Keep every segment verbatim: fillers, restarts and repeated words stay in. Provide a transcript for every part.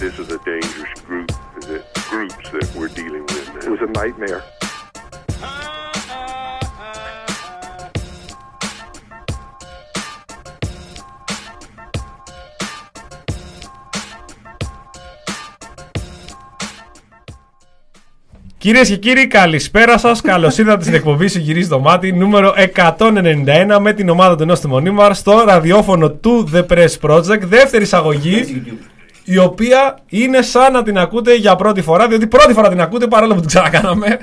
this is a dangerous group, the groups that we're dealing with now. It was a nightmare. Κυρίες και κύριοι, καλησπέρα σας. Καλώς ήρθατε στην εκπομπή σου Γυρίζει το Μάτι νούμερο εκατόν ενενήντα ένα με την ομάδα του Νόστιμου Νίμαρ στο ραδιόφωνο του The Press Project. Δεύτερη εισαγωγή, η οποία είναι σαν να την ακούτε για πρώτη φορά, διότι πρώτη φορά την ακούτε παρόλο που την ξανακάναμε.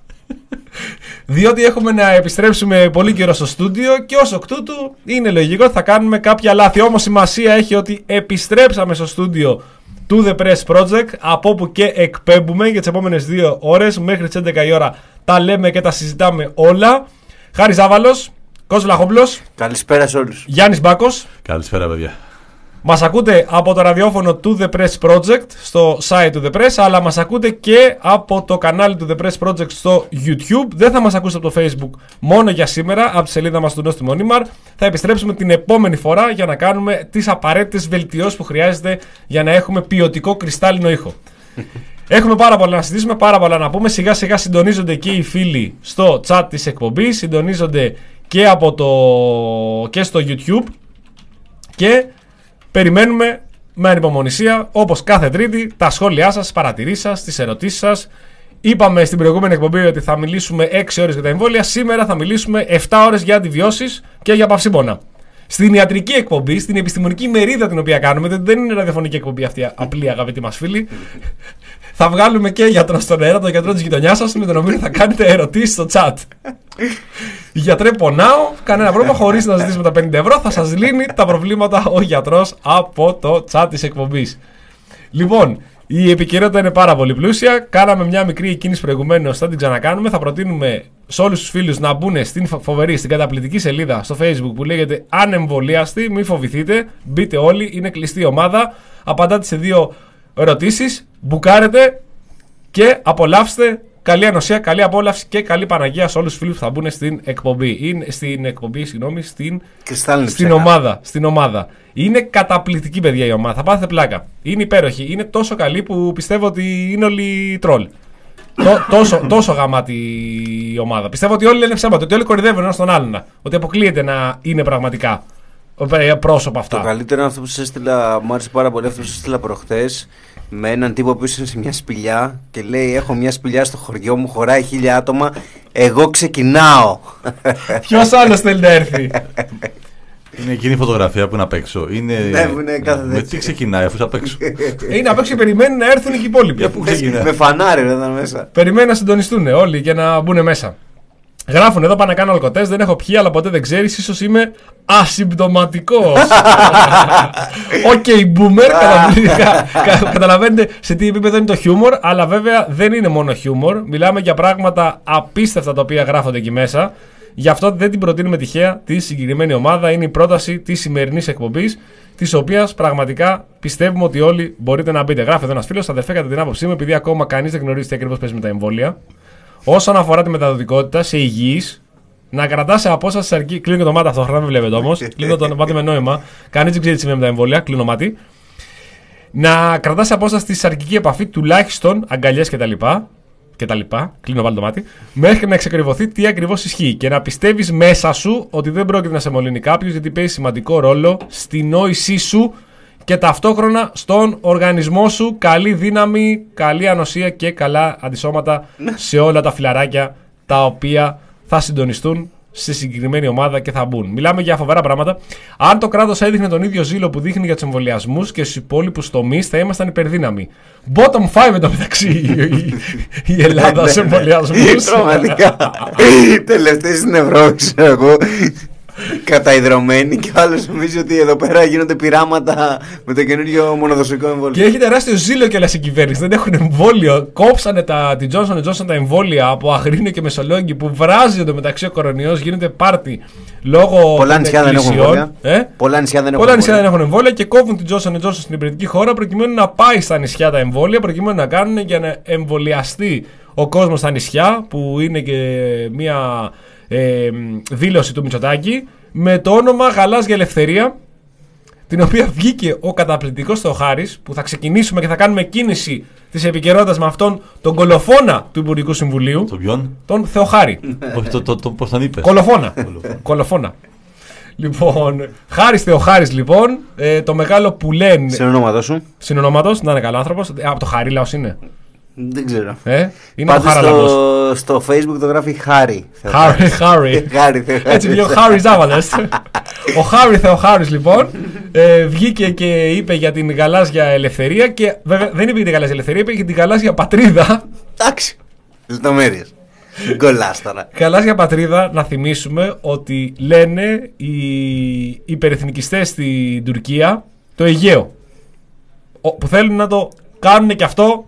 Διότι έχουμε να επιστρέψουμε πολύ καιρό στο στούντιο και ως εκ τούτου είναι λογικό ότι θα κάνουμε κάποια λάθη. Όμως σημασία έχει ότι επιστρέψαμε στο στούντιο του The Press Project, από όπου και εκπέμπουμε για τις επόμενες δύο ώρες μέχρι τις έντεκα η ώρα. Τα λέμε και τα συζητάμε όλα. Χάρης Ζάβαλος, Κώστας Βλαχόπουλος. Καλησπέρα σε όλους. Γιάννης Μπάκος. Καλησπέρα, παιδιά. Μας ακούτε από το ραδιόφωνο του The Press Project στο site του The Press, αλλά μας ακούτε και από το κανάλι του The Press Project στο YouTube. Δεν θα μας ακούσετε από το Facebook μόνο για σήμερα, από τη σελίδα μας του Νόστιμου Νίμαρ. Θα επιστρέψουμε την επόμενη φορά για να κάνουμε τις απαραίτητες βελτιώσεις που χρειάζεται για να έχουμε ποιοτικό κρυστάλλινο ήχο. Έχουμε πάρα πολλά να συζητήσουμε, πάρα πολλά να πούμε. Σιγά σιγά συντονίζονται και οι φίλοι στο chat της εκπομπής, συντονίζονται και, από το... και στο YouTube και περιμένουμε με ανυπομονησία, όπως κάθε Τρίτη, τα σχόλιά σας, τις παρατηρήσεις σας, τις ερωτήσεις σας. Είπαμε στην προηγούμενη εκπομπή ότι θα μιλήσουμε έξι ώρες για τα εμβόλια. Σήμερα θα μιλήσουμε επτά ώρες για αντιβιώσεις και για παυσίπονα. Στην ιατρική εκπομπή, στην επιστημονική μερίδα την οποία κάνουμε, γιατί δεν είναι ραδιοφωνική εκπομπή αυτή απλή, αγαπητοί μας φίλοι, θα βγάλουμε και γιατρό στον αέρα, τον γιατρό της γειτονιάς σας, με τον οποίο θα κάνετε ερωτήσεις στο chat. Γιατρέ, πονάω, κανένα πρόβλημα, χωρίς να ζητήσουμε τα πενήντα ευρώ, θα σας λύνει τα προβλήματα ο γιατρός από το chat της εκπομπής. Λοιπόν, η επικαιρότητα είναι πάρα πολύ πλούσια. Κάναμε μια μικρή κίνηση προηγουμένως, θα την ξανακάνουμε. Θα προτείνουμε σε όλους τους φίλους να μπουν στην φοβερή, στην καταπληκτική σελίδα στο Facebook που λέγεται Ανεμβολίαστη. Μην φοβηθείτε, μπείτε όλοι, είναι κλειστή ομάδα. Απαντάτε σε δύο ερωτήσεις, μπουκάρετε και απολαύστε. Καλή ανοσία, καλή απόλαυση και καλή Παναγία σε όλους τους φίλους που θα μπουν στην εκπομπή. Είναι, στην εκπομπή, συγγνώμη, στην, στην, ομάδα, στην ομάδα. Είναι καταπληκτική, παιδιά, η ομάδα. Θα πάθετε πλάκα. Είναι υπέροχη. Είναι τόσο καλή που πιστεύω ότι είναι όλοι τρόλ. Τό, τόσο, τόσο γαμάτη η ομάδα. Πιστεύω ότι όλοι λένε ψέματα, ότι όλοι κορυδεύουν ένας τον άλλον. Ότι αποκλείεται να είναι πραγματικά πρόσωπα αυτά. Το καλύτερο είναι αυτό που σας έστειλα, μου άρεσε πάρα πολύ αυτό που σας έστειλα προχθές. Με έναν τύπο που είναι σε μια σπηλιά και λέει: έχω μια σπηλιά στο χωριό μου, χωράει χίλια άτομα. Εγώ ξεκινάω. Ποιος άλλος θέλει να έρθει? Είναι εκείνη η φωτογραφία που είναι απ' έξω. Είναι... Ναι, είναι κάθε με τι ξεκινάει αφού είσαι απ' έξω? Είναι απ' έξω και περιμένει να έρθουν και οι υπόλοιποι. Με φανάρι εδώ μέσα. Περιμένει να συντονιστούν όλοι και να μπουν μέσα. Γράφουν εδώ, πάω να κάνω αλκοτέστ, δεν έχω πιει, αλλά ποτέ δεν ξέρεις, ίσως είμαι ασυμπτωματικός. Οκ, okay, boomer, καταλαβαίνετε σε τι επίπεδο είναι το χιούμορ, αλλά βέβαια δεν είναι μόνο χιούμορ. Μιλάμε για πράγματα απίστευτα τα οποία γράφονται εκεί μέσα. Γι' αυτό δεν την προτείνουμε τυχαία τη συγκεκριμένη ομάδα. Είναι η πρόταση της σημερινής εκπομπής, της οποίας πραγματικά πιστεύουμε ότι όλοι μπορείτε να μπείτε. Γράφει εδώ ένας φίλος: αδερφέ, κατά την άποψή μου, επειδή ακόμα κανείς δεν γνωρίζει τι ακριβώς παίζει με τα εμβόλια, όσον αφορά τη μεταδοτικότητα σε υγιείς, να κρατά σε απόσταση αρκεί. Κλείνω το μάτι αυτό, δεν βλέπετε όμως. Κλείνω το μάτι με νόημα. Κανείς δεν ξέρει τι σημαίνει με τα εμβόλια. Κλείνω μάτι. Να κρατά σε απόσταση τη σαρκική επαφή, τουλάχιστον αγκαλιές κτλ. κτλ. Κλείνω πάλι το μάτι. Μέχρι να εξακριβωθεί τι ακριβώς ισχύει. Και να πιστεύεις μέσα σου ότι δεν πρόκειται να σε μολύνει κάποιος, γιατί παίζει σημαντικό ρόλο στην νόησή σου και ταυτόχρονα στον οργανισμό σου. Καλή δύναμη, καλή ανοσία και καλά αντισώματα σε όλα τα φιλαράκια τα οποία θα συντονιστούν στη συγκεκριμένη ομάδα και θα μπουν. Μιλάμε για φοβερά πράγματα. Αν το κράτος έδειχνε τον ίδιο ζήλο που δείχνει για τους εμβολιασμούς και στους υπόλοιπους τομείς, θα ήμασταν υπερδύναμοι. Bottom five εντωμεταξύ η, η Ελλάδα σε εμβολιασμούς. Πραγματικά. Τελευταίοι στην Ευρώπη, ξέρω εγώ. Καταϊδρωμένοι και ο άλλος νομίζει ότι εδώ πέρα γίνονται πειράματα με το καινούργιο μονοδοσικό εμβόλιο. Και έχει τεράστιο ζήλο κιόλας η κυβέρνηση. Δεν έχουν εμβόλιο. Κόψανε τα, την Johnson and Johnson τα εμβόλια από Αγρίνιο και Μεσολόγγι που βράζει εντωμεταξύ ο κορονοϊός. Γίνεται πάρτι λόγω πολλά νησιά δεν έχουν εμβόλια. Ε? Πολλά νησιά δεν έχουν, δεν έχουν εμβόλια και κόβουν την Johnson and Johnson στην υπηρετική χώρα προκειμένου να πάει στα νησιά τα εμβόλια, προκειμένου να κάνουν για να εμβολιαστεί ο κόσμος στα νησιά, που είναι και μια ε, δήλωση του Μητσοτάκη με το όνομα Γαλάζια Ελευθερία, την οποία βγήκε ο καταπληκτικός Θεοχάρης, που θα ξεκινήσουμε και θα κάνουμε κίνηση της επικαιρότητας με αυτόν τον κολοφόνα του Υπουργικού Συμβουλίου. Τον ποιον? Τον Θεοχάρη. Όχι, το, το, το, πώς τον είπες? Κολοφόνα. Κολοφόνα. Λοιπόν, Χάρης Θεοχάρης, λοιπόν, ε, το μεγάλο που λένε. Συνονόματος σου. Συνονόματος, να είναι καλό άνθρωπος. Ε, από το Χαρίλαος είναι. Δεν ξέρω. Ε, είναι πάντως ο Χαράλαμπος. στο, στο Facebook το γράφει Χάρη. Χάρη, Χάρη. Έτσι βγήκε ο Χάρης Ζάβαλες. Ο Χάρη Θεοχάρης, λοιπόν, ε, βγήκε και είπε για την γαλάζια ελευθερία. Και βέβαια δεν είπε για την γαλάζια ελευθερία, είπε για την γαλάζια πατρίδα. Εντάξει. Λεπτομέρειες. Γκολάς τώρα. Γαλάζια πατρίδα, να θυμίσουμε ότι λένε οι υπερεθνικιστές στην Τουρκία το Αιγαίο. Που θέλουν να το κάνουν και αυτό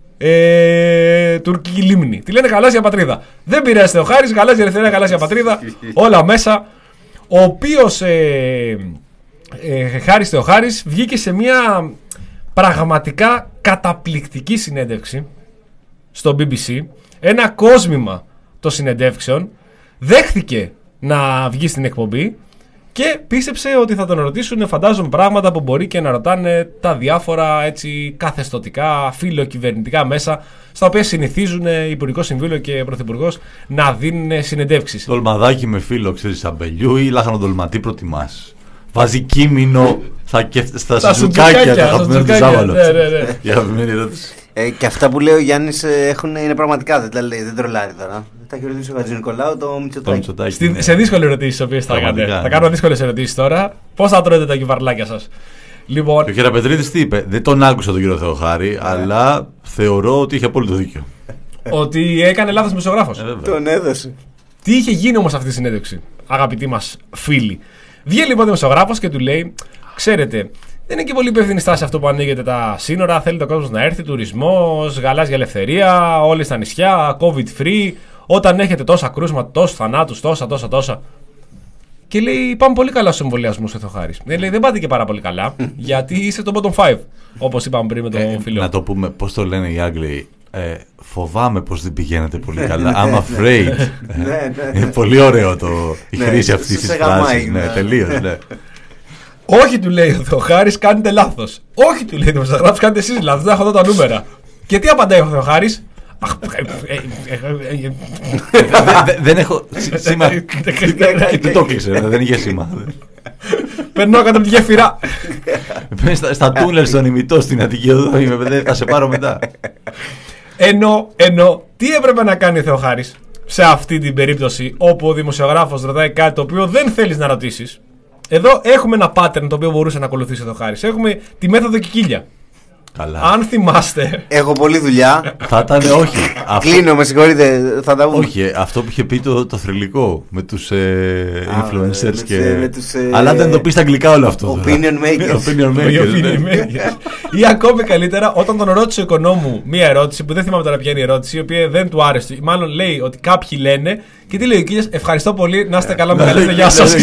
ε, τουρκική λίμνη. Τι λένε γαλάζια πατρίδα. Δεν πειράζει Θεοχάρης, γαλάζια ελευθερία, γαλάζια πατρίδα. Όλα μέσα. Ο οποίος ε, ε, Χάρης Θεοχάρης βγήκε σε μια πραγματικά καταπληκτική συνέντευξη στο μπι μπι σι. Ένα κόσμημα των συνεντεύξεων. Δέχθηκε να βγει στην εκπομπή και πίστεψε ότι θα τον ρωτήσουν, φαντάζομαι, πράγματα που μπορεί και να ρωτάνε τα διάφορα έτσι καθεστωτικά, φιλοκυβερνητικά μέσα, στα οποία συνηθίζουν Υπουργικό Συμβούλιο και Πρωθυπουργός να δίνουν συνεντεύξεις. Ντολμαδάκι με φίλο, ξέρεις, αμπελιού ή λαχανοδολματί προτιμάς? Βάζει κείμενο στα, στα σουτσουκάκια, τα αγαπημένα του Ζάβαλο. Ναι, ναι, ναι. Η αγαπημένη ερώτηση. Ε, και αυτά που λέει ο Γιάννης ε, είναι πραγματικά, δεν τα λέει, δεν τρολάρει τώρα. Τα έχει ρωτήσει ο Χατζη Νικολάου, το Μητσοτάκη. Στη, ναι. Σε δύσκολες ερωτήσεις, οι οποίες θα κάνετε. Θα κάνω δύσκολες ερωτήσεις τώρα. Πώς θα τρώτε τα κυβαρλάκια σας? Λοιπόν... Και ο Κεραπετρίδης τι είπε? Δεν τον άκουσα τον κύριο Θεοχάρη, yeah. αλλά θεωρώ ότι είχε απόλυτο δίκιο. Ότι έκανε λάθος δημοσιογράφος. Ε, τον έδωσε. Τι είχε γίνει όμως αυτή τη συνέντευξη, αγαπητοί μας φίλοι? Βγαίνει λοιπόν ο δημοσιογράφος και του λέει: ξέρετε, δεν είναι και πολύ υπεύθυνη στάση αυτό που ανοίγετε τα σύνορα. Θέλετε ο κόσμος να έρθει, τουρισμός, γαλάζια ελευθερία, όλοι στα νησιά, COVID free. Όταν έχετε τόσα κρούσματα, τόσους θανάτους, τόσα, τόσα, τόσα. Και λέει: πάμε πολύ καλά στους εμβολιασμούς, ο Θεοχάρης. Ε, λέει: δεν πάτε και πάρα πολύ καλά, γιατί είστε το bottom five. Όπως είπαμε πριν με τον ε, φίλο. Να το πούμε, πώς το λένε οι Άγγλοι. Ε, φοβάμαι πως δεν πηγαίνετε πολύ καλά. I'm afraid. Είναι πολύ ωραίο το, η χρήση αυτής της φράσης. Ναι, τελείως, ναι. Όχι, του λέει ο Θεοχάρης, κάνετε λάθος. Όχι, του λέει ο δημοσιογράφος, κάνετε εσείς λάθος. Δεν έχω εδώ τα νούμερα. Και τι απαντάει ο Θεοχάρης? Δεν έχω σήμα. Τι το κλείσε, δεν είχε σήμα. Περνώ κάτω από τη γέφυρα. Στα τούνελ στον ημιτό στην Αττική Οδό, θα σε πάρω μετά. Ενώ, ενώ, τι έπρεπε να κάνει ο Θεοχάρης σε αυτή την περίπτωση, όπου ο δημοσιογράφος ρωτάει κάτι το οποίο δεν θέλεις να ρωτήσεις? Εδώ έχουμε ένα pattern το οποίο μπορούσε να ακολουθήσει ο Θεοχάρης. Έχουμε τη μέθοδο Κικίλια. Καλά. Αν θυμάστε. Έχω πολλή δουλειά. Θα ήταν, όχι. Κλείνω, με συγχωρείτε. Θα τα πούμε. Όχι, αυτό που είχε πει το, το θρυλικό με τους ε, influencers. με και... με τους, ε... Αλλά δεν το πει στα αγγλικά όλο αυτό. Opinion makers. Opinion makers. Ή ακόμη καλύτερα, όταν τον ρώτησε ο οικονόμου μία ερώτηση που δεν θυμάμαι τώρα ποια είναι η ερώτηση, η οποία δεν του άρεσε. Μάλλον λέει ότι κάποιοι λένε. Και τι λέει ο Κίλιας? Ευχαριστώ πολύ, να είστε καλά, με καλέστε, γεια σας.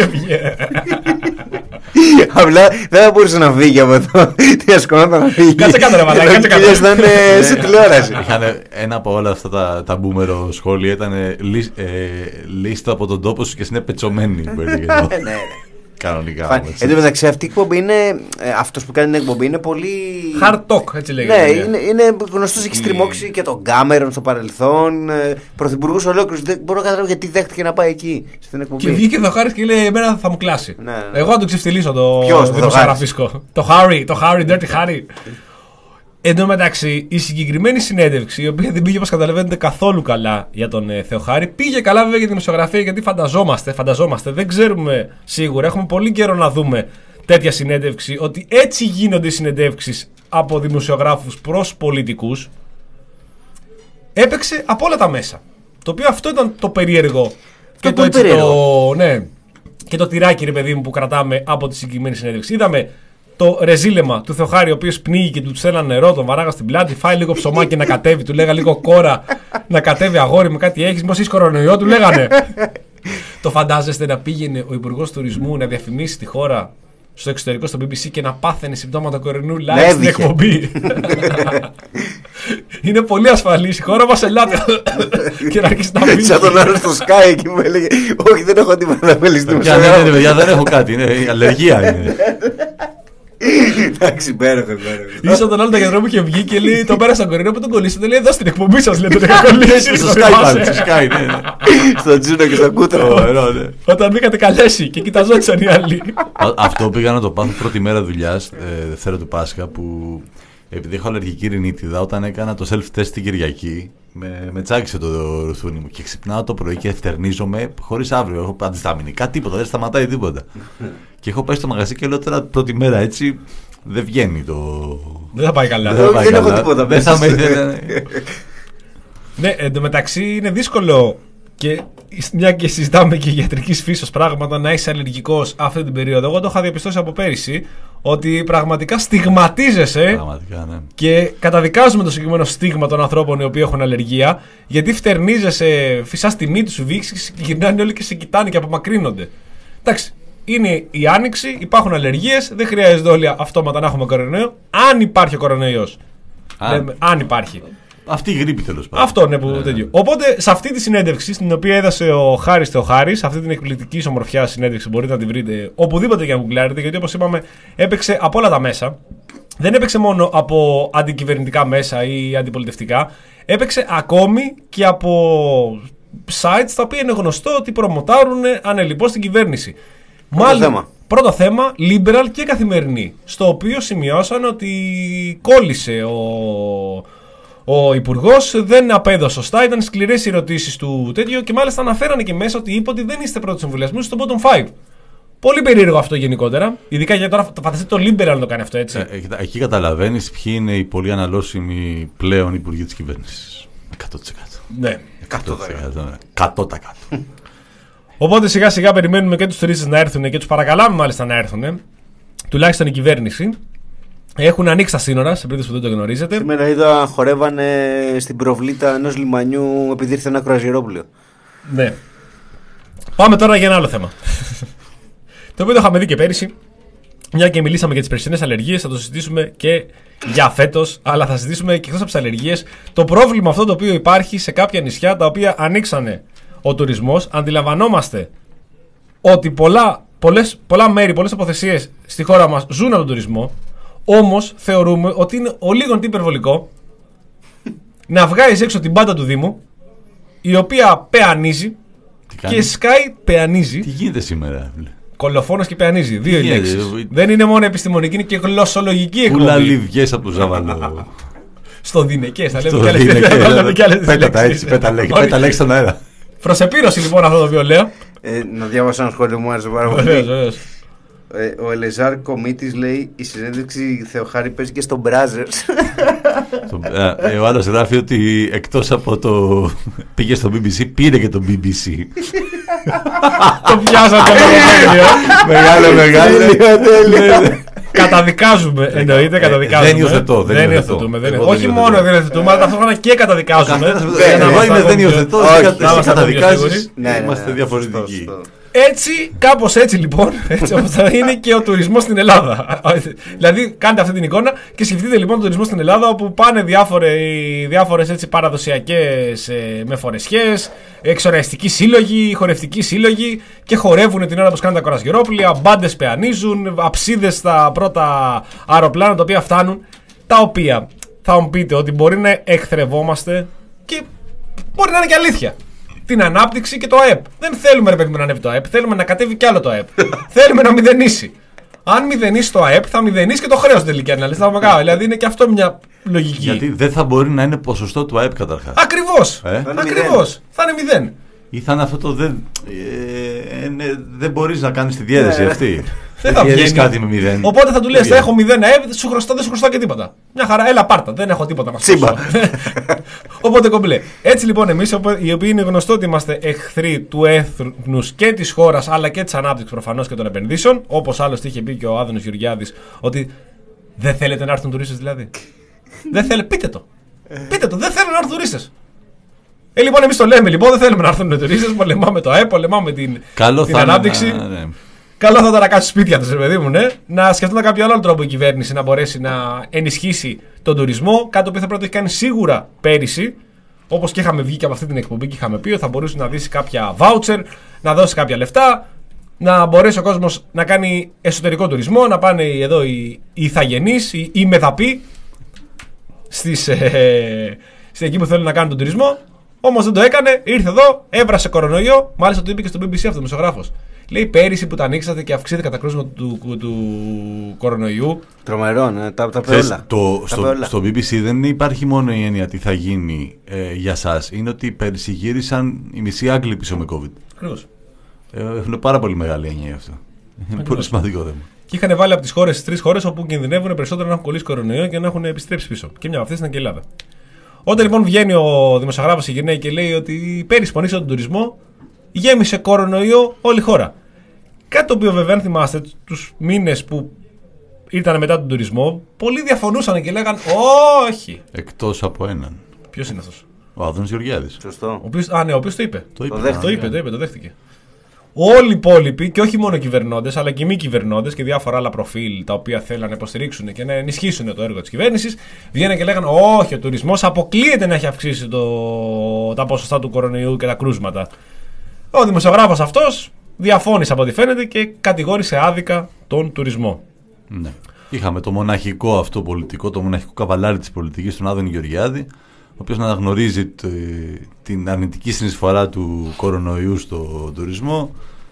Απλά δεν θα μπορούσε να φύγει από εδώ. Τι ασκονόταν να φύγει. Κάτσε κάτω ρε μαλάκα, κάτσε κάτω. Ήταν σε τηλεόραση. Ένα από όλα αυτά τα, τα μπούμερο σχόλια ήταν ε, λίστα από τον τόπο σου και είναι πετσωμένη. Ναι, κανονικά. Εν τω μεταξύ, αυτή η εκπομπή είναι. Αυτό που κάνει την εκπομπή είναι πολύ. Hard talk, έτσι λέγεται. Ναι, είναι, είναι γνωστό, έχει στριμώξει και τον Κάμερον στο παρελθόν. Πρωθυπουργός ολόκληρος. Δεν μπορώ να καταλάβω γιατί δέχτηκε να πάει εκεί στην εκπομπή. Και βγήκε ο Χάρης και λέει: εμένα θα μου κλάσει. Ναι, ναι. Εγώ θα το ξεφτυλίσω το δημοσιογραφίσκο. Το Χάρη, το Χάρη, dirty Χάρη. Εν τω μεταξύ, η συγκεκριμένη συνέντευξη, η οποία δεν πήγε, όπως καταλαβαίνετε, καθόλου καλά για τον ε, Θεοχάρη, πήγε καλά βέβαια για τη δημοσιογραφία, γιατί φανταζόμαστε, φανταζόμαστε, δεν ξέρουμε σίγουρα, έχουμε πολύ καιρό να δούμε τέτοια συνέντευξη, ότι έτσι γίνονται οι συνεντεύξεις από δημοσιογράφους προς πολιτικούς. Έπαιξε από όλα τα μέσα. Το οποίο αυτό ήταν το περίεργο. Και το, έτσι, το, ναι, και το τυράκι, ρε παιδί μου, που κρατάμε από τη συγκεκριμένη συνέντευξη. Είδαμε το ρεζίλεμα του Θεοχάρη, ο οποίος πνίγει και του στέλναν νερό, τον βαράγα στην πλάτη, φάει λίγο ψωμάκι να κατέβει, του λέγα λίγο κόρα να κατέβει, αγόρι με κάτι έχεις, μήπως έχεις κορονοϊό, του λέγανε. Το φαντάζεστε να πήγαινε ο Υπουργός Τουρισμού να διαφημίσει τη χώρα στο εξωτερικό, στο μπι μπι σι, και να πάθαινε συμπτώματα κορονοϊού live στην εκπομπή? Είναι πολύ ασφαλής η χώρα μας, ελάτε. Και να αρχίσει να πει. Σαν τον άλλο στο Sky εκεί που έλεγε: όχι, δεν έχω τίποτα να μελιστεί. Δεν έχω κάτι, είναι αλλεργία. Εντάξει, υπέροχο, υπέροχο. Ήσαν τον άλλο το γιατρό που είχε βγει και λέει: το πέρασα κορινό που τον κολλήσατε. Λέει: εδώ στην εκπομπή σας λέτε: τον είχα κολλήσει. Στο Sky, στο Sky, ναι. Στο Τζίνο και στο Κούτρο. Όταν με είχατε καλέσει και κοιταζόντουσαν οι άλλοι. Αυτό πήγα να το πάθω πρώτη μέρα δουλειάς, Δευτέρα του Πάσχα, που επειδή έχω αλλεργική ρινίτιδα, όταν έκανα το self-test την Κυριακή, με, με τσάκισε το ρουθούνι μου και ξυπνάω το πρωί και ευτερνίζομαι χωρίς αύριο. Έχω αντισταμινικά, τίποτα, δεν σταματάει τίποτα. Και έχω πάει στο μαγαζί και λέω τώρα πρώτη μέρα έτσι, δεν βγαίνει το. Δεν θα πάει καλά. Δεν, θα πάει δεν καλά. Έχω τίποτα. Δεν θα με. Ναι, εντωμεταξύ είναι δύσκολο και μια και συζητάμε και ιατρικής φύσεως πράγματα να είσαι αλλεργικός αυτή την περίοδο. Εγώ το είχα διαπιστώσει από πέρυσι ότι πραγματικά στιγματίζεσαι πραγματικά, ναι. Και καταδικάζουμε το συγκεκριμένο στίγμα των ανθρώπων οι οποίοι έχουν αλλεργία, γιατί φτερνίζεσαι, φυσάς τη μύτη σου, βήξεις και γυρνάνε όλοι και σε κοιτάνε και απομακρύνονται. Εντάξει, είναι η άνοιξη, υπάρχουν αλλεργίες, δεν χρειάζεται όλοι αυτόματα να έχουμε κορονοϊό. Αν υπάρχει ο κορονοϊός. Αν, λέμε, αν υπάρχει. Αυτή η γρήπη τέλος πάντων. Αυτό είναι που ναι, τέτοιο. Οπότε σε αυτή τη συνέντευξη, στην οποία έδωσε ο Χάρης Θεοχάρης, αυτή την εκπληκτική ομορφιά συνέντευξη, μπορείτε να τη βρείτε οπουδήποτε και να γκουγκλάρετε, γιατί όπως είπαμε, έπαιξε από όλα τα μέσα. Δεν έπαιξε μόνο από αντικυβερνητικά μέσα ή αντιπολιτευτικά. Έπαιξε ακόμη και από sites τα οποία είναι γνωστό ότι προμοτάρουν ανελιπώς την κυβέρνηση. Πρώτο Μάλλον, θέμα. Πρώτο θέμα, liberal και καθημερινή. Στο οποίο σημειώσαν ότι κόλλησε ο. Ο Υπουργός δεν απέδωσε σωστά, ήταν σκληρές οι ερωτήσεις του τέτοιου και μάλιστα αναφέρανε και μέσα ότι είπε ότι δεν είστε πρώτος εμβολιασμούς στο bottom five. Πολύ περίεργο αυτό γενικότερα. Ειδικά γιατί τώρα φανταστείτε το Liberal να το κάνει αυτό έτσι. Ε, εκεί καταλαβαίνεις ποιοι είναι οι πολύ αναλώσιμοι πλέον υπουργοί της κυβέρνησης. εκατό τοις εκατό. Ναι. εκατό τοις εκατό. εκατό τοις εκατό. Οπότε σιγά σιγά περιμένουμε και τους τουρίστες να έρθουν και τους παρακαλάμε μάλιστα να έρθουν. Τουλάχιστον η κυβέρνηση. Έχουν ανοίξει τα σύνορα, σε περίπτωση που δεν το γνωρίζετε. Σήμερα είδα χορεύανε στην προβλήτα ενός λιμανιού επειδή ήρθε ένα κρουαζιερόπλαιο. Ναι. Πάμε τώρα για ένα άλλο θέμα. Το οποίο το είχαμε δει και πέρυσι. Μια και μιλήσαμε για τις περσινές αλλεργίες, θα το συζητήσουμε και για φέτος. Αλλά θα συζητήσουμε και εκτός από τις αλλεργίες το πρόβλημα αυτό το οποίο υπάρχει σε κάποια νησιά τα οποία ανοίξανε ο τουρισμός. Αντιλαμβανόμαστε ότι πολλά, πολλές, πολλά μέρη, πολλές αποθεσίες στη χώρα μας ζουν από τον τουρισμό. Όμως θεωρούμε ότι είναι ο λίγον υπερβολικό να βγάζεις έξω την πάντα του Δήμου, η οποία πεανίζει και σκάει πεανίζει. Τι γίνεται σήμερα? Κολοφόνος και πεανίζει. Δύο λέξεις. Δεν είναι μόνο επιστημονική, είναι και γλωσσολογική εκπομπή. Πουλα λιβιές από το Ζαβαλό. Στο Δινεκές θα λέμε κι άλλες. Πέτα τα έτσι, πέτα λέξη στον αέρα. Προσεπήρωση λοιπόν αυτό το οποίο λέω. Να διάβασα ένα σχόλιο μου, άρεσε πάρα πολύ. Ο Ελεζάρ Κομίτης λέει: η συνέντευξη Θεοχάρη παίζει και στο Brazzers. Ο άλλος γράφει ότι εκτός από το πήγε στο μπι μπι σι, πήρε και το μπι μπι σι. Το πιάσατε μεγάλο, μεγάλο. Καταδικάζουμε, εννοείται, καταδικάζουμε. Δεν υιοθετώ. Δεν υιοθετούμε. Όχι μόνο δεν υιοθετούμε, αλλά ταυτόχρονα και καταδικάζουμε. Εγώ είμαι δεν υιοθετώ, εσύ καταδικάζεις. Είμαστε διαφορετικοί. Έτσι, κάπως έτσι λοιπόν, έτσι όπως θα είναι και ο τουρισμός στην Ελλάδα. Δηλαδή, κάντε αυτή την εικόνα και σκεφτείτε λοιπόν τον τουρισμό στην Ελλάδα, όπου πάνε διάφορες έτσι παραδοσιακές ε, με φορεσιές, εξοραϊστικοί σύλλογοι, χορευτικοί σύλλογοι και χορεύουν την ώρα που κάνουν τα κορασγερόπλια, μπάντες πεανίζουν, αψίδες στα πρώτα αεροπλάνα τα οποία φτάνουν. Τα οποία θα μου πείτε ότι μπορεί να εχθρευόμαστε και μπορεί να είναι και αλήθεια. Την ανάπτυξη και το ΑΕΠ. Δεν θέλουμε ρε παιδί να ανέβει το ΑΕΠ, θέλουμε να κατέβει κι άλλο το ΑΕΠ. Θέλουμε να μηδενίσει. Αν μηδενίσει το ΑΕΠ, θα μηδενίσει και το χρέος τελικά. Δηλαδή είναι και αυτό μια λογική. Γιατί δεν θα μπορεί να είναι ποσοστό του ΑΕΠ καταρχάς. Ακριβώς. Ε? Ακριβώς. Θα είναι μηδέν. Ή θα είναι αυτό το δεν. Ε, ε, δεν μπορείς να κάνεις τη διαίρεση αυτή. Δεν θα βγει κάτι με μηδέν. Οπότε θα του λες: θα έχω μηδέν ΑΕΠ, σου χρωστά, δεν σου χρωστάω και τίποτα. Μια χαρά, έλα πάρτα, δεν έχω τίποτα να σου Οπότε κομπλέ. Έτσι λοιπόν, εμείς, οι οποίοι είναι γνωστό ότι είμαστε εχθροί του έθνους και της χώρας, αλλά και της ανάπτυξης προφανώς και των επενδύσεων, όπως άλλωστε είχε πει και ο Άδωνος Γεωργιάδης, ότι δεν θέλετε να έρθουν τουρίστες δηλαδή. Δεν θέλετε, πείτε το. Πείτε το, δεν θέλουν να έρθουν τουρίστες. Ε, λοιπόν, εμείς το λέμε λοιπόν, δεν θέλουμε να έρθουν τουρίστες, πολεμάμε το ΑΕΠ, πολεμάμε την, την ανάπτυξη. Να, ναι. Καλό θα ήταν να κάτσει σπίτια του, ρε παιδί μου, ναι. Να σκεφτούμε κάποιο άλλο τρόπο η κυβέρνηση να μπορέσει να ενισχύσει τον τουρισμό. Κάτι που θα πρέπει να έχει κάνει σίγουρα πέρυσι. Όπως και είχαμε βγει και από αυτή την εκπομπή και είχαμε πει ότι θα μπορούσε να δώσει κάποια voucher, να δώσει κάποια λεφτά. να μπορέσει ο κόσμος να κάνει εσωτερικό τουρισμό, να πάνε εδώ οι, οι ηθαγενείς, οι, οι μεδαποί στις, ε, στην εκεί που θέλουν να κάνουν τον τουρισμό. Όμως δεν το έκανε, ήρθε εδώ, έβρασε κορονοϊό. Μάλιστα το είπε και στο μπι μπι σι αυτό ο δημοσιογράφος. Λέει πέρυσι που τα ανοίξατε και αυξήθηκε κατά κρούσμα του, του, του κορονοϊού. Τρομερό, ναι, τα, τα πέολα. Το, στο, στο μπι μπι σι δεν υπάρχει μόνο η έννοια τι θα γίνει ε, για σας. Είναι ότι πέρυσι γύρισαν οι μισοί Άγγλοι πίσω με COVID. Ακριβώς. Ε, έχουν πάρα πολύ μεγάλη έννοια γι' αυτό. Είναι πολύ σημαντικό θέμα. Και είχαν βάλει από τις χώρες, τις τρεις χώρες όπου κινδυνεύουν περισσότερο να έχουν κολλήσει κορονοϊό και να έχουν επιστρέψει πίσω. Και μια από αυτές ήταν και η Ελλάδα. Όταν λοιπόν βγαίνει ο δημοσιογράφος η γυναίκα και λέει ότι πέρυσι που ανοίξατε τον τουρισμό, γέμισε κορονοϊό όλη η χώρα. Κάτι το οποίο βέβαια, αν θυμάστε, τους μήνες που ήταν μετά τον τουρισμό, πολλοί διαφωνούσαν και λέγαν όχι. Εκτός από έναν. Ποιος είναι αυτός? Ο Άδωνης Γεωργιάδης. Σωστό. Ο οποίος, α, ναι, ο οποίος το είπε. Το είπε. Το δέχτηκε. Το είπε, το είπε, το δέχτηκε. Όλοι οι υπόλοιποι, και όχι μόνο κυβερνώντες, αλλά και μη κυβερνώντες και διάφορα άλλα προφίλ τα οποία θέλουν να υποστηρίξουν και να ενισχύσουν το έργο της κυβέρνησης, βγαίνουν και λέγανε όχι, ο τουρισμός αποκλείεται να έχει αυξήσει το, τα ποσοστά του κορονοϊού και τα κρούσματα. Ο δημοσιογράφος αυτός διαφώνησε από ό,τι φαίνεται και κατηγόρησε άδικα τον τουρισμό. Ναι. Είχαμε το μοναχικό αυτό πολιτικό, το μοναχικό καβαλάρι της πολιτικής, τον Άδωνη Γεωργιάδη, ο οποίος αναγνωρίζει τε, την αρνητική συνεισφορά του κορονοϊού στο τουρισμό,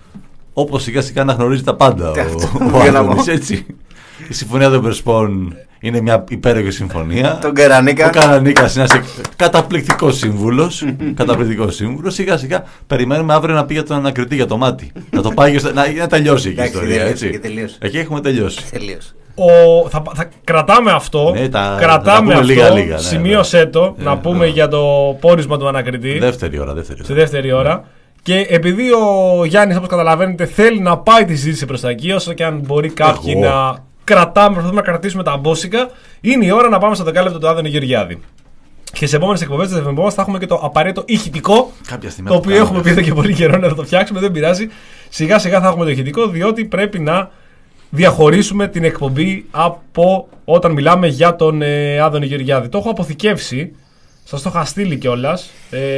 όπως σιγά σιγά αναγνωρίζει τα πάντα ο, ο Άδωνης, έτσι. Η Συμφωνία των Πρεσπών είναι μια υπέροχη συμφωνία. Τον Καρανίκα. Ο Καρανίκας είναι ένας καταπληκτικός σύμβουλος. Καταπληκτικός σύμβουλος. Σιγά σιγά περιμένουμε αύριο να πει για τον ανακριτή για το μάτι. Να το πάει στο, να, να τελειώσει εκεί η ιστορία. Έτσι. Εκεί έχουμε τελειώσει. Τελείωσε. Ο, θα, θα κρατάμε αυτό. Ναι, τα, κρατάμε τα αυτό. Λίγα, λίγα, ναι, σημείωσέ ναι. το. Ναι, να ναι, πούμε ναι. για το πόρισμα του ανακριτή. Δεύτερη ώρα. Δεύτερη ώρα. Στη δεύτερη ώρα. Ναι. Και επειδή ο Γιάννης, όπως καταλαβαίνετε, θέλει να πάει τη συζήτηση προς τα εκεί, όσο και αν μπορεί κάποιοι Εγώ. να κρατάμε, προσπαθούμε να κρατήσουμε τα μπόσικα, είναι η ώρα να πάμε στο δεκάλεπτο του Άδωνη Γεωργιάδη. Και στις επόμενες εκπομπές της εκπομπής θα έχουμε και το απαραίτητο ηχητικό, το οποίο το έχουμε πει εδώ και πολύ καιρό να το φτιάξουμε, δεν πειράζει. Σιγά σιγά θα έχουμε το ηχητικό, διότι πρέπει να διαχωρίσουμε την εκπομπή από όταν μιλάμε για τον ε, Άδωνη Γεωργιάδη. Το έχω αποθηκεύσει, σας το είχα στείλει κιόλας,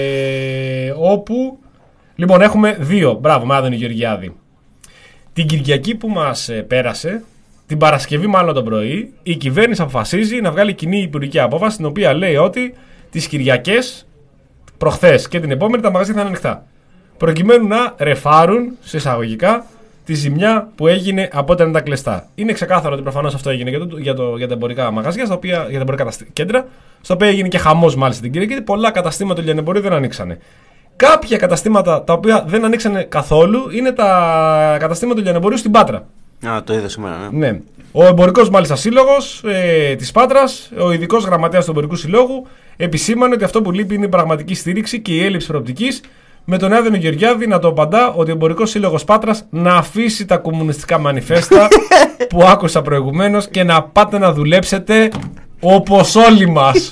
ε, όπου λοιπόν έχουμε δύο, μπράβο, με Άδωνη Γεωργιάδη. Την Κυριακή που μας ε, πέρασε, την Παρασκευή μάλλον το πρωί, η κυβέρνηση αποφασίζει να βγάλει κοινή υπουργική απόφαση, στην οποία λέει ότι τις Κυριακές, προχθές και την επόμενη, τα μαγαζιά θα είναι ανοιχτά. Προκειμένου να ρεφάρουν, σε εισαγωγικά, τη ζημιά που έγινε από όταν ήταν κλειστά. Είναι ξεκάθαρο ότι προφανώς αυτό έγινε για, το, για, το, για τα εμπορικά μαγαζιά, στα οποία, για τα εμπορικά κέντρα, στα οποία έγινε και χαμός μάλιστα την Κυριακή. Πολλά καταστήματα του λιανεμπορίου δεν ανοίξανε. Κάποια καταστήματα τα οποία δεν ανοίξανε καθόλου είναι τα καταστήματα του λιανεμπορίου στην Πάτρα. Α, το είδα σήμερα, ναι. ναι. Ο εμπορικός μάλιστα σύλλογος ε, της Πάτρας, ο ειδικός γραμματέας του εμπορικού συλλόγου, επισήμανε ότι αυτό που λείπει είναι η πραγματική στήριξη και η έλλειψη προοπτικής, με τον Άδωνη Γεωργιάδη να το απαντά ότι ο εμπορικός σύλλογος Πάτρας να αφήσει τα κομμουνιστικά μανιφέστα που άκουσα προηγουμένως και να πάτε να δουλέψετε όπως όλοι μας.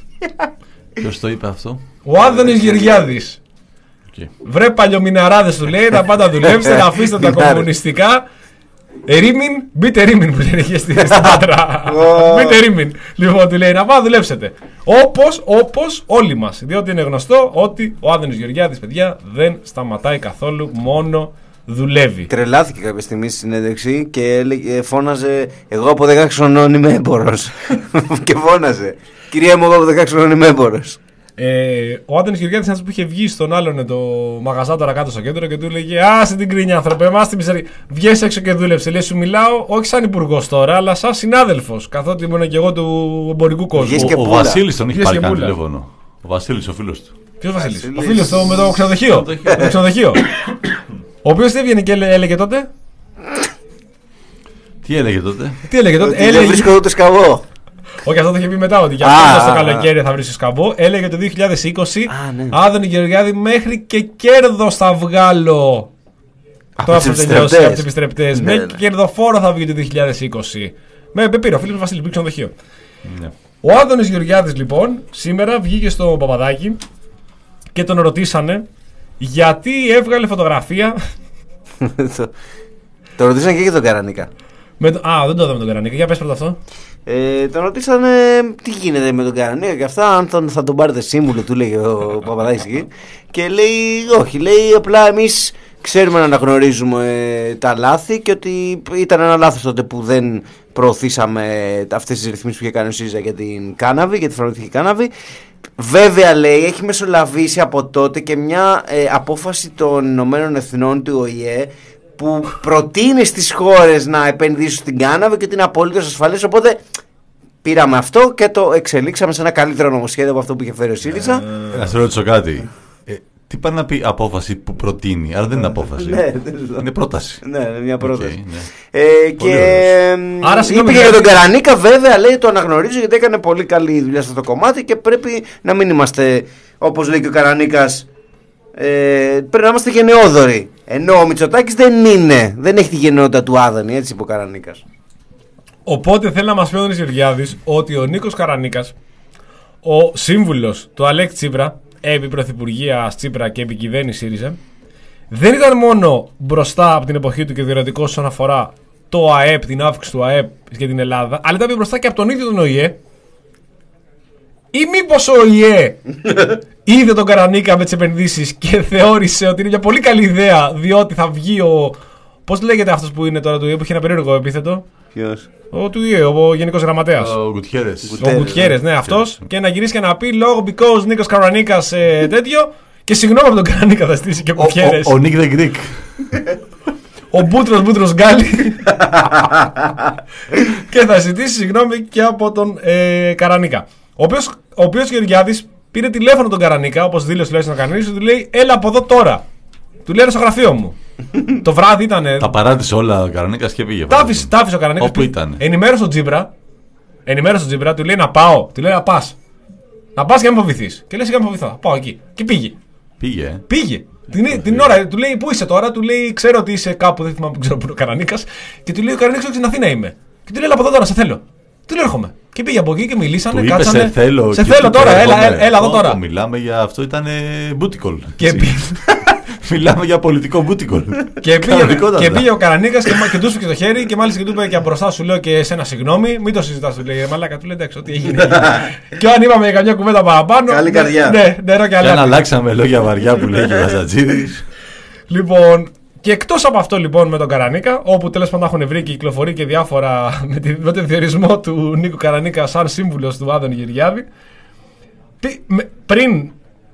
Ποιος το είπε αυτό? Ο Άδωνης Γεωργιάδης. Okay. Βρε παλιομιναράδες, του λέει, να πάτε να δουλέψετε, να αφήσετε τα κομμουνιστικά. Ερήμιν, μπείτε Ερήμιν που λένε και στην Πάτρα. Μπείτε Ερήμιν. Λοιπόν, του λέει να πάτε να δουλέψετε. Όπως, όπως όλοι μας. Διότι είναι γνωστό ότι ο Άδωνης Γεωργιάδης, παιδιά, δεν σταματάει καθόλου, μόνο δουλεύει. Τρελάθηκε κάποια στιγμή στη συνέντευξη και έλεγε, φώναζε εγώ από δεκαέξι χρονών είμαι έμπορος. Και φώναζε, κυρία μου, εγώ από δεκαέξι χρονών είμαι έμπορος. Ε, ο Άδωνης Γεωργιάδης είναι ένας που είχε βγει στον άλλον το μαγαζά τώρα κάτω στο κέντρο και του έλεγε άσε την κρίνια άνθρωπε, εμάς την ψαρή. Βγες έξω και δούλεψε. Λέει σου μιλάω όχι σαν υπουργός τώρα, αλλά σαν συνάδελφος. Καθότι ήμουν και εγώ του εμπορικού κόσμου. Ο, ο Βασίλης τον είχε πάρει καν τηλέφωνο. Ο Βασίλης, ο φίλος του. Ποιος Βασίλης? Ο φίλος του με το ξενοδοχείο. Το ξενοδοχείο. Ο οποίος δεν έβγαινε και έλεγε τότε. Τι έλεγε τότε? Τι έλεγε τότε? Δεν βρίσκω ούτε σκαβό. Όχι, αυτό το είχε πει μετά, ότι για αυτό στο καλοκαίρι θα βρει σκαμπό. Έλεγε το δύο χιλιάδες είκοσι ναι. Άδωνη Γεωργιάδη μέχρι και κέρδος θα βγάλω. Τώρα που τελειώσει από τους επιστρεπτές. Ναι, μέχρι ναι. και κερδοφόρο θα βγει το δύο χιλιάδες είκοσι. Με πήρε ο Φίλιππος Βασίλης, πήγε ξενοδοχείο. Ναι. Ο Άδωνης Γεωργιάδης λοιπόν σήμερα βγήκε στο Παπαδάκι και τον ρωτήσανε γιατί έβγαλε φωτογραφία. το, το ρωτήσανε και για τον Καρανίκα. Με το, α, δεν το είδαμε τον Καρανίκα. Για πες πρώτα αυτό. Ε, τον ρωτήσανε τι γίνεται με τον Καρανίκα και αυτά, αν τον, θα τον πάρετε σύμβουλο, του λέγε ο Παπαδάκης εκεί. Και λέει όχι, λέει απλά εμείς ξέρουμε να αναγνωρίζουμε ε, τα λάθη και ότι ήταν ένα λάθος τότε που δεν προωθήσαμε αυτές τις ρυθμίσεις που είχε κάνει ο ΣΥΡΙΖΑ για την κάναβη, για τη φαρμακευτική κάναβη. Βέβαια, λέει, έχει μεσολαβήσει από τότε και μια ε, απόφαση των Ηνωμένων Εθνών του Ο Η Ε που προτείνει στις χώρες να επενδύσουν στην κάναβη και την απολύτως ασφαλής. Οπότε πήραμε αυτό και το εξελίξαμε σε ένα καλύτερο νομοσχέδιο από αυτό που είχε φέρει ο ΣΥΡΙΖΑ. Ε, να σε ρωτήσω κάτι. Ε, τι πάει να πει απόφαση που προτείνει, άρα δεν είναι απόφαση. Ναι, είναι πρόταση. Ναι, είναι μια πρόταση. Okay, ναι. Ε, και άρα, είπε και για τον Καρανίκα, βέβαια, λέει, το αναγνωρίζω γιατί έκανε πολύ καλή δουλειά σε αυτό το κομμάτι και πρέπει να μην είμαστε, όπως λέει και ο Καρανίκας, ε, πρέπει να είμαστε γενναιόδοροι. Ενώ ο Μητσοτάκης δεν είναι, δεν έχει τη γενναιότητα του Άδωνη, έτσι είπε ο Καρανίκας. Οπότε θέλει να μας πει ο Άδωνης Γεωργιάδης ότι ο Νίκος Καρανίκας, ο σύμβουλος του Αλέξη Τσίπρα, επί πρωθυπουργία Τσίπρα και επί κυβέρνηση ΣΥΡΙΖΑ, δεν ήταν μόνο μπροστά από την εποχή του και διορατικός όσον αφορά το ΑΕΠ, την αύξηση του ΑΕΠ για την Ελλάδα, αλλά ήταν μπροστά και από τον ίδιο τον Ο Η Ε. Ή μήπως ο Ο Η Ε είδε τον Καρανίκα με τις επενδύσεις και θεώρησε ότι είναι μια πολύ καλή ιδέα, διότι θα βγει ο. Πώς λέγεται αυτός που είναι τώρα του Ο Η Ε που έχει ένα περίεργο επίθετο? Ποιος? Ο του Ο Η Ε, ο Γενικός Γραμματέας. Ο Γκουτιέρες. Ο Γκουτιέρες, ναι, αυτός. Και να γυρίσει και να πει λόγω because Νίκος Καρανίκας ε, τέτοιο. Και συγγνώμη από τον Καρανίκα θα στήσει και ο Γκουτιέρες. Ο Νίκ the Greek. Ο Μπούτρος Μπούτρος Γκάλι. Και θα ζητήσει συγγνώμη και από τον ε, Καρανίκα. Ο οποίος, ο οποίος Γεωργιάδης πήρε τηλέφωνο τον Καρανίκα, όπως δήλωσε τουλάχιστον ο Καρανίκας, του λέει έλα από εδώ τώρα. Του λέει στο γραφείο μου. Το βράδυ ήταν. Τα παράτησε όλα ο Καρανίκας και πήγε. Τα άφησε ο Καρανίκας. Όπου ήταν. Ενημέρωσε τον Τζίπρα. Ενημέρωσε τον Τζίπρα, του λέει να πάω. Του λέει να πας. Να πας και να με φοβηθείς. Και λέει: σιγά με φοβηθώ. Πάω εκεί. Και πήγε. Πήγε. Πήγε. Την, την ώρα του λέει: πού είσαι τώρα, του λέει: ξέρω ότι είσαι κάπου, δεν θυμάμαι, ξέρω που είναι ο Καρανίκας. Και του λέει: ο Καρανίκας, στην Αθήνα είμαι. Και του λέει: από εδώ τώρα, σε θέλω. Του λέει: έρχομαι. Και πήγε από εκεί και μιλήσανε. Του κάτσανε. Σε θέλω, σε θέλω τώρα, έλα, έλα, έλα εδώ τώρα. Μιλάμε για αυτό, ήταν μπούτικολ. Και Μιλάμε για πολιτικό μπούτικολ. Και πήγε, και πήγε ο Καρανίκας και, και του σφίξε το χέρι και μάλιστα και του είπε και μπροστά σου λέω και εσένα συγγνώμη. Μην το συζητάς, του λέει μαλάκα, του λέει εντάξει, ό,τι έγινε. Και αν είπαμε για καμιά κουβέντα παραπάνω. Καλή καρδιά. Ναι, νερό και αλάτι. Και αν αλλάξαμε λόγια βαριά που λέει και ο Βαζατζίδης. Λοιπόν, και εκτός από αυτό λοιπόν με τον Καρανίκα, όπου τέλος πάντων έχουν βρει και κυκλοφορεί και διάφορα με, τη, με τον διορισμό του Νίκου Καρανίκα σαν σύμβουλος του Άδωνη Γεωργιάδη, πριν.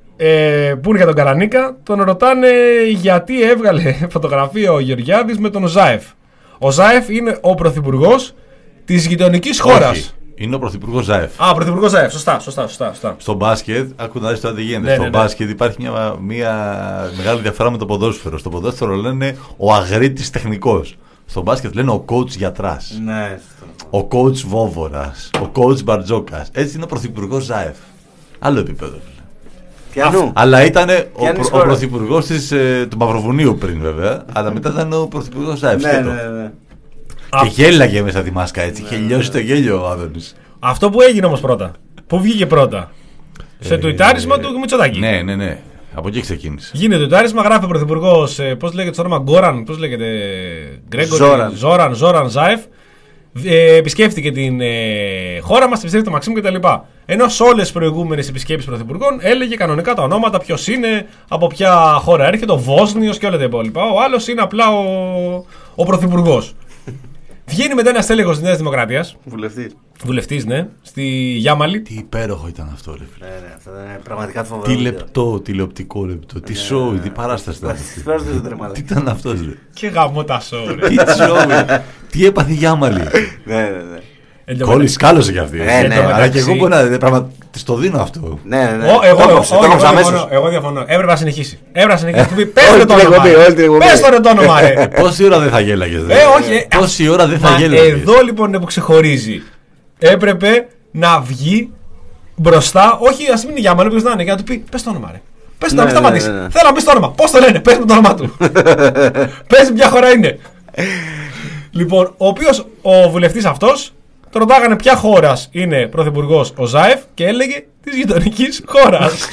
Ε, που είναι για τον Καρανίκα, τον ρωτάνε γιατί έβγαλε φωτογραφία ο Γεωργιάδης με τον Ζάεφ. Ο Ζάεφ είναι ο πρωθυπουργός της γειτονικής χώρας. Είναι ο πρωθυπουργός Ζάεφ. Α, ο πρωθυπουργός Ζάεφ, σωστά, σωστά, σωστά, σωστά. Στο μπάσκετ, ακούτε να δεις τώρα τι γίνεται. Ναι, Στο ναι, ναι. μπάσκετ υπάρχει μια, μια μεγάλη διαφορά με το ποδόσφαιρο. Στο ποδόσφαιρο λένε ο αγρίτης τεχνικός. Στο μπάσκετ λένε ο coach γιατράς. Ναι. Ο coach Βόβορας. Ο coach Μπαρτζόκας. Έτσι είναι ο πρωθυπουργός Ζάεφ. Άλλο επίπεδο. Πιανού. Αλλά ήταν ο, Πιανής ο πρωθυπουργός ε, του Μαυροβουνίου πριν βέβαια. Αλλά μετά ήταν ο πρωθυπουργός Ζάεφ. Ναι, ναι, ναι. Και γέλαγε μέσα τη μάσκα έτσι. Είχε λιώσει το γέλιο ο Άδωνης. Αυτό που έγινε όμως πρώτα. Πού βγήκε πρώτα. Σε Ε, τουιτάρισμα του Μητσοτάκη. Ναι, ναι, ναι. Από εκεί ξεκίνησε. Γίνεται τουιτάρισμα, γράφει ο πρωθυπουργός, ε, πώς λέγεται το όνομα, Γκόραν, πώς λέγεται. Γκρέγκορι, Ζόραν. Ζόραν, Ζόραν Ζάεφ. Ε, επισκέφτηκε την ε, χώρα μας, επισκέφτηκε το Μαξίμου κτλ. Ενώ σε όλες τις προηγούμενες επισκέψεις πρωθυπουργών έλεγε κανονικά τα ονόματα, ποιος είναι, από ποια χώρα έρχεται, ο Βόσνιος και όλα τα υπόλοιπα. Ο άλλος είναι απλά ο, ο πρωθυπουργός. Βγαίνει μετά ένα στέλεχος της Νέας Δημοκρατίας, Βουλευτής. βουλευτής, ναι, στη Γιάμαλη. Τι υπέροχο ήταν αυτό, ρε φίλε. Ναι, ναι, αυτό είναι πραγματικά φοβερό. Τι λεπτό, τηλεοπτικό λεπτό. Τι σόου, τι παράσταση ήταν αυτή. Τι παράσταση ήταν, μάλλον. Τι ήταν αυτό, ρε. Και γαμώ τα σόρ. Τι σόου, τι έπαθε η Γιάμαλη. Ναι, ναι, ναι. Κόλλη σκάλωσε κι αυτή. Ναι, ναι, Αλλά και εντάξει. εγώ μπορώ να. Πράγμα, της το δίνω αυτό. Ναι, ναι, ναι. Ω, εγώ, Το εγώ, έκοψε, το εγώ, έκοψε εγώ αμέσως. διαφωνώ, εγώ διαφωνώ. Έπρεπε να συνεχίσει. Έπρεπε να συνεχίσει. Του πει πες Όλη το το την όνομα. εκπομπή, όλη την εκπομπή. Πες το ρε το όνομα, ρε. Πόση ώρα δεν θα γέλαγες, ρε. Ε, όχι. ε, Πόση ώρα δεν μα θα γέλαγες. Εδώ λοιπόν είναι που ξεχωρίζει. Έπρεπε να βγει μπροστά, όχι α μην είναι για μάλλον, ποιος να είναι, για να του πει πες το όνομα, ρε. Πες το, Ναι, να μην ναι, σταματήσει. ναι, ναι. Θέλω να πεις το όνομα. Πώς το λένε, πες μου το όνομά του. Πες ποια χώρα είναι. Λοιπόν, ο οποίος ο βουλευτής αυτός τον ρωτάγανε ποια χώρας είναι πρωθυπουργός ο Ζάεφ και έλεγε της γειτονικής χώρας.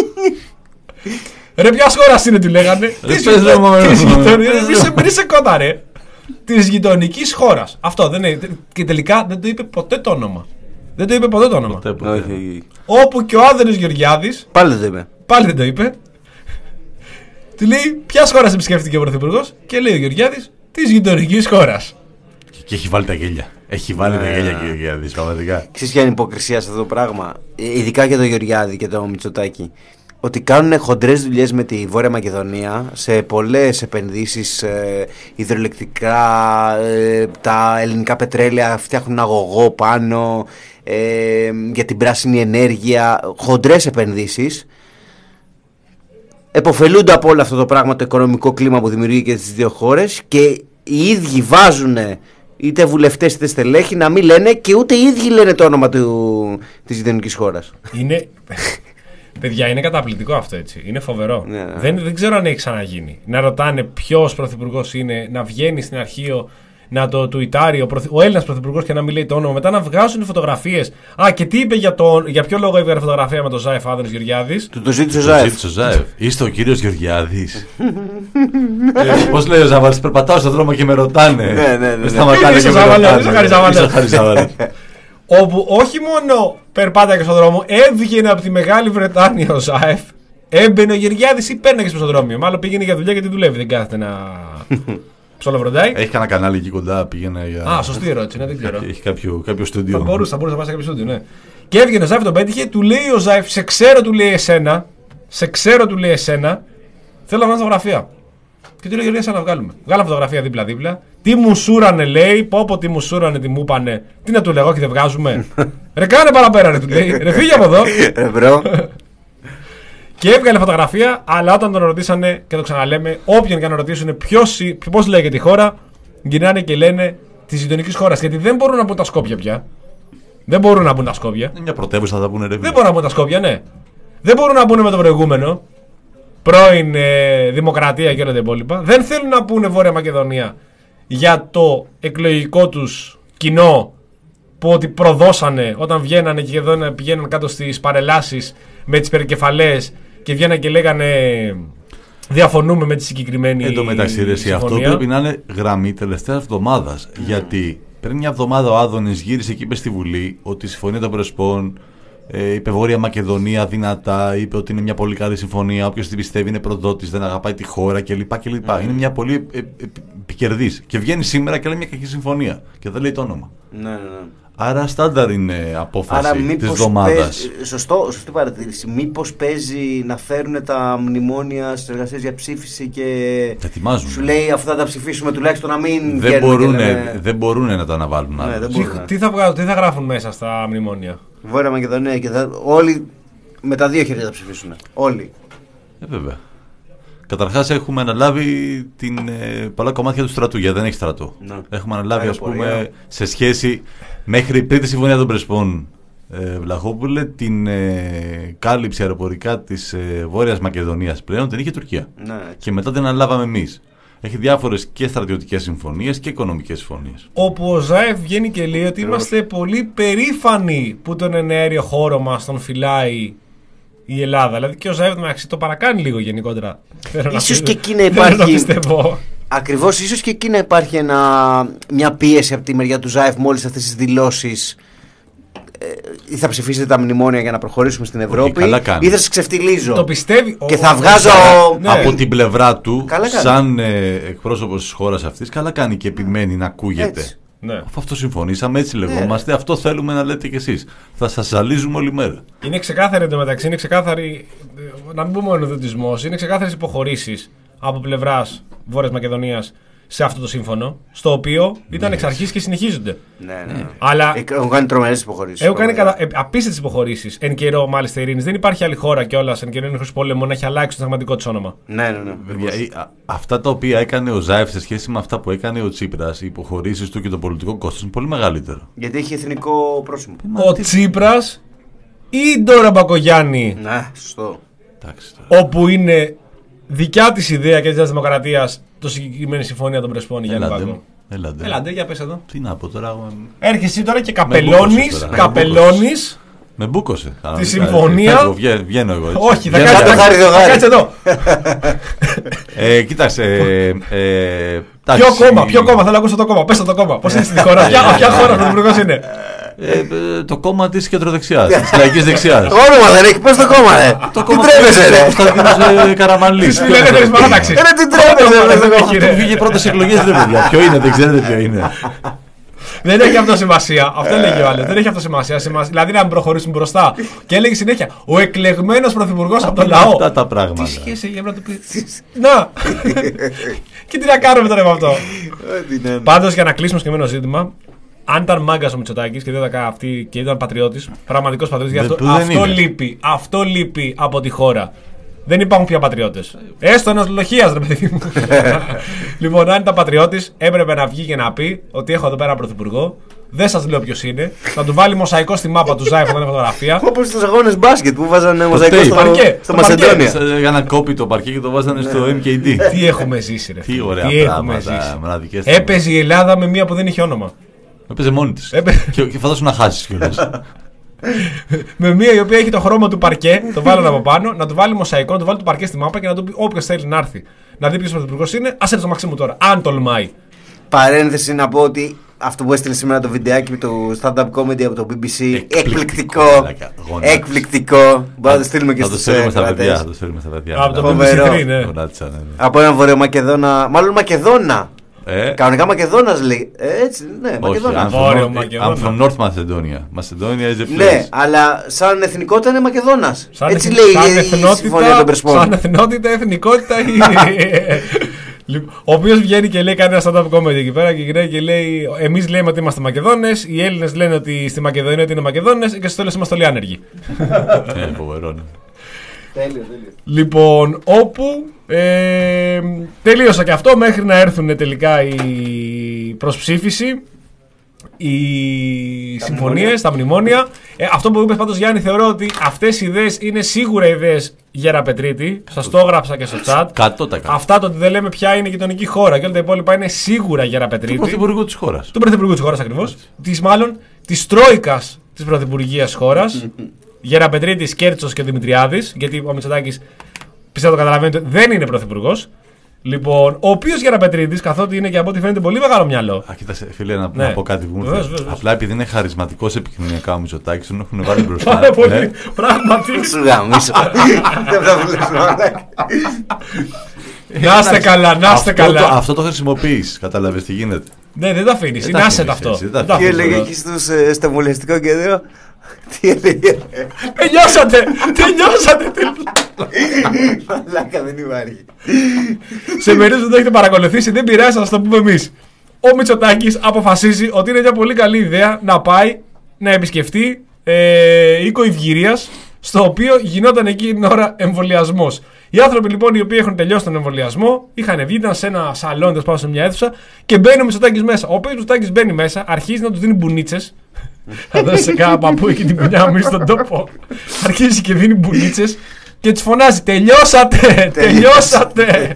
Ρε ποιας χώρας είναι, του λέγανε. Της πες το, μωρέ. γειτονικής. Μη σε κότα, ρε. Της γειτονικής χώρας. Αυτό δεν είναι. Και τελικά δεν το είπε ποτέ το όνομα. Δεν το είπε ποτέ το όνομα. Ποτέ, ποτέ. Όχι, όχι. Όπου και ο Άδωνης Γεωργιάδης Πάλι δεν το είπε. πάλι δεν το είπε. Του λέει, ποια χώρα επισκέφτηκε ο Πρωθυπουργός? Και λέει ο Γεωργιάδης, της γειτονικής χώρας. Και, και έχει βάλει τα γέλια. Έχει βάλει τα γέλια και ο Γεωργιάδης, πραγματικά. Ξέρεις ποια είναι η υποκρισία σε αυτό το πράγμα? Ειδικά για τον Γεωργιάδη και τον Μητσοτάκη. Ότι κάνουν χοντρές δουλειές με τη Βόρεια Μακεδονία σε πολλές επενδύσεις ε, υδροελεκτρικά, ε, τα ελληνικά πετρέλαια φτιάχνουν αγωγό πάνω, ε, για την πράσινη ενέργεια, χοντρές επενδύσεις. Εποφελούνται από όλο αυτό το πράγμα, το οικονομικό κλίμα που δημιουργεί και στις δύο χώρες, και οι ίδιοι βάζουν είτε βουλευτές είτε στελέχοι να μην λένε, και ούτε οι ίδιοι λένε το όνομα του, της γειτονικής χώρας. Είναι... Παιδιά, είναι καταπληκτικό αυτό, έτσι. Είναι φοβερό. Ναι, ναι. Δεν, δεν ξέρω αν έχει ξαναγίνει. Να ρωτάνε ποιος πρωθυπουργός είναι, να βγαίνει στην αρχείο, να το τουιτάρει ο, πρωθυ... ο Έλληνας πρωθυπουργός και να μην λέει το όνομα. Μετά να βγάζουν φωτογραφίες. Α, και τι είπε για, το... για ποιο λόγο έβγαλε φωτογραφία με τον Ζάεφ Άδωνης Γεωργιάδης. Του το ζήτησε ο Το Ζάεφ. ζήτησε ο Ζάεφ. Είστε ο κύριος Γεωργιάδης. Πώς λέει ο Ζάβαλης, περπατάω στον δρόμο και με ρωτάνε. Ναι, ναι, ναι. Δεν σταματάνε Είσαι και με Ζάβαλης, ρωτάνε. είσαι Χαριζάβαλης. Είσαι Χαριζάβαλης. Όπου όχι μόνο περπάταγε στον δρόμο, έβγαινε από τη Μεγάλη Βρετάνια ο Ζάεφ, έμπαινε ο Γεωργιάδης ή πέρναγε στο πεζοδρόμιο. Μάλλον πήγαινε για δουλειά γιατί δουλεύει, δεν κάθεται να ψολοβροντάει. Έχει κανένα κανάλι εκεί κοντά, πήγαινε για. Α, σωστή ερώτηση, ναι, δεν ξέρω. Έχει κάποιο, κάποιο στούντιο. Θα μπορούσε, θα μπορούσε να πάει σε κάποιο στούντιο, ναι. Και έβγαινε ο Ζάεφ, τον πέτυχε, του λέει ο Ζάεφ, σε ξέρω, του λέει εσένα, σε ξέρω, του λέει εσένα, θέλω να βγάλω φωτογραφία. Και του λέει Γεωργία, σαν να βγάλουμε. Βγάλα φωτογραφία δίπλα-δίπλα. Τι μου σούρανε, λέει, πω πω τι μου σούρανε, τι μου είπανε. Τι να του λέγω, όχι δεν βγάζουμε. Ρε κάνε παραπέρα, ρε, του λέει. Ρε φύγε από εδώ. Ρε μπρο. Και έβγαλε φωτογραφία, αλλά όταν τον ρωτήσανε, και το ξαναλέμε, όποιον και να ρωτήσουν πώς λέγεται η χώρα, γυρνάνε και λένε τη γειτονική χώρα. Γιατί δεν μπορούν να πούν τα Σκόπια πια. Δεν μπορούν να πούν τα Σκόπια. Είναι μια πρωτεύουσα, θα τα πούνε ρε. Δεν μπορούν να πούν τα Σκόπια, ναι. Δεν μπορούν να πούνε με το προηγούμενο. Πρώην ε, Δημοκρατία και όλα τα υπόλοιπα. Δεν θέλουν να πούνε Βόρεια Μακεδονία για το εκλογικό τους κοινό που ότι προδώσανε όταν βγαίνανε και εδώ πηγαίναν κάτω στις παρελάσεις με τις περικεφαλές και βγαίνανε και λέγανε διαφωνούμε με τη συγκεκριμένη. Εν τω μεταξύ, ρε, αυτό πρέπει να είναι γραμμή τελευταία εβδομάδα. Mm. Γιατί πριν μια εβδομάδα ο Άδωνης γύρισε και είπε στη Βουλή ότι η συμφωνία των Πρεσπών ε, είπε Βόρεια Μακεδονία δυνατά, είπε ότι είναι μια πολύ καλή συμφωνία. Όποιος την πιστεύει είναι προδότης, δεν αγαπάει τη χώρα κλπ. κλπ. Mm. Είναι μια πολύ ε, ε, επικερδής. Και βγαίνει σήμερα και λέει μια κακή συμφωνία. Και δεν λέει το όνομα. Ναι, ναι, ναι. Άρα στάνταρ είναι απόφαση της εβδομάδας. Σωστό, σωστή παρατήρηση. Μήπως παίζει να φέρουν τα μνημόνια στις εργασίες για ψήφιση και ετοιμάζουν. Σου λέει αφού θα τα ψηφίσουμε τουλάχιστον να μην δεν μπορούν, λέμε... δεν μπορούν να τα αναβάλουν. Ναι, δεν τι, τι, θα βγάλουν, τι θα γράφουν μέσα στα μνημόνια? Βόρεια Μακεδονία και θα, όλοι με τα δύο χέρια θα ψηφίσουν. Όλοι. Ε, βέβαια. Καταρχάς έχουμε αναλάβει την, ε, πολλά κομμάτια του στρατού, γιατί δεν έχει στρατό. Ναι. Έχουμε αναλάβει, ας πούμε, σε σχέση μέχρι πριν τη συμφωνία των Πρεσπών, ε, Βλαχόπουλε, την ε, κάλυψη αεροπορικά της ε, Βόρειας Μακεδονίας πλέον την είχε η Τουρκία. Ναι. Και μετά την αναλάβαμε εμείς. Έχει διάφορες και στρατιωτικές συμφωνίες και οικονομικές συμφωνίες. Όπου ο Ζάεφ βγαίνει και λέει ότι είμαστε πολύ περήφανοι που τον εναέριο χώρο μας τον φυλάει η Ελλάδα. Δηλαδή και ο Ζάεφ το παρακάνει λίγο γενικότερα. Ίσως και εκεί να υπάρχει. Ακριβώς, ίσως και εκεί να υπάρχει ένα, μια πίεση από τη μεριά του Ζάεφ μόλις αυτές τις δηλώσεις. Ή θα ψηφίσετε τα μνημόνια για να προχωρήσουμε στην Ευρώπη, ή θα σας ξεφτυλίζω. Το πιστεύει. Και θα βγάζω. Ναι. Από την πλευρά του, σαν ε, εκπρόσωπος της χώρας αυτής, καλά κάνει και επιμένει να ακούγεται. Έτσι. Ναι. Αφού αυτό συμφωνήσαμε, έτσι λεγόμαστε, ναι. Αυτό θέλουμε να λέτε κι εσείς. Θα σας ζαλίζουμε όλη μέρα. Είναι ξεκάθαρη εντωμεταξύ, είναι ξεκάθαρη. Να μην πούμε ο ενδοτισμός, είναι ξεκάθαρες υποχωρήσεις από πλευράς Βόρειας Μακεδονίας σε αυτό το σύμφωνο, στο οποίο ήταν ναι. εξ αρχής και συνεχίζονται. Ναι, ναι. Αλλά έχουν κάνει τρομερές υποχωρήσεις. Έχουν κάνει κατα... απίστευτες υποχωρήσεις. Εν καιρό, μάλιστα, ειρήνης. Δεν υπάρχει άλλη χώρα κιόλας εν καιρό ειρήνης πόλεμο να έχει αλλάξει το συνταγματικό της όνομα. Ναι, ναι, ναι. Βέβαια, αυτά τα οποία έκανε ο Ζάεφ σε σχέση με αυτά που έκανε ο Τσίπρας, οι υποχωρήσεις του και το πολιτικό κόστος είναι πολύ μεγαλύτερο. Γιατί έχει εθνικό πρόσημο. Ο Τσίπρας ή η Ντόρα Μπακογιάννη. Ναι, σωστό. Όπου είναι δικιά της ιδέα και της Δημοκρατίας το συγκεκριμένη συμφωνία των Πρεσπών για Πάκο. Ελάτε. Ελάτε, για πες εδώ. Τι να πω τώρα. Έρχεσαι τώρα και καπελώνεις. Καπελώνεις. Με μπούκωσε. Τη συμφωνία. Βγαίνω εγώ. Όχι, θα κάτσε εδώ. Κοίταξε. Ποιο κόμμα, ποιο κόμμα, θέλω να ακούσω το κόμμα. Πες το κόμμα. Πώς είναι στη χώρα. Ποια χώρα ο Πρωθυπουργός είναι. Ε, το κόμμα της κεντροδεξιάς, της λαϊκής δεξιάς. Όνομα δεν έχει, πες το κόμμα, ρε. Το Τι κόμμα τρέπεσαι, ρε. Κωνσταντίνος Καραμανλής. Τι λέγεται της παράταξης. Ρε, τι τρέπεσαι, ρε. Του βγήκε πρώτες εκλογές, ρε παιδιά. Ποιο είναι, δεν ξέρετε ποιο είναι. Δεν έχει αυτό σημασία. Αυτό έλεγε ο άλλος. Δεν έχει αυτό σημασία. Δηλαδή να προχωρήσουμε μπροστά. Και έλεγε συνέχεια ο εκλεγμένος πρωθυπουργός από το λαό. Αυτά τα πράγματα. Τι σχέση έχει να του πει. Να! Και τι να κάνουμε τώρα με αυτό. Πάντως για να κλείσουμε συγκεκριμένο ζήτημα, αν ήταν μάγκας ο Μητσοτάκης και δεν ήταν αυτή και ήταν πατριώτης, πραγματικός πατριώτης, γι' αυτό, αυτό λείπει. Αυτό λείπει από τη χώρα. Δεν υπάρχουν πια πατριώτες. Έστω ενός λοχείας, ρε παιδί μου. Λοιπόν, αν ήταν πατριώτης, έπρεπε να βγει και να πει ότι έχω εδώ πέρα πρωθυπουργό. Δεν σας λέω ποιος είναι. Να του βάλει μοσαϊκό στη μάπα του Ζάιφ όταν είναι φωτογραφία. Όπως στους αγώνες μπάσκετ που βάζανε μοσαϊκό στο, παρκέ, στο Μασεντόνια. Για να κόπει το παρκέ και το βάζανε στο εμ κέι ντι. Τι έχουμε ζήσει, ρε. Τι ωραία Τι πράγματα. Έπαιζε η Ελλάδα με μία που δεν είχε όνομα. Έπαιζε μόνη της. Και φαντάσου να χάσεις κιόλας. Με μία η οποία έχει το χρώμα του παρκέ, το βάλανε από πάνω, να του βάλει μοσαϊκό, να του βάλει το παρκέ στη μάπα και να του πει όποιος θέλει να έρθει να δει ποιος πρωθυπουργός είναι, ας έρθει στο Μαξίμου τώρα, αν τολμάει. Παρένθεση να πω ότι αυτό που έστειλε σήμερα το βιντεάκι του stand-up comedy από το μπι μπι σι, εκπληκτικό. Εκπληκτικό. Μπορούμε να το στείλουμε και στους κρατές. Θα το στείλουμε στα παιδιά. Από το μπι μπι σι τρία, ναι. Από έναν Βορειομακεδόνα, μάλλον Μακεδόνα. Ε? Κανονικά Μακεδόνας λέει. Έτσι, ναι, Μακεδόνα. I'm from North Macedonia. Macedonia is a place. Ναι, αλλά σαν εθνικότητα είναι Μακεδόνας. Σαν έτσι εθ... λέει σαν η συμφωνία των Πρεσπών. Σαν εθνότητα, εθνικότητα ή... Ο οποίος βγαίνει και λέει κάνει ένα stand-up comedy εκεί πέρα και γυρνάει και λέει εμείς λέμε ότι είμαστε Μακεδόνες, οι Έλληνες λένε ότι στη Μακεδονία ότι είναι Μακεδόνες και στο τέλος είμαστε όλοι άνεργοι. Ε, φοβερό. Τέλειο, τέλειο. Λοιπόν, όπου ε, τελείωσα και αυτό μέχρι να έρθουν τελικά η προσψήφιση, οι συμφωνίες, τα μνημόνια. Ε, αυτό που είπες πάντως Γιάννη, θεωρώ ότι αυτές οι ιδέες είναι σίγουρα ιδέες Γεραπετρίτη. Σας το έγραψα και στο chat. εκατό τοις εκατό. Αυτά το ότι δεν λέμε ποια είναι η γειτονική χώρα και όλα τα υπόλοιπα είναι σίγουρα Γεραπετρίτη. Του πρωθυπουργού της χώρας. Του πρωθυπουργού της χώρας ακριβώς. Της μάλλον της τρόικας της πρωθυπουργίας χώρας. Γεραπετρίτης, Κέρτσος και Δημητριάδης. Γιατί ο Μητσοτάκης, πιστεύω το καταλαβαίνετε, δεν είναι πρωθυπουργός. Λοιπόν, ο οποίος Γεραπετρίτης, καθότι είναι και από ό,τι φαίνεται πολύ μεγάλο μυαλό. Α, κοίτασε, φίλε, να, ναι. να πω κάτι που μου ήρθε. Απλά επειδή είναι χαρισματικός επικοινωνιακά ο Μητσοτάκης, τον έχουν βάλει μπροστά. Πάρα πολύ. Πράγματι. Σου γαμίσω. Να είστε καλά, να είστε καλά. Αυτό το χρησιμοποιείς, κατάλαβες τι γίνεται. Ναι, δεν το αφήνεις. Είναι άσετ αυτό. Τι έλεγε εκεί στο εμβολιαστικό κέντρο. Τι έλεγε. Τελειώσατε! Τελειώσατε! Μαλάκα, δεν υπάρχει. Σε περίπτωση που το έχετε παρακολουθήσει, δεν πειράζει, θα σας το πούμε εμείς. Ο Μητσοτάκης αποφασίζει ότι είναι μια πολύ καλή ιδέα να πάει να επισκεφτεί ε, οίκο Ιυγυρίας, στο οποίο γινόταν εκεί την ώρα εμβολιασμός. Οι άνθρωποι λοιπόν οι οποίοι έχουν τελειώσει τον εμβολιασμό είχαν βγει, ήταν σε ένα σαλόνι, πάνω σε μια αίθουσα και μπαίνει ο Μητσοτάκης μέσα. Ο οποίος Μητσοτάκης μπαίνει μέσα, αρχίζει να του δίνει μπουνίτσες. Θα δώσει σε κάνα παππού εκεί την πουνιά μου στον τόπο. Αρχίζει και δίνει μπουνίτσες και τους φωνάζει τελειώσατε, τελειώσατε.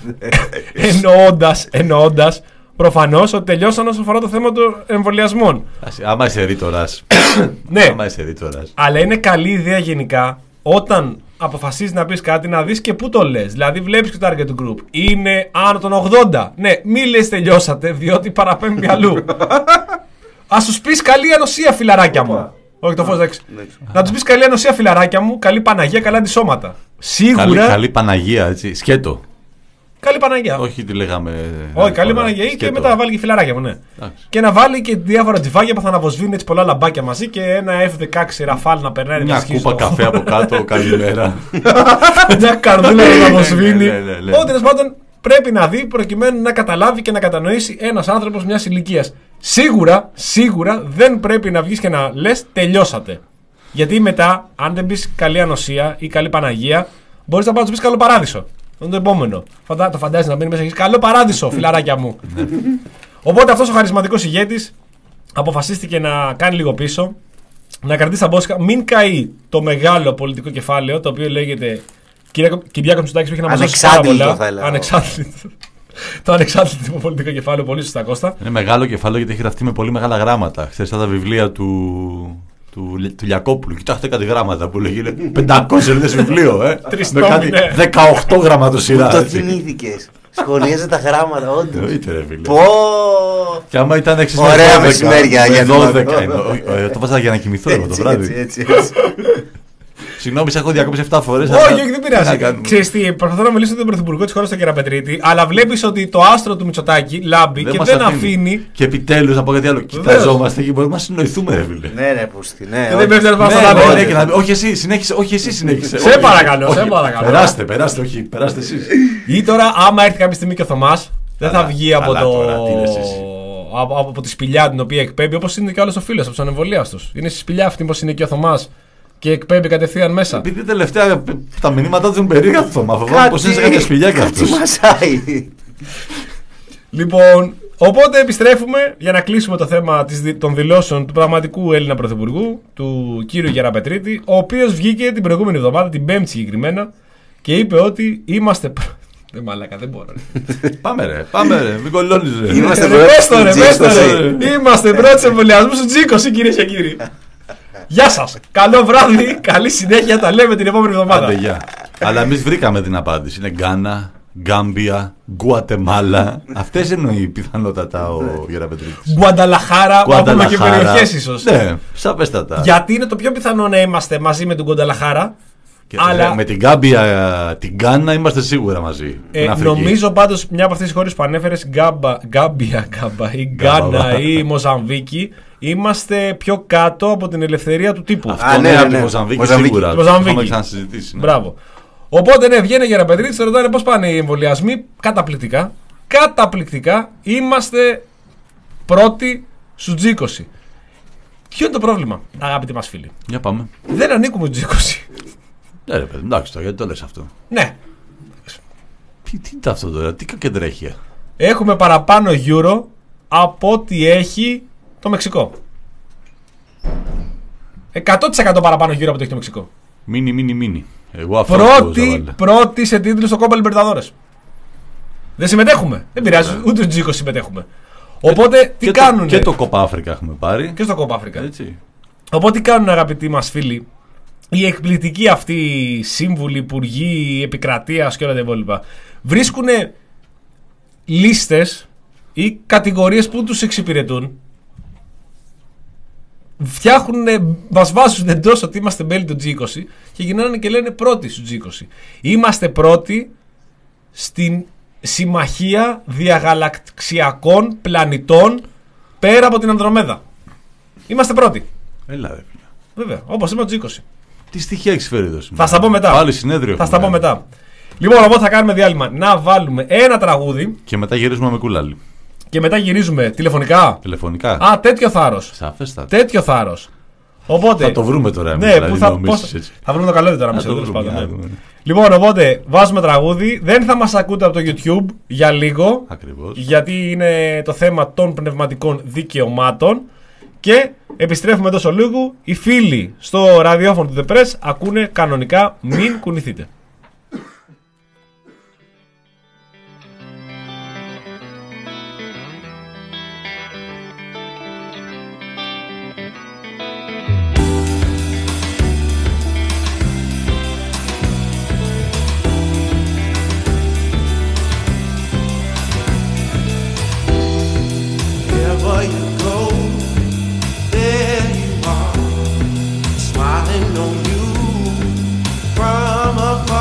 εννοώντας, εννοώντας προφανώς ότι τελειώσαν όσον αφορά το θέμα των εμβολιασμών. Άμα είσαι ρήτορας. Ναι, άμα είσαι ρήτορας. Αλλά είναι καλή ιδέα γενικά όταν αποφασίζεις να πεις κάτι να δεις και πού το λες. Δηλαδή βλέπεις και το target group είναι άνω των ογδόντα. Ναι, μη λες τελειώσατε διότι παραπέμπει αλλού. Ας τους πεις καλή ανοσία φιλαράκια μου. Όχι το φως εντάξει. Να τους πεις καλή ανοσία φιλαράκια μου, καλή Παναγία, καλά αντισώματα. Σίγουρα. Καλή, καλή Παναγία, έτσι. Σκέτο. Καλή Παναγία. Όχι τι λέγαμε. Όχι, καλή Παναγία σκέτο. Και μετά να βάλει και φιλαράκια μου, ναι. Άξι. Και να βάλει και διάφορα τζιφάκια που θα αναβοσβήνουν έτσι πολλά λαμπάκια μαζί και ένα εφ δεκαέξι Ραφάλ να περνάει. Μια κούπα καφέ από κάτω, καλημέρα. Μια καρδούλα να αναβοσβήνει. Ό,τι τέλος πάντων πρέπει να δει προκειμένου να καταλάβει και να κατανοήσει ένας άνθρωπος μιας ηλικίας. Σίγουρα, σίγουρα δεν πρέπει να βγεις και να λες τελειώσατε. Γιατί μετά, αν δεν πεις καλή ανοσία ή καλή Παναγία, μπορείς να πάω να του πεις καλό παράδεισο. Το επόμενο. Φαντά, το φαντάζεσαι να μπαίνει μέσα και έχεις καλό παράδεισο, φιλαράκια μου. Οπότε αυτός ο χαρισματικός ηγέτης αποφασίστηκε να κάνει λίγο πίσω, να κρατήσει τα μπόσκα, μην καεί το μεγάλο πολιτικό κεφάλαιο, το οποίο λέγεται Κυριάκος Μητσοτάκης, που έχει να μας δώσει πάρα πολλά. Ανεξάρτητο. Το ανεξάρτητο πολιτικό κεφάλαιο, πολύ σωστά Κώστα. Είναι μεγάλο κεφάλαιο γιατί έχει γραφτεί με πολύ μεγάλα γράμματα. Ξέρεις, τα βιβλία του, του, του Λιακόπουλου. Κοιτάξτε κάτι γράμματα που λέγει. πεντακόσιες σελίδες βιβλίο, ε. Τρεις με τόμοι, κάτι ναι. δεκαοκτώ γραμματοσυρά. Το θυμήθηκες. Σχολίαζε τα γράμματα, όντως. Εννοείται, ρε φίλε. Πω! Και άμα ήταν έξι Ωραία μεσημέρια για να δώδεκα. Το βάζα για να κοιμηθώ εγώ το βράδυ. Έτσι, έτσι. Συγγνώμη, σε έχω διακόψει επτά φορές. Όχι, όχι, δεν πειράζει. Ξέρεις τι, προσπαθώ να μιλήσω με τον πρωθυπουργό της χώρας, τον Γεραπετρίτη, αλλά βλέπεις ότι το άστρο του Μητσοτάκη λάμπει και δεν αφήνει. Και επιτέλους, να πω κάτι άλλο. Κοιταζόμαστε και μπορούμε να συνοηθούμε, ρε φίλε. Ναι, ρε, πούστη, ναι. Δεν πρέπει να μας τα όχι εσύ, συνέχισε. Όχι εσύ, συνέχισε. Σε παρακαλώ, σε παρακαλώ. Περάστε, περάστε, όχι, περάστε εσείς. Ή τώρα, άμα έρθει κάποια στιγμή και ο Θωμάς, δεν θα βγει από το. Από, από τη σπηλιά την οποία εκπέμπει, όπως είναι και όλος ο φίλος από τους ανεμβολίαστους. Είναι στη σπηλιά αυτή, όπως είναι και ο Θωμάς. Και εκπέμπει κατευθείαν μέσα. Επειδή τελευταία τα μηνύματά του είναι περίεργα του Θωμά. Φοβάμαι πως είναι σε κάποια σπηλιά κι αυτός. Κάτι μασάει. Λοιπόν, οπότε επιστρέφουμε για να κλείσουμε το θέμα των δηλώσεων του πραγματικού Έλληνα Πρωθυπουργού, του κύριου Γεραπετρίτη, ο οποίος βγήκε την προηγούμενη εβδομάδα, την Πέμπτη συγκεκριμένα, και είπε ότι είμαστε. Δεν μαλάκα, δεν μπορώ. Πάμε ρε, πάμε ρε, μην κολλώνεις ρε. Είμαστε πρώτοι σε εμβολιασμού του τζι είκοσι, κυρίες και κύριοι. Γεια σας. Καλό βράδυ. Καλή συνέχεια. Τα λέμε την επόμενη εβδομάδα. Άντε, γεια. Αλλά εμείς βρήκαμε την απάντηση. Είναι Γκάνα, Γκάμπια, Γκουατεμάλα. Αυτές εννοεί πιθανότατα ο Γεραπετρίτης. Γκουανταλαχάρα. Από και περιοχές ίσως. Ναι, σαφέστατα. Γιατί είναι το πιο πιθανό να είμαστε μαζί με τον Γκουανταλαχάρα. Αλλά... Με την Γκάμπια, την Γκάνα είμαστε σίγουρα μαζί. Ε, νομίζω πάντως μια από αυτές τις χώρες που ανέφερες, Γκάμπα, Γκάμπια, Γκάμπα, ή Γκάνα ή Μοζαμβίκη, είμαστε πιο κάτω από την ελευθερία του τύπου. Αυτό Α, ναι, ναι, από τη Μοζαμβίκη σίγουρα. Το έχουμε ξανασυζητήσει. Ναι. Μπράβο. Οπότε ναι, βγαίνει Γεραπετρίτης, θα ρωτάνε πώς πάνε οι εμβολιασμοί. Καταπληκτικά. Καταπληκτικά. Είμαστε πρώτοι στους τζι είκοσι. Ποιο είναι το πρόβλημα, αγαπητοί μας φίλοι? Για πάμε. Δεν ανήκουμε στους τζι είκοσι. Ναι, ρε παιδί, εντάξει τώρα, γιατί το λες αυτό? Ναι. Τι, τι είναι αυτό τώρα, τι κακεντρέχεια? Έχουμε παραπάνω euro από ό,τι έχει το Μεξικό. εκατό τοις εκατό παραπάνω euro από ό,τι έχει το Μεξικό. Μίνι, μίνι, μίνι. Εγώ αυτό πρώτη, πρώτη σε τίτλους στο Κόμπα Λιμπερταδόρες. Δεν συμμετέχουμε. Δεν πειράζει, ούτε στο τζι είκοσι συμμετέχουμε. Οπότε και, τι και κάνουνε? Το, και το Κόπα Αφρικα έχουμε πάρει. Και στο Κόπα Αφρικα. Έτσι. Οπότε τι κάνουν, αγαπητοί μας φίλοι, οι εκπληκτικοί αυτοί σύμβουλοι, υπουργοί, επικρατείας και όλα τα υπόλοιπα, βρίσκουν λίστες ή κατηγορίες που τους εξυπηρετούν, φτιάχνουν, μας βάζουν εντός ότι είμαστε μέλη του τζι είκοσι και γυρνάνε και λένε πρώτοι στο τζι είκοσι. Είμαστε πρώτοι στην συμμαχία διαγαλαξιακών πλανητών πέρα από την Ανδρομέδα. Είμαστε πρώτοι. Έλα, ρε. Βέβαια, όπως είμαι το τζι είκοσι. Τι στοιχεία έχεις φέρει εδώ σήμερα? Θα στα πω μετά. Πάλι συνέδριο. Θα στα πω μετά. Λοιπόν, οπότε θα κάνουμε διάλειμμα. Να βάλουμε ένα τραγούδι. Και μετά γυρίζουμε με κουλάλι. Και μετά γυρίζουμε τηλεφωνικά. Τηλεφωνικά. Α, τέτοιο θάρρος. Σαφέστατα. Τέτοιο θάρρος. Οπότε. Θα το βρούμε τώρα. Ναι, δηλαδή, που θα, πώς, θα βρούμε το καλώδιο τώρα μέσα. Ναι. Λοιπόν, οπότε βάζουμε τραγούδι. Δεν θα μας ακούτε από το YouTube για λίγο. Ακριβώς. Γιατί είναι το θέμα των πνευματικών δικαιωμάτων. Και επιστρέφουμε τόσο λίγο. Οι φίλοι στο ραδιόφωνο του The Press ακούνε κανονικά. Μην κουνηθείτε. Smiling on you from afar.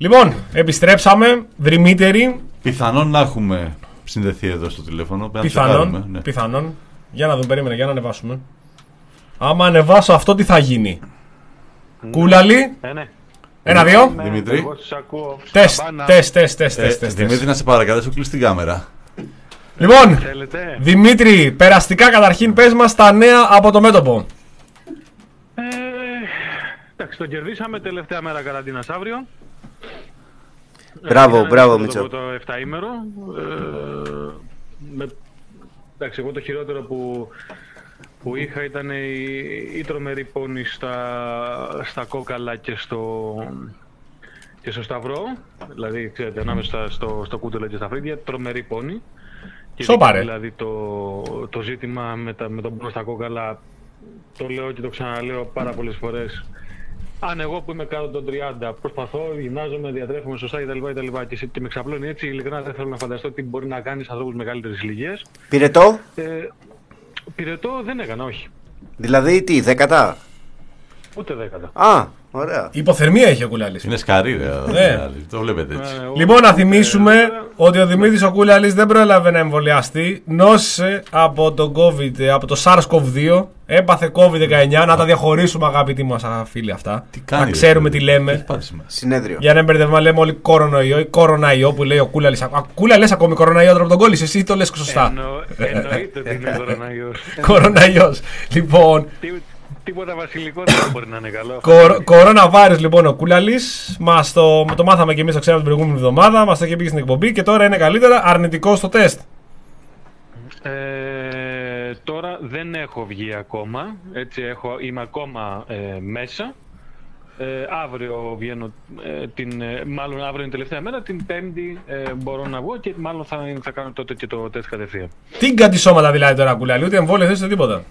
Λοιπόν, επιστρέψαμε. Δρυμύτεροι. Πιθανόν να έχουμε συνδεθεί εδώ στο τηλέφωνο. Πιθανόν. Ναι. Πιθανόν. Για να δούμε, περίμενε, για να ανεβάσουμε. Άμα ανεβάσω αυτό, τι θα γίνει. Ναι. Κούλαλη. Ε, ναι. Ένα, δύο. Δημήτρη. Τεστ, τεστ, τεστ, τεστ, τεστ. Δημήτρη, να σε παρακαλώ, σου κλείσει την κάμερα. Λοιπόν, Θέλετε. Δημήτρη, περαστικά καταρχήν πες μας τα νέα από το μέτωπο. Ε, εντάξει, το κερδίσαμε τελευταία μέρα καραντίνας αύριο. Μπράβο, ε, μπράβο, το, Μίτσο. το εφταήμερο. Ε, με, εντάξει, εγώ το χειρότερο που, που είχα ήταν η, η τρομερή πόνη στα, στα κόκαλα και στο, και στο σταυρό. Δηλαδή, ξέρετε, ανάμεσα στο, στο κούτελο και στα φρύδια, τρομερή πόνη. Σοπαρε. Δηλαδή το, το ζήτημα με, τα, με τον πόνο στα κόκαλα, το λέω και το ξαναλέω πάρα πολλές φορές. Αν εγώ που είμαι κάτω των τριάντα προσπαθώ, γυμνάζομαι, διατρέφομαι σωστά κτλ. Και, και, και με ξαπλώνει έτσι, ειλικρινά δεν θέλω να φανταστώ τι μπορεί να κάνει σε ανθρώπους μεγαλύτερης ηλικίας. Πυρετό. Ε, πυρετό δεν έκανα, όχι. Δηλαδή τι, δέκατα. Ούτε δέκατα. Α, ωραία. Υποθερμία έχει ο Κούλαλης. Είναι σκαρί, ρε. Ναι. Το βλέπετε έτσι. Ε, Λοιπόν, να ε, θυμίσουμε ε, ότι ο Δημήτρης ο Κούλαλης δεν πρόλαβε να εμβολιαστεί. Νόσησε από το COVID, από το SARS-κοβ δύο. Έπαθε κόβιντ δεκαεννιά. Να τα διαχωρίσουμε, αγαπητοί μας φίλοι, αυτά. Τι κάνει, να ξέρουμε ρε, τι λέμε. έχει πάρει σημασία. Συνέδριο. Για να μην μπερδεύουμε, λέμε όλοι κορονοϊό ή κοροναϊό που λέει ο Κούλαλης. Α, Κούλα, λες ακόμη κοροναϊό τώρα που τον κόλλησε. Εσύ το λες σωστά. εννο, εννοείται ότι είναι κοροναϊός. Κοροναϊός. Λοιπόν. Τι, τίποτα βασιλικό δεν μπορεί να είναι καλό. Κοροναβάρους λοιπόν ο Κούλαλης. Μας το, το μάθαμε και εμείς το ξέραμε την προηγούμενη εβδομάδα. Μας το είχε πει στην εκπομπή και τώρα είναι καλύτερα. Αρνητικό στο τεστ. Ε, τώρα δεν έχω βγει ακόμα, έτσι έχω, είμαι ακόμα ε, μέσα. Ε, αύριο βγαίνω, ε, την, ε, μάλλον αύριο είναι η τελευταία μέρα, την Πέμπτη ε, μπορώ να βγω και μάλλον θα, θα κάνω τότε και το τεστ κατευθείαν. Τι κατησώματα δηλαδή τώρα, Κούλαλη, ούτε εμβόλιο θες τίποτα.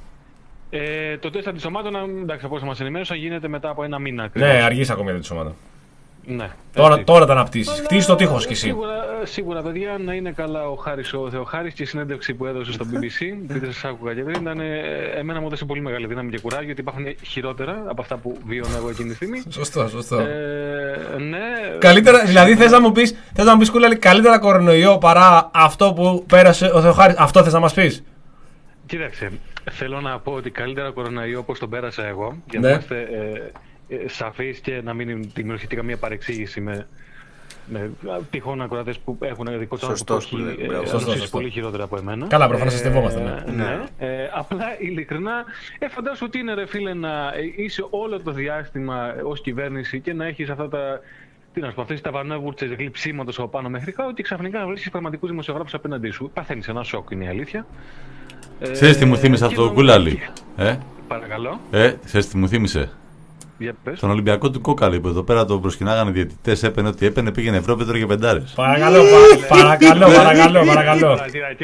Ε, το τεστ αντισωμάτων, εντάξει, από όσο μας ενημέρωσαν, γίνεται μετά από ένα μήνα ακριβώς. Ναι, αργείς ακόμη για αντισώματα. Ναι, Τώρα, τώρα τα αναπτύσσεις. Χτίσεις το τείχος κι εσύ. Σίγουρα, σίγουρα, παιδιά, να είναι καλά ο Χάρης ο Θεοχάρης και η συνέντευξη που έδωσε στο μπι μπι σι. επειδή σας άκουγα και πριν, ήταν, εμένα μου έδωσε πολύ μεγάλη δύναμη και κουράγιο, γιατί υπάρχουν χειρότερα από αυτά που βίωνα εγώ εκείνη τη στιγμή. Σωστό, σωστό. Ε, ναι. Καλύτερα, δηλαδή θες να μου πεις, θες να μου πεις Κούλαλη, καλύτερα κορονοϊό παρά αυτό που πέρασε ο Θεοχάρης. Αυτό θες να μας πεις. Κοίταξε, θέλω να πω ότι καλύτερα κορονοϊό όπως τον πέρασα εγώ, για Ναι. να είμαστε ε, ε, σαφείς και να μην δημιουργηθεί καμία παρεξήγηση με, με τυχόν ακροατές που έχουν δικό τους Σωστός άνθρωπο που λέει, μπράβο. Σωστό, νοσήσει σωστό. πολύ χειρότερα από εμένα. Καλά, προφανώς αστευόμαστε, ναι. Ε, ναι. Ε, απλά ειλικρινά, ε, φαντάσου ότι είναι ρε φίλε να είσαι όλο το διάστημα ως κυβέρνηση και να έχεις αυτά τα. Τι να σου πω, αυτές τις ταβανόβουρτσες γλυψίματος από πάνω μέχρι κάτω και ξαφνικά να βρίσκεις πραγματικούς δημοσιογράφους απέναντί σου. Παθαίνεις ένα σοκ, είναι η αλήθεια. Ξέρεις τι μου θύμισε αυτό το Κούλαλη. Ε, Παρακαλώ. ε, ξέρεις τι μου θύμισε. Για πες. Στον Ολυμπιακό του Κόκαλη που εδώ πέρα το προσκυνάγανε διαιτητές, έπαινε ό,τι έπαινε, πήγαινε Ευρώπη τώρα για πεντάρες. Παρακαλώ, πα- παρακαλώ, παρακαλώ, παρακαλώ.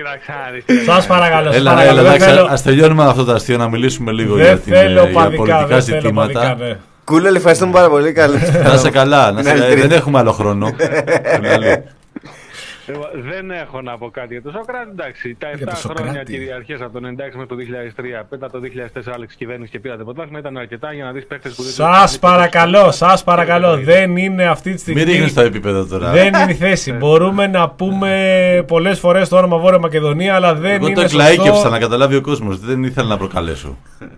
Σας παρακαλώ, σας Έλα, παρακαλώ. έλα, Δεν εντάξει, θέλω, ας τελειώνουμε αυτό το αστείο να μιλήσουμε λίγο δεν για, την, ε, θέλω για παδικά, πολιτικά δεν θέλω ζητήματα. παδικά, ναι. Κούλαλη, ευχαριστούμε πάρα πολύ. Καλή. Να είσαι καλά, να είσαι Ναι, καλά. τρίτη. Δεν έχουμε άλλο χρόνο. Κούλαλη. Εγώ δεν έχω να πω κάτι για τον Σοκράτη. Εντάξει, τα Για επτά τον χρόνια Σοκράτη. κυριαρχίας από το ενενήντα έξι μέχρι το δύο χιλιάδες τρία, μετά το δύο χιλιάδες τέσσερα άλλαξε κυβέρνηση και πήρατε πρωτάθλημα, ήταν αρκετά για να δεις παίκτες που δεν. Σας παρακαλώ, σας παρακαλώ. Δεν είναι αυτή τη στιγμή. Μην ρίχνεις το επίπεδο τώρα. Δεν είναι η θέση. Μπορούμε να πούμε πολλές φορές το όνομα Βόρεια Μακεδονία, αλλά δεν Εγώ το είναι εκλαΐκευσα σωστό. να καταλάβει ο κόσμος. Δεν ήθελα να προκαλέσω.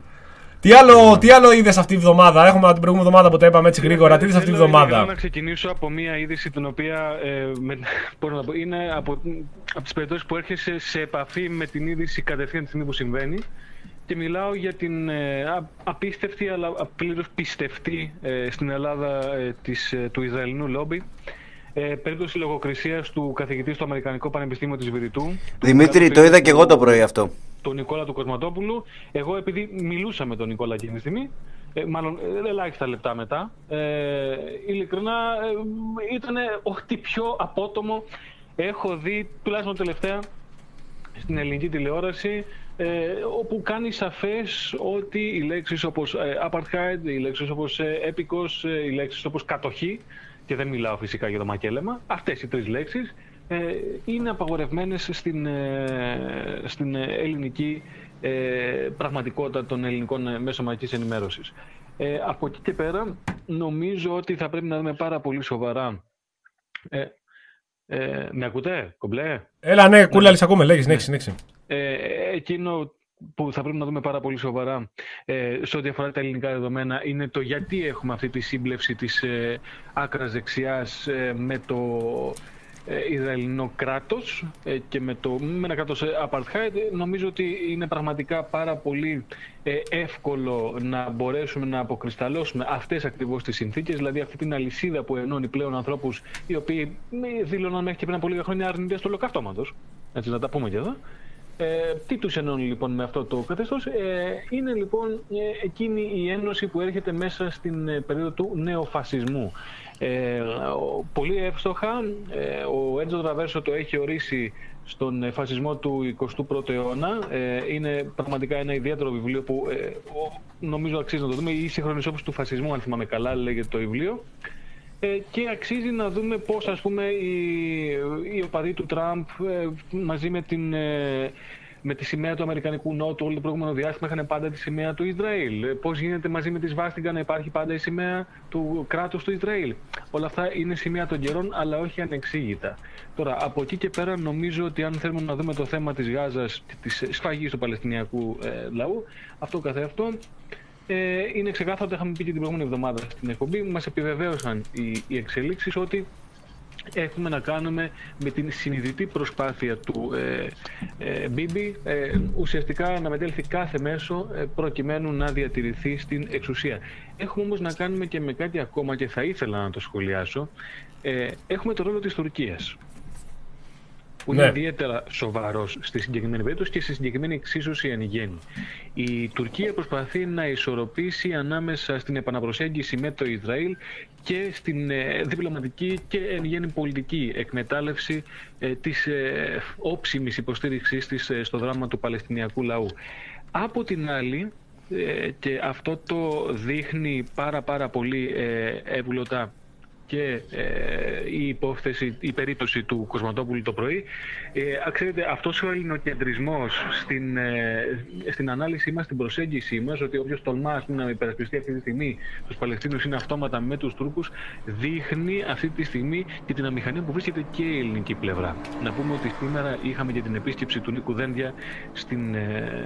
Τι άλλο, τι άλλο είδες αυτή τη βδομάδα? Έχουμε την προηγούμενη εβδομάδα που τα είπαμε έτσι γρήγορα. Τι είδες αυτή τη Θέλω ειλικρινά βδομάδα? να ξεκινήσω από μια είδηση την οποία ε, με, πώς να πω, είναι από, από τις περιπτώσεις που έρχεσαι σε επαφή με την είδηση κατευθείαν τη στιγμή που συμβαίνει. Και μιλάω για την ε, α, απίστευτη αλλά πλήρως πιστευτή ε, στην Ελλάδα ε, της, ε, του Ισραηλινού λόμπι. Ε, περίπτωση λογοκρισίας του καθηγητή στο Αμερικανικό Πανεπιστήμιο της Βηρητού. Δημήτρη, το είδα και εγώ το πρωί αυτό. Τον Νικόλα του Κοσματόπουλου. Εγώ επειδή μιλούσα με τον Νικόλα εκείνη τη στιγμή, ε, μάλλον ε, ελάχιστα λεπτά μετά, ε, ειλικρινά ε, ήταν ό,τι πιο απότομο έχω δει, τουλάχιστον τελευταία, στην ελληνική τηλεόραση, ε, όπου κάνει σαφές ότι οι λέξεις όπως ε, apartheid, οι λέξεις όπως ε, έπικος, ε, οι λέξεις όπως κατοχή, και δεν μιλάω φυσικά για το μακέλεμα, αυτές οι τρεις λέξεις ε, είναι απαγορευμένες στην, ε, στην ελληνική ε, πραγματικότητα των ελληνικών ε, μέσων μαζικής ενημέρωσης. Ε, από εκεί και πέρα νομίζω ότι θα πρέπει να δούμε πάρα πολύ σοβαρά Ε, ε, με ακούτε, κομπλέ? Έλα, ναι, κούλα, λες, ακούμε, λέγεις, συνέχισε, συνέχισε. Ε, εκείνο που θα πρέπει να δούμε πάρα πολύ σοβαρά ε, σε ό,τι αφορά τα ελληνικά δεδομένα είναι το γιατί έχουμε αυτή τη σύμπλευση της ε, άκρας δεξιάς ε, με το ε, Ισραηλινό κράτος ε, και με, το, με ένα κράτος apartheid. Νομίζω ότι είναι πραγματικά πάρα πολύ ε, εύκολο να μπορέσουμε να αποκρισταλώσουμε αυτές ακριβώς τις συνθήκες, δηλαδή αυτή την αλυσίδα που ενώνει πλέον ανθρώπους οι οποίοι δήλωναν μέχρι και πριν από λίγα χρόνια αρνητές του ολοκαυτώματος. Έτσι, να τα πούμε και εδώ. Ε, τι τους ενώνει λοιπόν με αυτό το καθεστώς? Ε, είναι λοιπόν ε, εκείνη η ένωση που έρχεται μέσα στην ε, περίοδο του νεοφασισμού. Ε, πολύ εύστοχα ε, ο Έντζο Τραβέρσο το έχει ορίσει στον ε, φασισμό του εικοστού πρώτου αιώνα. Ε, είναι πραγματικά ένα ιδιαίτερο βιβλίο που ε, ο, νομίζω αξίζει να το δούμε. Η σύγχρονη όψη του φασισμού, αν θυμάμαι καλά, λέγεται το βιβλίο. Και αξίζει να δούμε πώς, ας πούμε, οι, οι οπαδοί του Τραμπ ε, μαζί με, την, ε, με τη σημαία του Αμερικανικού Νότου όλο το προηγούμενο διάστημα είχαν πάντα τη σημαία του Ισραήλ. Πώς γίνεται μαζί με τη σβάστιγκα να υπάρχει πάντα η σημαία του κράτους του Ισραήλ. Όλα αυτά είναι σημαία των καιρών, αλλά όχι ανεξήγητα. Τώρα, από εκεί και πέρα, νομίζω ότι αν θέλουμε να δούμε το θέμα της Γάζας, της σφαγής του Παλαιστινιακού ε, λαού, αυτό καθεαυτό, είναι ξεκάθαρο, το είχαμε πει και την προηγούμενη εβδομάδα στην εκπομπή, μας επιβεβαίωσαν οι, οι εξελίξεις ότι έχουμε να κάνουμε με την συνειδητή προσπάθεια του ε, ε, Μπίμπι ε, ουσιαστικά να μετέλθει κάθε μέσο ε, προκειμένου να διατηρηθεί στην εξουσία. Έχουμε όμως να κάνουμε και με κάτι ακόμα και θα ήθελα να το σχολιάσω. Ε, έχουμε το ρόλο της Τουρκίας, που είναι ναι. ιδιαίτερα σοβαρός στη συγκεκριμένη περίπτωση και στη συγκεκριμένη εξίσωση εν γέννη. Η Τουρκία προσπαθεί να ισορροπήσει ανάμεσα στην επαναπροσέγγιση με το Ισραήλ και στην ε, διπλωματική και εν γέννη πολιτική εκμετάλλευση ε, της ε, όψιμης υποστήριξης της ε, στο δράμα του Παλαιστινιακού λαού. Από την άλλη, ε, και αυτό το δείχνει πάρα πάρα πολύ ε, εύγλωτα και ε, η υπόθεση, η περίπτωση του Κοσματόπουλου το πρωί, ε, ξέρετε, αυτός ο ελληνοκεντρισμός στην, ε, στην ανάλυση μας, στην προσέγγιση μας, ότι όποιος τολμά να υπερασπιστεί αυτή τη στιγμή τους Παλαιστίνους είναι αυτόματα με τους Τούρκους, δείχνει αυτή τη στιγμή και την αμηχανία που βρίσκεται και η ελληνική πλευρά. Να πούμε ότι σήμερα είχαμε και την επίσκεψη του Νίκου Δένδια στην... Ε,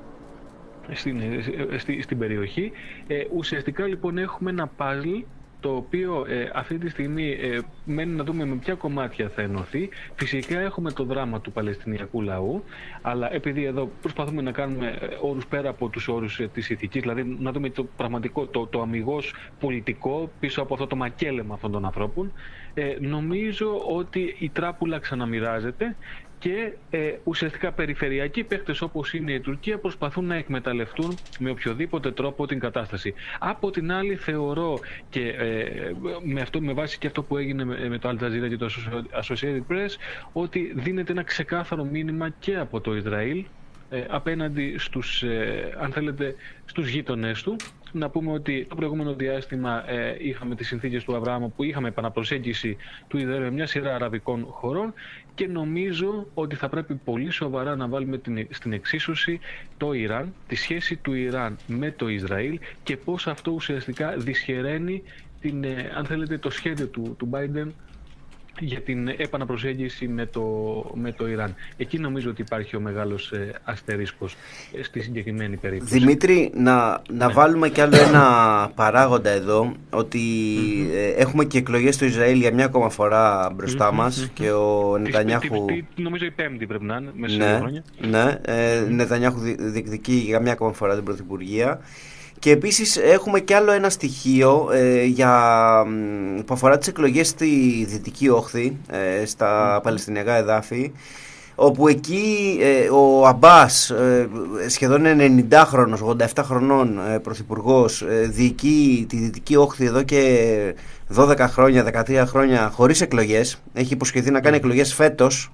Στην, στη, στην περιοχή. Ε, ουσιαστικά λοιπόν έχουμε ένα παζλ το οποίο ε, αυτή τη στιγμή ε, μένει να δούμε με ποια κομμάτια θα ενωθεί. Φυσικά έχουμε το δράμα του Παλαιστινιακού λαού, αλλά επειδή εδώ προσπαθούμε να κάνουμε όρους πέρα από τους όρους ε, της ηθικής, δηλαδή να δούμε το πραγματικό, το, το αμιγώς πολιτικό πίσω από αυτό το μακέλεμα αυτών των ανθρώπων, ε, νομίζω ότι η τράπουλα ξαναμοιράζεται και ε, ουσιαστικά περιφερειακοί παίκτες όπως είναι η Τουρκία προσπαθούν να εκμεταλλευτούν με οποιοδήποτε τρόπο την κατάσταση. Από την άλλη θεωρώ και ε, με, αυτό, με βάση και αυτό που έγινε με, με το Al Jazeera και το Associated Press ότι δίνεται ένα ξεκάθαρο μήνυμα και από το Ισραήλ ε, απέναντι στους, ε, αν θέλετε, στους γείτονές του. Να πούμε ότι το προηγούμενο διάστημα ε, είχαμε τις συνθήκες του Αβραάμ που είχαμε επαναπροσέγγιση του Ισραήλ με μια σειρά αραβικών χωρών και νομίζω ότι θα πρέπει πολύ σοβαρά να βάλουμε την, στην εξίσωση το Ιράν, τη σχέση του Ιράν με το Ισραήλ και πώς αυτό ουσιαστικά δυσχεραίνει την, ε, αν θέλετε, το σχέδιο του, του Biden για την επαναπροσέγγιση με το, με το Ιράν. Εκεί νομίζω ότι υπάρχει ο μεγάλος ε, αστερίσκος ε, στη συγκεκριμένη περίπτωση. Δημήτρη, να, να ναι. βάλουμε κι άλλο ένα παράγοντα εδώ, ότι mm-hmm. ε, έχουμε και εκλογές στο Ισραήλ για μια ακόμα φορά μπροστά mm-hmm. μας και ο Νετανιάχου... Νομίζω η πέμπτη πρέπει να είναι, μέσα σε ναι, χρόνια. Ναι, ε, mm-hmm. Νετανιάχου διεκδικεί για μια ακόμα φορά την πρωθυπουργία. Και επίσης έχουμε κι άλλο ένα στοιχείο ε, για, που αφορά τις εκλογές στη Δυτική Όχθη, ε, στα mm. Παλαιστινιακά εδάφη, όπου εκεί ε, ο Αμπάς, ε, σχεδόν ενενηντάχρονος, ογδόντα επτά χρονών ε, πρωθυπουργός, ε, διοικεί τη Δυτική Όχθη εδώ και δώδεκα χρόνια, δεκατρία χρόνια χωρίς εκλογές. Έχει υποσχεθεί να κάνει εκλογές φέτος.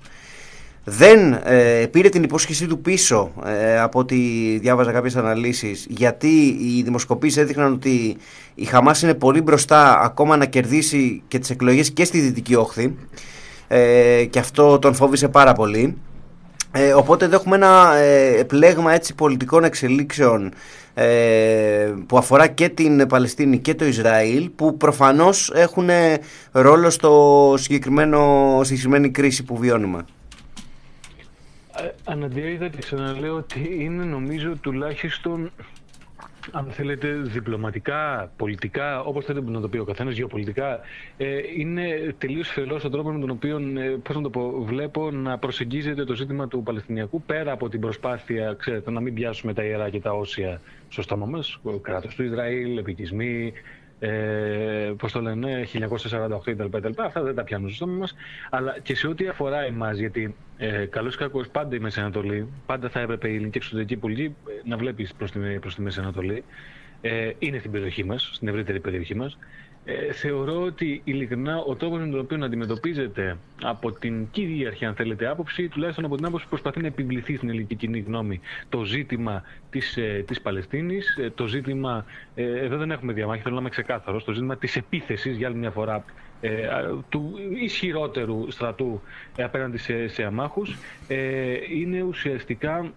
Δεν ε, πήρε την υπόσχεσή του πίσω, ε, από ό,τι διάβαζα κάποιες αναλύσεις, γιατί οι δημοσκοπήσεις έδειχναν ότι η Χαμάς είναι πολύ μπροστά ακόμα να κερδίσει και τις εκλογές και στη Δυτική Όχθη, ε, και αυτό τον φόβησε πάρα πολύ. Ε, οπότε εδώ έχουμε ένα ε, πλέγμα έτσι πολιτικών εξελίξεων ε, που αφορά και την Παλαιστίνη και το Ισραήλ, που προφανώς έχουν ρόλο στο συγκεκριμένο, στη συγκεκριμένη κρίση που βιώνουμε. Αναντιαίδα και ξαναλέω ότι είναι, νομίζω, τουλάχιστον, αν θέλετε, διπλωματικά, πολιτικά, όπως θέλετε να το πει ο καθένας, γεωπολιτικά, ε, είναι τελείως φελός ο τρόπος με τον οποίο, ε, πώς να το πω, βλέπω να προσεγγίζεται το ζήτημα του Παλαιστινιακού, πέρα από την προσπάθεια, ξέρετε, να μην πιάσουμε τα ιερά και τα όσια στο στόμα μας, ο κράτος του Ισραήλ, επικισμοί, Ε, πώς το λένε, χίλια εννιακόσια σαράντα οκτώ κτλ. Αυτά δεν τα πιάνουν στο στόμα μας. Αλλά και σε ό,τι αφορά εμάς, γιατί ε, καλώς ή κακώς πάντα η Μέση Ανατολή, πάντα θα έπρεπε η ελληνική εξωτερική πολιτική να βλέπεις προς τη, προς τη Μέση Ανατολή. Ε, είναι στην περιοχή μας, στην ευρύτερη περιοχή μας. Ε, θεωρώ ότι ειλικρινά ο τρόπος με τον οποίο αντιμετωπίζεται από την κυρίαρχη, αν θέλετε, άποψη, τουλάχιστον από την άποψη που προσπαθεί να επιβληθεί στην ελληνική κοινή γνώμη το ζήτημα της, ε, της Παλαιστίνης, ε, το ζήτημα, ε, εδώ δεν έχουμε διαμάχη, θέλω να είμαι ξεκάθαρος, το ζήτημα της επίθεσης για άλλη μια φορά ε, του ισχυρότερου στρατού ε, απέναντι σε, σε αμάχους, ε, είναι ουσιαστικά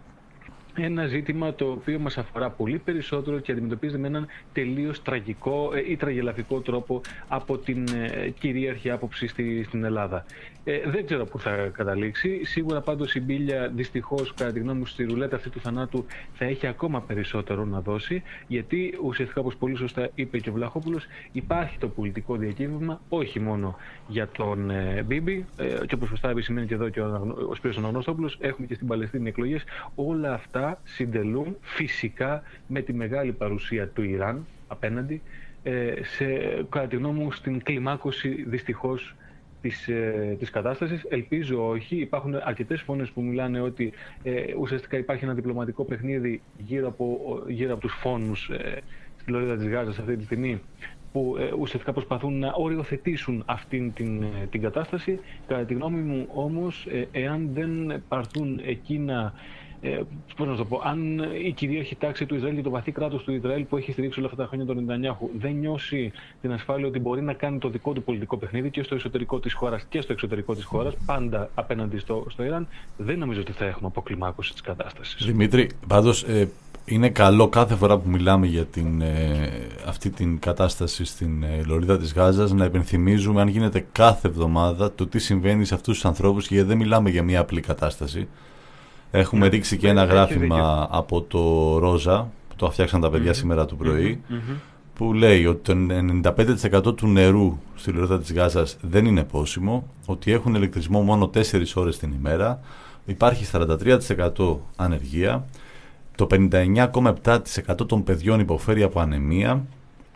ένα ζήτημα το οποίο μας αφορά πολύ περισσότερο και αντιμετωπίζεται με έναν τελείως τραγικό ή τραγελαφικό τρόπο από την ε, κυρίαρχη άποψη στη, στην Ελλάδα. Ε, δεν ξέρω πού θα καταλήξει. Σίγουρα πάντως η μπίλια, δυστυχώς, κατά τη γνώμη μου, στη ρουλέτα αυτή του θανάτου θα έχει ακόμα περισσότερο να δώσει, γιατί ουσιαστικά, όπως πολύ σωστά είπε και ο Βλαχόπουλος, υπάρχει το πολιτικό διακύβευμα όχι μόνο για τον ε, Μπίμπι, ε, και όπως σωστά επισημαίνει και εδώ και ο, ο Σπύρος Αναγνωστόπουλος, έχουμε και στην Παλαιστίνη εκλογές. Όλα αυτά συντελούν φυσικά με τη μεγάλη παρουσία του Ιράν απέναντι, ε, σε, κατά τη γνώμη μου, στην κλιμάκωση, δυστυχώς, Της, ε, της κατάστασης. Ελπίζω όχι. Υπάρχουν αρκετές φωνές που μιλάνε ότι ε, ουσιαστικά υπάρχει ένα διπλωματικό παιχνίδι γύρω από, γύρω από τους φόνους ε, στη λωρίδα της Γάζας αυτή τη στιγμή, που ε, ουσιαστικά προσπαθούν να οριοθετήσουν αυτήν την, ε, την κατάσταση. Κατά τη γνώμη μου όμως, ε, εάν δεν πάρθουν εκείνα, Ε, πώς να το πω, αν η κυρίαρχη τάξη του Ισραήλ και το βαθύ κράτος του Ισραήλ που έχει στηρίξει όλα αυτά τα χρόνια τον Νετανιάχου δεν νιώσει την ασφάλεια ότι μπορεί να κάνει το δικό του πολιτικό παιχνίδι και στο εσωτερικό της χώρας και στο εξωτερικό της χώρας, πάντα απέναντι στο, στο Ιράν, δεν νομίζω ότι θα έχουμε αποκλιμάκωση της κατάστασης. Δημήτρη, πάντως ε, είναι καλό κάθε φορά που μιλάμε για την, ε, αυτή την κατάσταση στην ε, λωρίδα της Γάζας να υπενθυμίζουμε, αν γίνεται κάθε εβδομάδα, το τι συμβαίνει σε αυτούς τους ανθρώπους, γιατί δεν μιλάμε για μια απλή κατάσταση. Έχουμε ρίξει και ένα γράφημα από το Ρόζα, που το φτιάξαν τα παιδιά mm-hmm. σήμερα το πρωί, mm-hmm. που λέει ότι το ενενήντα πέντε τοις εκατό του νερού στη λωρίδα της Γάζας δεν είναι πόσιμο, ότι έχουν ηλεκτρισμό μόνο τέσσερις ώρες την ημέρα, υπάρχει σαράντα τρία τοις εκατό ανεργία, το πενήντα εννέα κόμμα επτά τοις εκατό των παιδιών υποφέρει από ανεμία,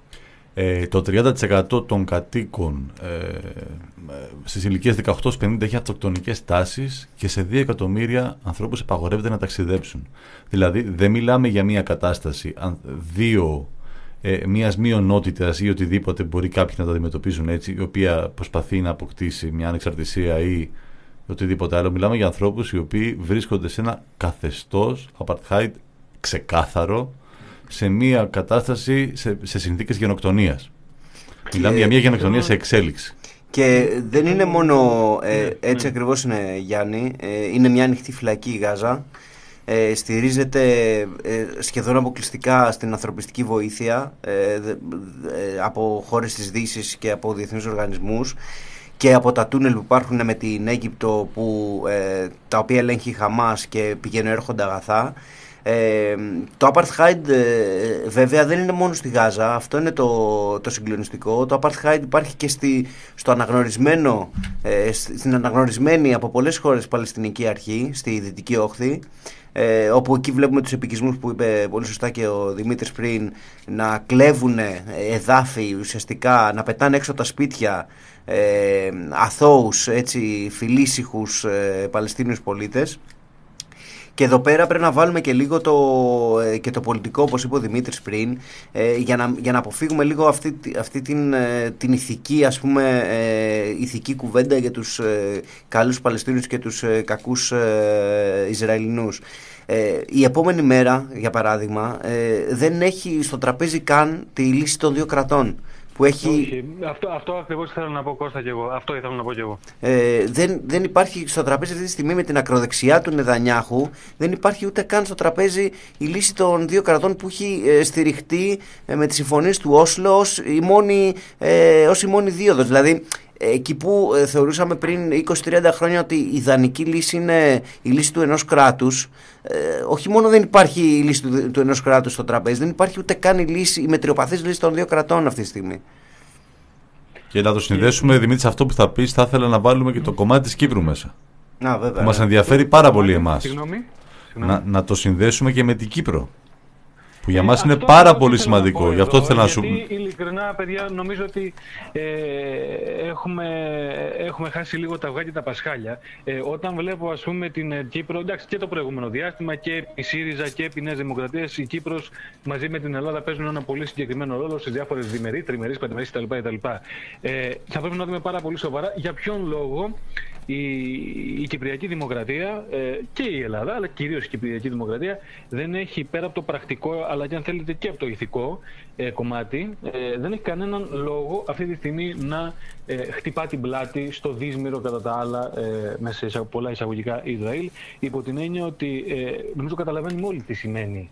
Ε, το τριάντα τοις εκατό των κατοίκων ε, στις ηλικίες δεκαοκτώ πενήντα έχει αυτοκτονικές τάσεις και σε δύο εκατομμύρια ανθρώπους επαγορεύεται να ταξιδέψουν. Δηλαδή δεν μιλάμε για μια κατάσταση δύο, ε, μιας μειονότητας ή οτιδήποτε μπορεί κάποιοι να το αντιμετωπίζουν έτσι, η οποία προσπαθεί να αποκτήσει μια ανεξαρτησία ή οτιδήποτε άλλο. Μιλάμε για ανθρώπους οι οποίοι βρίσκονται σε ένα καθεστώς apartheid ξεκάθαρο, σε μια κατάσταση, σε, σε συνθήκες γενοκτονίας. Και μιλάμε για μια γενοκτονία σε εξέλιξη. Και δεν είναι μόνο ε, έτσι ακριβώς είναι, Γιάννη, ε, είναι μια ανοιχτή φυλακή η Γάζα, ε, στηρίζεται ε, σχεδόν αποκλειστικά στην ανθρωπιστική βοήθεια ε, ε, από χώρες της Δύσης και από διεθνείς οργανισμούς και από τα τούνελ που υπάρχουν με την Αίγυπτο, που, ε, τα οποία ελέγχει η Χαμάς και πηγαίνουν έρχονται αγαθά. Ε, το Apartheid ε, βέβαια δεν είναι μόνο στη Γάζα, αυτό είναι το, το συγκλονιστικό. Το Apartheid υπάρχει και στη, στο αναγνωρισμένο, ε, στην αναγνωρισμένη από πολλές χώρες Παλαιστινική Αρχή, στη Δυτική Όχθη, ε, όπου εκεί βλέπουμε τους επικισμούς που είπε πολύ σωστά και ο Δημήτρης πριν, να κλέβουν εδάφη ουσιαστικά, να πετάνε έξω τα σπίτια ε, αθώους, έτσι, φιλήσυχους ε, Παλαιστίνιους πολίτες. Και εδώ πέρα πρέπει να βάλουμε και λίγο το, ε, και το πολιτικό, όπως είπε ο Δημήτρης πριν, ε, για, να, για να αποφύγουμε λίγο αυτή, αυτή την, ε, την ηθική, ας πούμε, ε, ηθική κουβέντα για τους ε, καλούς Παλαιστίνιους και τους ε, κακούς ε, Ισραηλινούς. Ε, η επόμενη μέρα, για παράδειγμα, ε, δεν έχει στο τραπέζι καν τη λύση των δύο κρατών, που έχει... Όχι, αυτό, αυτό ακριβώς ήθελα να πω, Κώστα, και εγώ. Αυτό ήθελα να πω και εγώ. Ε, δεν, δεν υπάρχει στο τραπέζι αυτή τη στιγμή με την ακροδεξιά του Νετανιάχου, δεν υπάρχει ούτε καν στο τραπέζι η λύση των δύο κρατών που έχει ε, στηριχτεί ε, με τις συμφωνίες του Όσλο ως η μόνη, ε, ως η μόνη δίωδος. Δηλαδή, εκεί που ε, θεωρούσαμε πριν είκοσι με τριάντα χρόνια ότι η ιδανική λύση είναι η λύση του ενός κράτους, ε, όχι μόνο δεν υπάρχει η λύση του, του ενός κράτους στο τραπέζι, δεν υπάρχει ούτε καν η, λύση, η μετριοπαθής λύση των δύο κρατών αυτή τη στιγμή. Και να το συνδέσουμε, Δημήτρη, αυτό που θα πεις, θα ήθελα να βάλουμε και το κομμάτι της Κύπρου μέσα. Να, βέβαια, που μας ναι. ενδιαφέρει πάρα πολύ εμάς. Συγγνώμη. Να, να το συνδέσουμε και με την Κύπρο. Που για Ε, μας είναι αυτό πάρα αυτό πολύ ήθελα να σημαντικό. πω Γι' αυτό εδώ, θέλω να σου. Γιατί ειλικρινά, παιδιά, νομίζω ότι ε, έχουμε, έχουμε χάσει λίγο τα αυγά και τα πασχάλια. Ε, όταν βλέπω, ας πούμε, την ε, Κύπρο, εντάξει, και το προηγούμενο διάστημα και η ΣΥΡΙΖΑ και η Νέα Δημοκρατία, η Κύπρος μαζί με την Ελλάδα παίζουν ένα πολύ συγκεκριμένο ρόλο σε διάφορες διμερείς, τριμερείς, πενταμερείς κτλ. Ε, θα πρέπει να δούμε πάρα πολύ σοβαρά για ποιον λόγο η, η Κυπριακή Δημοκρατία ε, και η Ελλάδα, αλλά κυρίως η Κυπριακή Δημοκρατία, δεν έχει πέρα από το πρακτικό, αλλά και αν θέλετε και από το ηθικό ε, κομμάτι, ε, δεν έχει κανέναν λόγο αυτή τη στιγμή να ε, χτυπά την πλάτη στο δύσμηρο κατά τα άλλα, ε, μέσα σε πολλά εισαγωγικά Ισραήλ, υπό την έννοια ότι ε, νομίζω καταλαβαίνουμε όλοι τι σημαίνει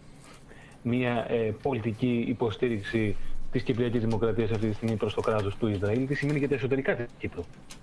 μια ε, πολιτική υποστήριξη της Κυπριακής Δημοκρατίας αυτή τη στιγμή προς το κράτος του Ισραήλ, τι σημαίνει για τα εσωτερικά της Κύπρου.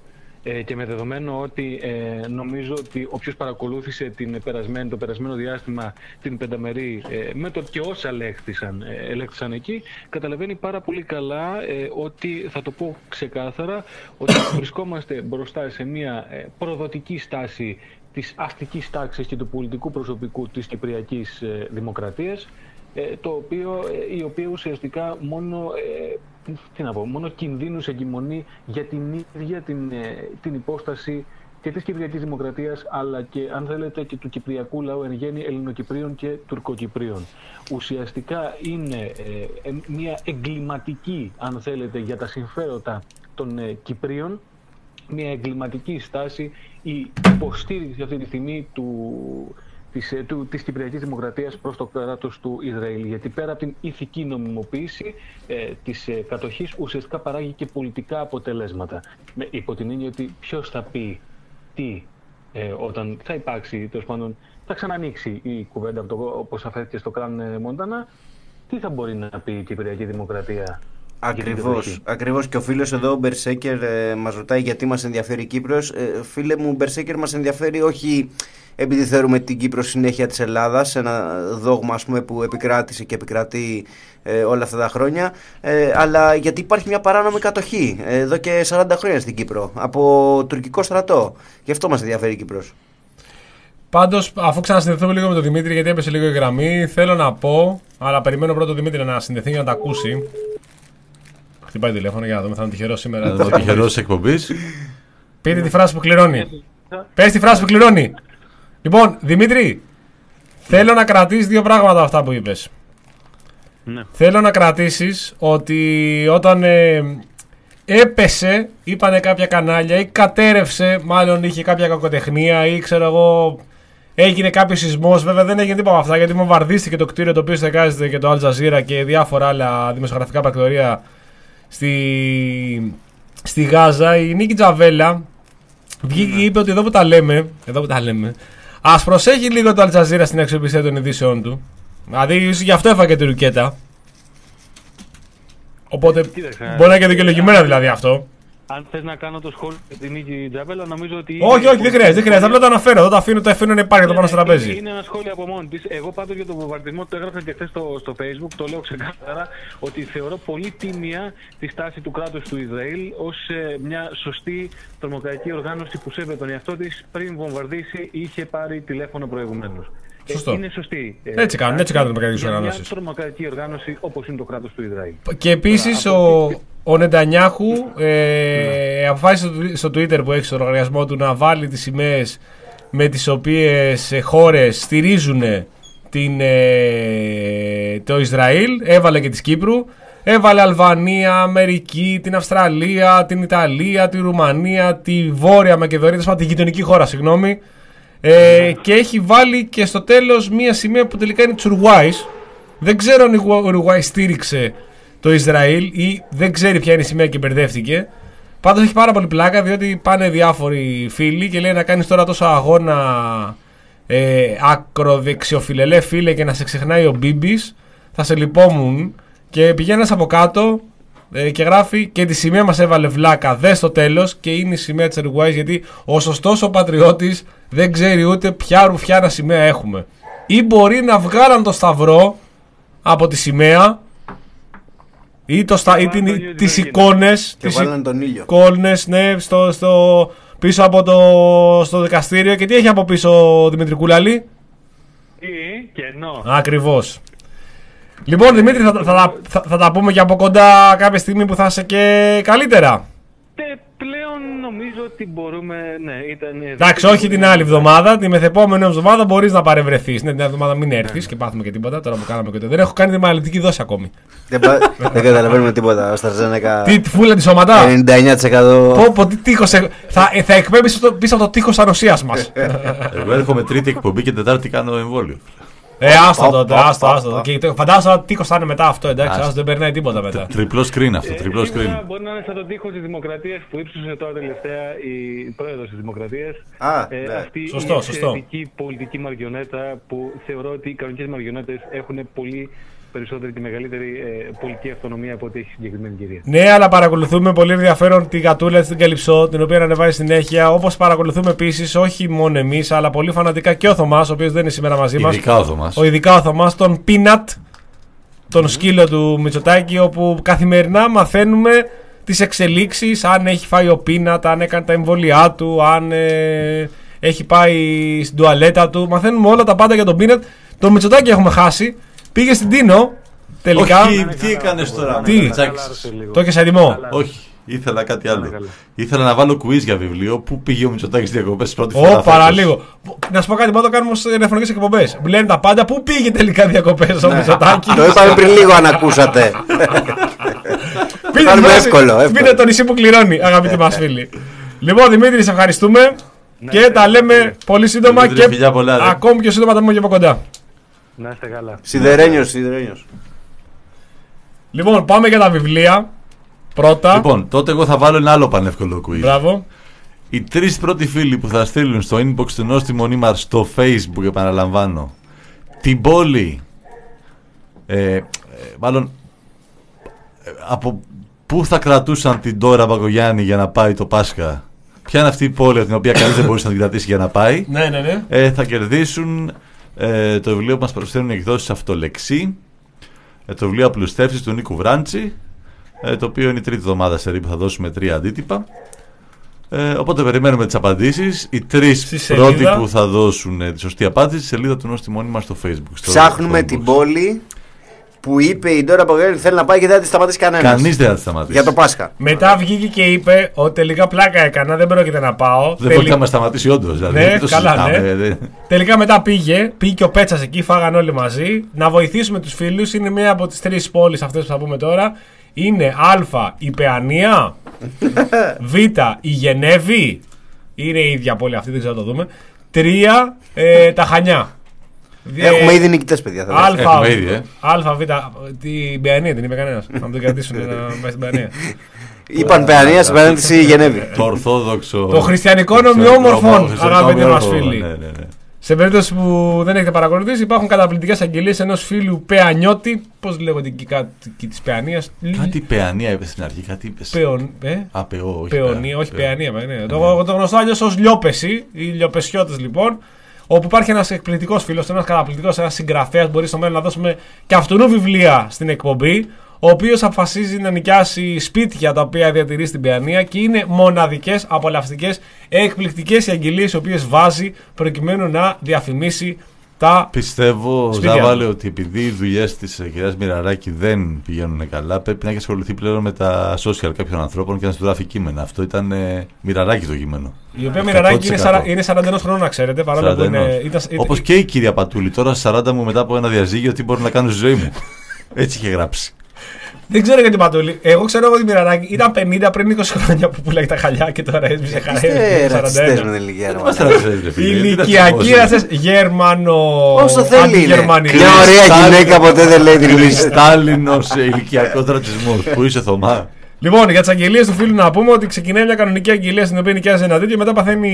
Ε, και με δεδομένο ότι ε, νομίζω ότι όποιος παρακολούθησε την περασμένη, το περασμένο διάστημα την πενταμερή ε, με το και όσα ελέγχθησαν, ε, ελέγχθησαν εκεί, καταλαβαίνει πάρα πολύ καλά ε, ότι, θα το πω ξεκάθαρα, ότι βρισκόμαστε μπροστά σε μια ε, προδοτική στάση της αστικής τάξης και του πολιτικού προσωπικού της Κυπριακής ε, Δημοκρατίας, ε, το οποίο, ε, η οποία ουσιαστικά μόνο... Ε, Τι να πω, μόνο κινδύνους εγκυμονεί για την ίδια την, την υπόσταση και της Κυπριακής Δημοκρατίας, αλλά και, αν θέλετε, και του κυπριακού λαού εν γέννη, Ελληνοκυπρίων και Τουρκοκυπρίων. Ουσιαστικά είναι ε, μια εγκληματική, αν θέλετε, για τα συμφέροντα των ε, Κυπρίων, μια εγκληματική στάση, η υποστήριξη αυτή τη στιγμή του... Της, του, της Κυπριακής Δημοκρατίας προς το κράτος του Ισραήλ. Γιατί πέρα από την ηθική νομιμοποίηση ε, της ε, κατοχής, ουσιαστικά παράγει και πολιτικά αποτελέσματα. Με, υπό την έννοια ότι ποιος θα πει τι ε, όταν θα υπάρξει, τέλος πάντων, θα ξανανοίξει η κουβέντα από το, όπως αφέθηκε στο Κραν Μοντάνα, τι θα μπορεί να πει η Κυπριακή Δημοκρατία. Ακριβώς, ακριβώς. Και ο φίλος εδώ, ο Μπερσέκερ, ε, μας ρωτάει γιατί μας ενδιαφέρει η Κύπρος. Ε, φίλε μου, Μπερσέκερ, μας ενδιαφέρει όχι επειδή θεωρούμε την Κύπρο συνέχεια της Ελλάδας, ένα δόγμα, ας πούμε, που επικράτησε και επικρατεί ε, όλα αυτά τα χρόνια, ε, αλλά γιατί υπάρχει μια παράνομη κατοχή ε, εδώ και σαράντα χρόνια στην Κύπρο από τουρκικό στρατό. Γι' αυτό μας ενδιαφέρει η Κύπρος. Πάντως, αφού ξανασυνδεθούμε λίγο με τον Δημήτρη, γιατί έπεσε λίγο η γραμμή, θέλω να πω, αλλά περιμένω πρώτο τον Δημήτρη να συνδεθεί για να τα ακούσει. Χτυπάει το τηλέφωνο για να δούμε, θα είναι τυχερό σήμερα. Θα είναι τυχερό εκπομπή. Πείτε τη φράση που κληρώνει. Πες τη φράση που κληρώνει. Λοιπόν, Δημήτρη, θέλω να κρατήσεις δύο πράγματα αυτά που είπες. Ναι. Θέλω να κρατήσεις ότι όταν ε, έπεσε, είπανε κάποια κανάλια ή κατέρευσε, μάλλον είχε κάποια κακοτεχνία ή ξέρω εγώ, έγινε κάποιο σεισμός. Βέβαια δεν έγινε τίποτα από αυτά, γιατί βομβαρδίστηκε το κτίριο το οποίο στεγάζεται και το Al Jazeera και διάφορα άλλα δημοσιογραφικά πρακτορία στη, στη Γάζα. Η Νίκη Τζαβέλα βγήκε και είπε ότι εδώ που τα λέμε, εδώ που τα λέμε, ας προσέχει λίγο το Al Jazeera στην αξιοπιστία των ειδήσεων του. Δηλαδή, γι' αυτό έφαγε τη ρουκέτα. Οπότε, Κοίταξε, μπορεί να είναι και δικαιολογημένα δηλαδή αυτό. Αν θες να κάνω το σχόλιο για την Νίκη Τζαβέλα, νομίζω ότι... Όχι, όχι, δεν χρειάζεται, δεν χρειάζεται. Απλά το αναφέρω. Εδώ το αφήνω, το αφήνω να υπάρχει, το πάνω στο τραπέζι. Είναι ένα σχόλιο από μόνη της. Εγώ πάντως για τον βομβαρδισμό το έγραψα και χθες στο, στο Facebook, το λέω ξεκάθαρα, ότι θεωρώ πολύ τίμια τη στάση του κράτους του Ισραήλ ως ε, μια σωστή τρομοκρατική οργάνωση που σέβεται τον εαυτό της, πριν βομβαρδίσει είχε πάρει τηλέφωνο προηγουμένως. Σωστό. Ε, είναι σωστή. Έτσι κάνουν, έτσι κάνουν τρομοκρατικές μια οργανώσεις. Μια τρομοκρατική οργάνωση όπως είναι το κράτος του Ισραήλ. Και επίσης ο, ο Νετανιάχου ε, αποφάσισε στο Twitter που έχει στο λογαριασμό του να βάλει τις σημαίες με τις οποίες ε, χώρες στηρίζουν την, ε, το Ισραήλ. Έβαλε και της Κύπρου. Έβαλε Αλβανία, Αμερική, την Αυστραλία, την Ιταλία, τη Ρουμανία, τη Βόρεια Μακεδονία, τη γειτονική χώρα, συγγνώμη. Ε, και έχει βάλει και στο τέλος μία σημαία που τελικά είναι της Ουρουάης. Δεν ξέρω αν η Ουρουάη στήριξε το Ισραήλ ή δεν ξέρει ποια είναι η σημαία και μπερδεύτηκε. Πάντως έχει πάρα πολύ πλάκα, διότι πάνε διάφοροι φίλοι και λέει να κάνεις τώρα τόσο αγώνα ε, ακροδεξιοφιλελέ φίλε και να σε ξεχνάει ο Μπίμπης, θα σε λυπόμουν. Και πηγαίνεις από κάτω ε, και γράφει και τη σημαία μας έβαλε βλάκα, δε στο τέλος, και είναι η σημαία της Uruguay, γιατί ο σωστός ο πατριώτης δεν ξέρει ούτε ποια ρουφιάνα σημαία έχουμε. Ή μπορεί να βγάλαν το σταυρό από τη σημαία ή, το στα, ή την, τις εικόνες, και τις βάλαν τον ήλιο. εικόνες, ναι, στο, στο, πίσω από το στο δικαστήριο. Και τι έχει από πίσω ο Δημήτρη Κούλαλη? Τι, κενό. Ακριβώς. Λοιπόν, Δημήτρη, θα, θα, θα, θα, θα τα πούμε και από κοντά κάποια στιγμή που θα είσαι και καλύτερα. Ε, πλέον νομίζω ότι μπορούμε. Ναι, ήταν. Εντάξει, όχι την άλλη εβδομάδα. Τη μεθεπόμενη εβδομάδα μπορεί να παρευρεθείς. Ναι, την άλλη εβδομάδα μην έρθεις ναι. και πάθουμε και τίποτα. Τώρα που κάναμε και το. Δεν έχω κάνει τη μαλλιτική δόση ακόμη. Δεν, δεν καταλαβαίνουμε τίποτα. Ο Στραζένεκα. Τι φούλα τη σώματα. ενενήντα εννιά τοις εκατό. Πω, πω, τι τείχος. Θα, θα εκπέμπεις πίσω από το τείχος ανοσίας μας. Εγώ έρχομαι τρίτη εκπομπή και τετάρτη κάνω εμβόλιο. Ε, άστο τότε, άστο, άστο. Φαντάζομαι ότι τείχος θα είναι μετά αυτό, εντάξει, άστο, δεν περνάει τίποτα μετά. Τριπλό screen αυτό, τριπλό screen. Μπορεί να είναι σαν το τείχος της Δημοκρατίας που ύψωσε τώρα τελευταία η πρόεδρος της Δημοκρατίας. Α, ε, ναι. Αυτή σωστό, η εξαιρετική πολιτική μαριονέτα που θεωρώ ότι οι κανονικές μαριονέτες έχουν πολύ περισσότερη και μεγαλύτερη ε, πολιτική αυτονομία από ό,τι έχει συγκεκριμένη κυρία. Ναι, αλλά παρακολουθούμε πολύ ενδιαφέρον τη γατούλα της την Καλυψό, την οποία ανεβάζει συνέχεια. Όπως παρακολουθούμε επίσης, όχι μόνο εμείς, αλλά πολύ φανατικά και ο Θωμάς, ο οποίος δεν είναι σήμερα μαζί μας. Ειδικά ο Θωμάς. Ο ειδικά ο Θωμάς, τον Peanut, τον mm. σκύλο του Μητσοτάκη, όπου καθημερινά μαθαίνουμε τις εξελίξεις, αν έχει φάει ο Peanut, αν έκανε τα εμβόλια του, αν ε, έχει πάει στην τουαλέτα του. Μαθαίνουμε όλα τα πάντα για τον Peanut. Τον Μητσοτάκη έχουμε χάσει. Πήγε στην Τίνο, τελικά. Όχι, τι έκανες τώρα? Τι, το έχεις έτοιμο? Όχι, ήθελα κάτι άλλο. Ήθελα να βάλω quiz για βιβλίο. Πού πήγε ο Μητσοτάκης διακοπές πρώτη φορά? Ω, παραλίγο. Να σου πω κάτι, πάντα το κάνουμε σε τηλεφωνικές εκπομπές. Λένε τα πάντα, πού πήγε τελικά διακοπές ο Μητσοτάκης? Το είπαμε πριν λίγο, αν ακούσατε. Πείτε το νησί που κληρώνει, αγαπητοί μας φίλοι. Λοιπόν, Δημήτρη, σε ευχαριστούμε και τα λέμε πολύ σύντομα και ακόμη πιο σύντομα τα πούμε και από κοντά. Να είστε καλά. Σιδερένιος, σιδερένιος. Λοιπόν, πάμε για τα βιβλία. Πρώτα. Λοιπόν, τότε εγώ θα βάλω ένα άλλο πανεύκολο quiz. Μπράβο. Οι τρεις πρώτοι φίλοι που θα στείλουν στο inbox του Νόστιμου Νίμαρ στο Facebook, επαναλαμβάνω, την πόλη, ε, ε, μάλλον ε, από πού θα κρατούσαν την Ντόρα Μπακογιάννη για να πάει το Πάσχα, ποια είναι αυτή η πόλη από την οποία κανείς δεν μπορούσε να την κρατήσει για να πάει, ναι, ναι, ναι. Ε, θα κερδίσουν ε, το βιβλίο που μας προσφέρουν οι εκδόσεις Αυτολεξή, ε, το βιβλίο Απλουστεύσεις του Νίκου Βράντσι, ε, το οποίο είναι η τρίτη εβδομάδα σερί που θα δώσουμε τρία αντίτυπα. Ε, οπότε περιμένουμε τις απαντήσεις. Οι τρεις πρώτοι που θα δώσουν ε, τη σωστή απάντηση στη σελίδα του Νόστιμου Μόνιμα στο Facebook. Στο, Ψάχνουμε στο την πόλη που είπε η Ντόρα Μπακογιάννη θέλει να πάει και δεν θα τη σταματήσει κανένας. Κανείς δεν θα τη σταματήσει. Για το Πάσχα. Μετά βγήκε και είπε ότι τελικά πλάκα έκανα, δεν πρόκειται να πάω. Δεν Τελ... μπορεί να με σταματήσει όντως. Δηλαδή, ναι, το καλά, ναι. Δε... Τελικά μετά πήγε, πήγε και ο Πέτσας εκεί, φάγαν όλοι μαζί. Να βοηθήσουμε τους φίλους. Είναι μία από τις τρεις πόλεις αυτές που θα πούμε τώρα. Είναι Α η Παιανία, Β η Γενέβη. Είναι η ίδια πόλη αυτή, δεν ξέρω να το δούμε. Τρία ε, τα Χανιά. Έχουμε ήδη νικητές, παιδιά. Αλφα, ήδη, ε. Α, Β, την Παιανία την είπε κανένας. Να τον κρατήσουν να πάει στην Παιανία. Είπαν Παιανία, στην παρένθεση Γενέβη. Το ορθόδοξο. Το χριστιανικό νομιόμορφων, αγαπητοί μας φίλοι. Σε περίπτωση που δεν έχετε παρακολουθήσει, υπάρχουν καταπληκτικές αγγελίες ενός φίλου Παιανιώτη. Πώς λέγονται εκεί κάτοικοι της Παιανίας? Κάτι Παιανία είπε στην αρχή, κάτι είπε. Παιον, ε? Α, παιό, όχι Παιονία, όχι Παιανία. Ναι. Το, το γνωστό αλλιώς ως Λιόπεση, οι Λιοπεσιώτες λοιπόν. Όπου υπάρχει ένας εκπληκτικός φίλος, ένας καταπληκτικός, ένας συγγραφέας. Μπορεί στο μέλλον να δώσουμε και αυτού βιβλία στην εκπομπή. Ο οποίος αποφασίζει να νοικιάσει σπίτια τα οποία διατηρεί στην Παιανία και είναι μοναδικές, απολαυστικές, εκπληκτικές οι αγγελίες οι οποίες βάζει προκειμένου να διαφημίσει τα. Πιστεύω, Ζάβαλε, ότι επειδή οι δουλειές της κυρίας Μοιραράκη δεν πηγαίνουν καλά, πρέπει να έχει ασχοληθεί πλέον με τα social κάποιων ανθρώπων και να σου γράφει κείμενα. Αυτό ήταν ε, Μοιραράκη το κείμενο. Η οποία Μοιραράκη είναι, σαρα, είναι σαράντα ένα χρόνων, να ξέρετε. Παρόλο που είναι. Ήταν, όπως και η κυρία Πατούλη. Τώρα σαράντα μου μετά από ένα διαζύγιο, τι μπορώ να κάνω στη ζωή μου. Έτσι είχε γράψει. Δεν ξέρω γιατί Πατούλη. Εγώ ξέρω ότι η Μυρανάκη ήταν πενήντα πριν είκοσι χρόνια που πουλάει τα χαλιά και τώρα έσβησε χαρέ. Είστε ρατσιστές με την ηλικία. Ηλικιακοί ρατσιστές. Γερμανο. Όσο θέλει. Μια ωραία γυναίκα ποτέ δεν λέει την λύση. Στάλινος ηλικιακός ρατσισμός. Πού είσαι, Θωμά? Λοιπόν, για τις αγγελίες του φίλου να πούμε ότι ξεκινάει μια κανονική αγγελία στην οποία νοικιάζει ένα τέτοιο. Μετά παθαίνει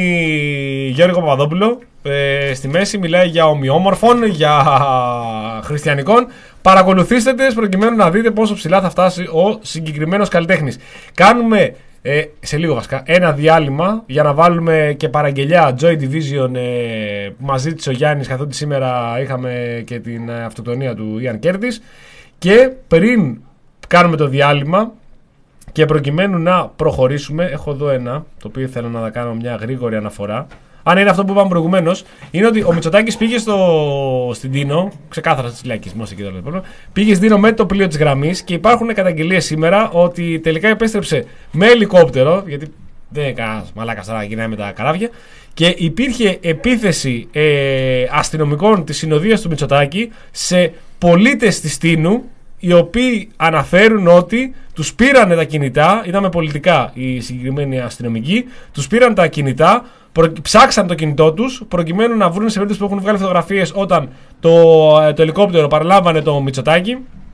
Γιώργο Παπαδόπουλο ε, στη μέση. Μιλάει για ομοιόμορφων, για χριστιανικών. Παρακολουθήστε τις προκειμένου να δείτε πόσο ψηλά θα φτάσει ο συγκεκριμένος καλλιτέχνης. Κάνουμε ε, σε λίγο βασικά ένα διάλειμμα για να βάλουμε και παραγγελιά Joy Division ε, που μας ζήτησε ο Γιάννης, καθότι σήμερα είχαμε και την αυτοκτονία του Ιαν Κέρτις. Και πριν κάνουμε το διάλειμμα και προκειμένου να προχωρήσουμε, έχω εδώ ένα το οποίο θέλω να κάνω μια γρήγορη αναφορά. Αν είναι αυτό που είπαμε προηγουμένως, είναι ότι ο Μητσοτάκης πήγε στο, στην Τίνο, ξεκάθαρα στις λαϊκισμούς εκεί τώρα, πήγε στην Τίνο με το πλοίο της γραμμής και υπάρχουν καταγγελίες σήμερα ότι τελικά επέστρεψε με ελικόπτερο, γιατί δεν είναι κανένας μαλάκας τώρα γυρνάει με τα καράβια, και υπήρχε επίθεση ε, αστυνομικών της συνοδείας του Μητσοτάκη σε πολίτες της Τίνου, οι οποίοι αναφέρουν ότι τους πήρανε τα κινητά, ήταν με πολιτικά οι συγκεκριμένοι αστυνομικοί, τους πήραν τα κινητά, προ, ψάξαν το κινητό τους προκειμένου να βρουν σε περίπτωση που έχουν βγάλει φωτογραφίες όταν το, το ελικόπτερο παραλάμβανε το Μητσοτάκη,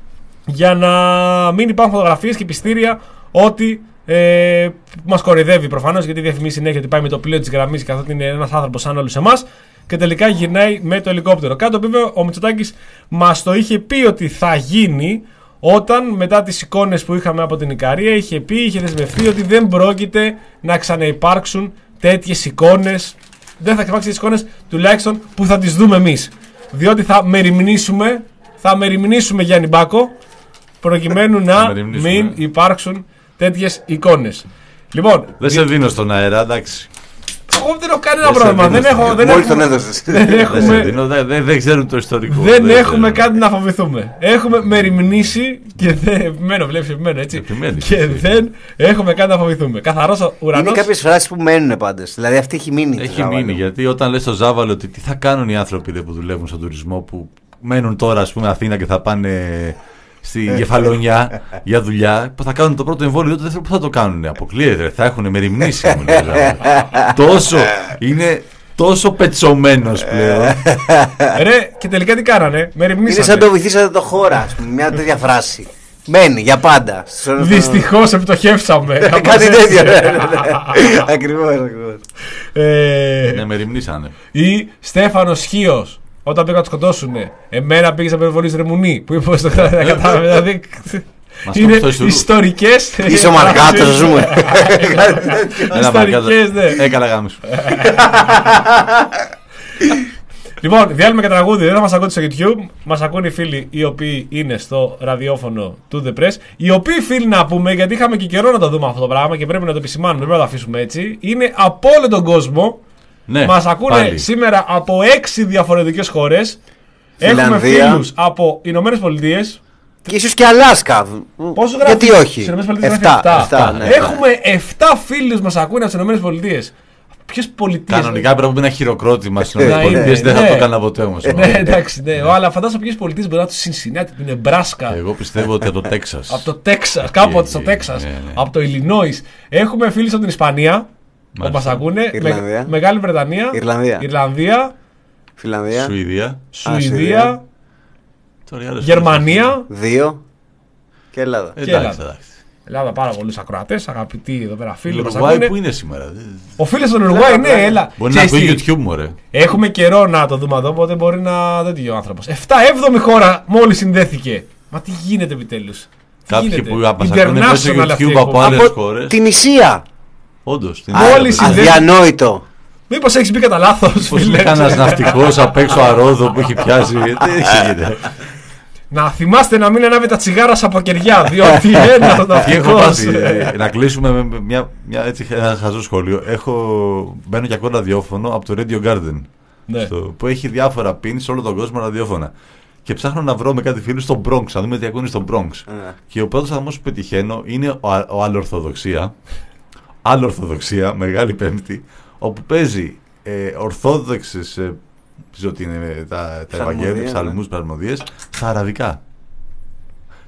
για να μην υπάρχουν φωτογραφίες και πιστήρια ότι ε, μας κοροϊδεύει προφανώς, γιατί διαφημίσει συνέχεια ότι πάει με το πλοίο της γραμμής καθότι είναι ένας άνθρωπος σαν όλους εμάς. Και τελικά γυρνάει με το ελικόπτερο. Κάτι το οποίο ο Μητσοτάκης μας το είχε πει ότι θα γίνει όταν μετά τις εικόνες που είχαμε από την Ικαρία είχε πει, είχε δεσμευτεί ότι δεν πρόκειται να ξαναυπάρξουν τέτοιες εικόνες. Δεν θα υπάρξουν τέτοιες εικόνες τουλάχιστον που θα τις δούμε εμείς. Διότι θα μεριμνήσουμε, θα μεριμνήσουμε Γιάννη Μπάκο, προκειμένου να μην υπάρξουν τέτοιες εικόνες. Λοιπόν, δεν σε δίνω στον αέρα, εντάξει. Εγώ δεν έχω κανένα πρόβλημα. Δεν έχω. Δεν Μόλις έχουμε, τον έδωσες. δεν, έχουμε, δεν, δεν, δεν ξέρουν το ιστορικό. δεν, δεν έχουμε ξέρουν. κάτι να φοβηθούμε. Έχουμε μεριμνήσει και δεν. Επιμένω, βλέπεις, επιμένω έτσι. Επιμένεις, και εσύ. δεν έχουμε κάτι να φοβηθούμε. Καθαρός ουρανός. Είναι κάποιες φράσεις που μένουν πάντως. Δηλαδή αυτή έχει μείνει. Έχει μείνει, γιατί όταν λες στο Ζάβαλο ότι τι θα κάνουν οι άνθρωποι που δουλεύουν στον τουρισμό, που μένουν τώρα, ας πούμε, Αθήνα και θα πάνε στη Κεφαλονιά για δουλειά, που θα κάνουν το πρώτο εμβόλιο, το δεύτερο που θα το κάνουν. Αποκλείεται, θα έχουν μεριμνήσει. Μου λέει, τόσο είναι τόσο πετσωμένος πλέον. Ρε, και τελικά τι κάνανε. Μεριμνήσανε. Είναι σαν το βυθίσατε το χώρα, ας πούμε, μια τέτοια φράση. Μένει για πάντα. Δυστυχώς επιτοχεύσαμε. Κάτι τέτοιο. Ακριβώς, ακριβώς. Ε, Ναι, μεριμνήσανε. Ή Στέφανος Χίος, όταν πήγαν να το σκοτώσουνε. Εμένα πήγε να περιβολείς Ρεμουνί. Που είπε στο κατάλαβε. Δηλαδή. Είναι ιστορικές. Είσαι ο Μαργάτος, ας πούμε. Ιστορικές, ναι. Έκανα γάμισου. Λοιπόν, διάλειμμα και τραγούδι. Δεν θα μας ακούτε στο YouTube. Μας ακούνε οι φίλοι οι οποίοι είναι στο ραδιόφωνο του The Press. Οι οποίοι φίλοι, να πούμε, γιατί είχαμε και καιρό να το δούμε αυτό το πράγμα και πρέπει να το επισημάνουμε, πρέπει να το αφήσουμε έτσι. Είναι από όλο τον κόσμο. Ναι, μας ακούνε πάλι. σήμερα από έξι διαφορετικές χώρες. Έχουμε φίλους από Ηνωμένες Πολιτείες. Και ίσως και Αλάσκα. Πόσο γράφει? Γιατί όχι. Στις ΗΠΑ γράφει Εφτά, εφτά. εφτά, ναι. Έχουμε εφτά φίλους μας ακούνε από τις ΗΠΑ. Ποιες πολιτείες? Κανονικά πρέπει να πούμε ένα χειροκρότημα στις Να είναι, ΗΠΑ. Δεν θα ναι. το έκανα ποτέ όμως. Ναι, εντάξει, ναι. Αλλά φαντάζομαι ποιες πολιτείες μπορεί να του Σινσινάτι, του Νεμπράσκα. Εγώ πιστεύω ότι από το Τέξας. Από το Τέξας, κάποτε στο ναι, Τέξας. ναι, ναι. Από το Ιλινόις. Έχουμε φίλους από την Ισπανία που Μάλιστα. μας ακούνε. Ιρλανδία. Με- Μεγάλη Βρετανία. Ιρλανδία. Ιρλανδία. Φιλανδία. Σουηδία. Σουηδία. Τώρα οι άλλες Γερμανία. Δύο. Και Ελλάδα. χώρες. και Εντάξει, Ελλάδα. εντάξει. Ελλάδα, πάρα πολλούς ακροατές, αγαπητοί εδώ πέρα φίλοι Η μας Ουρουάη ακούνε. που είναι σήμερα. δεν- Ο φίλος στον Ουρουάη, ναι, έλα. Μπορεί να Ξέρεις ακούει τι, YouTube, μωρέ. έχουμε καιρό να το δούμε εδώ, οπότε μπορεί να δεν τυχεί ο άνθρωπος. εφτά έβδομη χώρα μόλις συνδέθηκε. Μα τι γίνεται επιτέλους? Τι Κάποιοι γίνεται? που μας ακούνε μέσω International αυτή η YouTube από εκπομπή. άλλες Από χώρες. την Ισία. Όντως. την Μόλις άλλη. συνδέθηκε. Αδιανόητο. Μήπως έχεις μπει κατά λάθος, Πώς φίλε? είναι κανένας ναυτικός απ' έξω αρόδο που έχει πιάσει. Δεν γίνεται. Να θυμάστε να μην ανάβετε τα τσιγάρα σας από κεριά, διότι ένα Τι έχω ναυτικός. πάθει. ε, Να κλείσουμε με μια, μια, έτσι, ένα χαζό σχόλιο. Έχω, μπαίνω και ακούω ραδιόφωνο από το Radio Garden. Ναι. Στο, που έχει διάφορα pins σε όλο τον κόσμο ραδιόφωνα. Και ψάχνω να βρω με κάτι φίλου στο Bronx, να δούμε τι ακούνε στο Bronx. Ναι. Και ο πρώτος σταθμός που πετυχαίνω είναι ο, Α- ο Αλλορθοδοξία. Αλλορθοδοξία, Μεγάλη Πέμπτη, όπου παίζει ε, ορθόδοξες, ε, ξέρω τι είναι, τα, τα Ψαλμοδίες, Ευαγγέλια, ναι. ψαλμούς, ψαλμοδίες, στα αραβικά.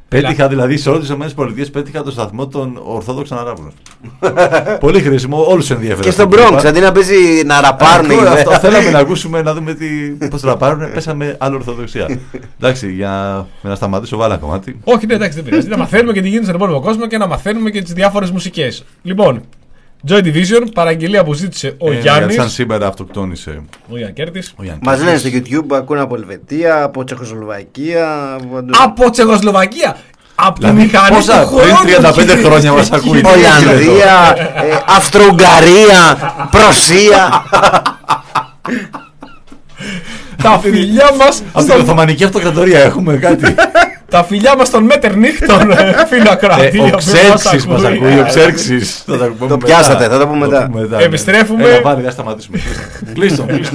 Πέτυχα δηλαδή σε όλες τις ΗΠΑ, πέτυχα το σταθμό των Ορθόδοξων Αράβων. Πολύ χρήσιμο, όλους ενδιαφέρει. Και στον Bronx, αντί να παίζει να ραπάρουν. Αυτό θέλαμε να ακούσουμε, να δούμε πώς ραπάρουν, πέσαμε άλλη Ορθοδοξία. Εντάξει, για να σταματήσω, βάλα κομμάτι. Όχι, ναι, εντάξει, δεν πειράζει. Να μαθαίνουμε και τι γίνεται στον υπόλοιπο κόσμο και να μαθαίνουμε και τις διάφορες μουσικές. Λοιπόν, Joy Division, παραγγελία που ζήτησε ο ε, Γιάννης. Σαν σήμερα αυτοκτόνησε ο Γιάννης Κέρτης. Μας λένε στο YouTube, ακούνε από Ελβετία, από Τσεχοσλοβακία. Από, από Τσεχοσλοβακία! Από τη δηλαδή, μηχανή πόσα, του χρόνου. πριν τριάντα πέντε χρόνια μας ακούει. Ολλανδία, ε, Αυστρο-Ουγγαρία, Πρωσία. Τα φιλιά μας. Από την Οθωμανική Αυτοκρατορία έχουμε κάτι. Τα φιλιά μας στον Μέτερνιχ, τον φίλο ακροατή. Ο Ξέρξης μας ακούει, ο Ξέρξης. Το πιάσατε, θα το πούμε μετά. Επιστρέφουμε. Έλα πάλι, θα σταματήσουμε. Κλείστο, κλείστο.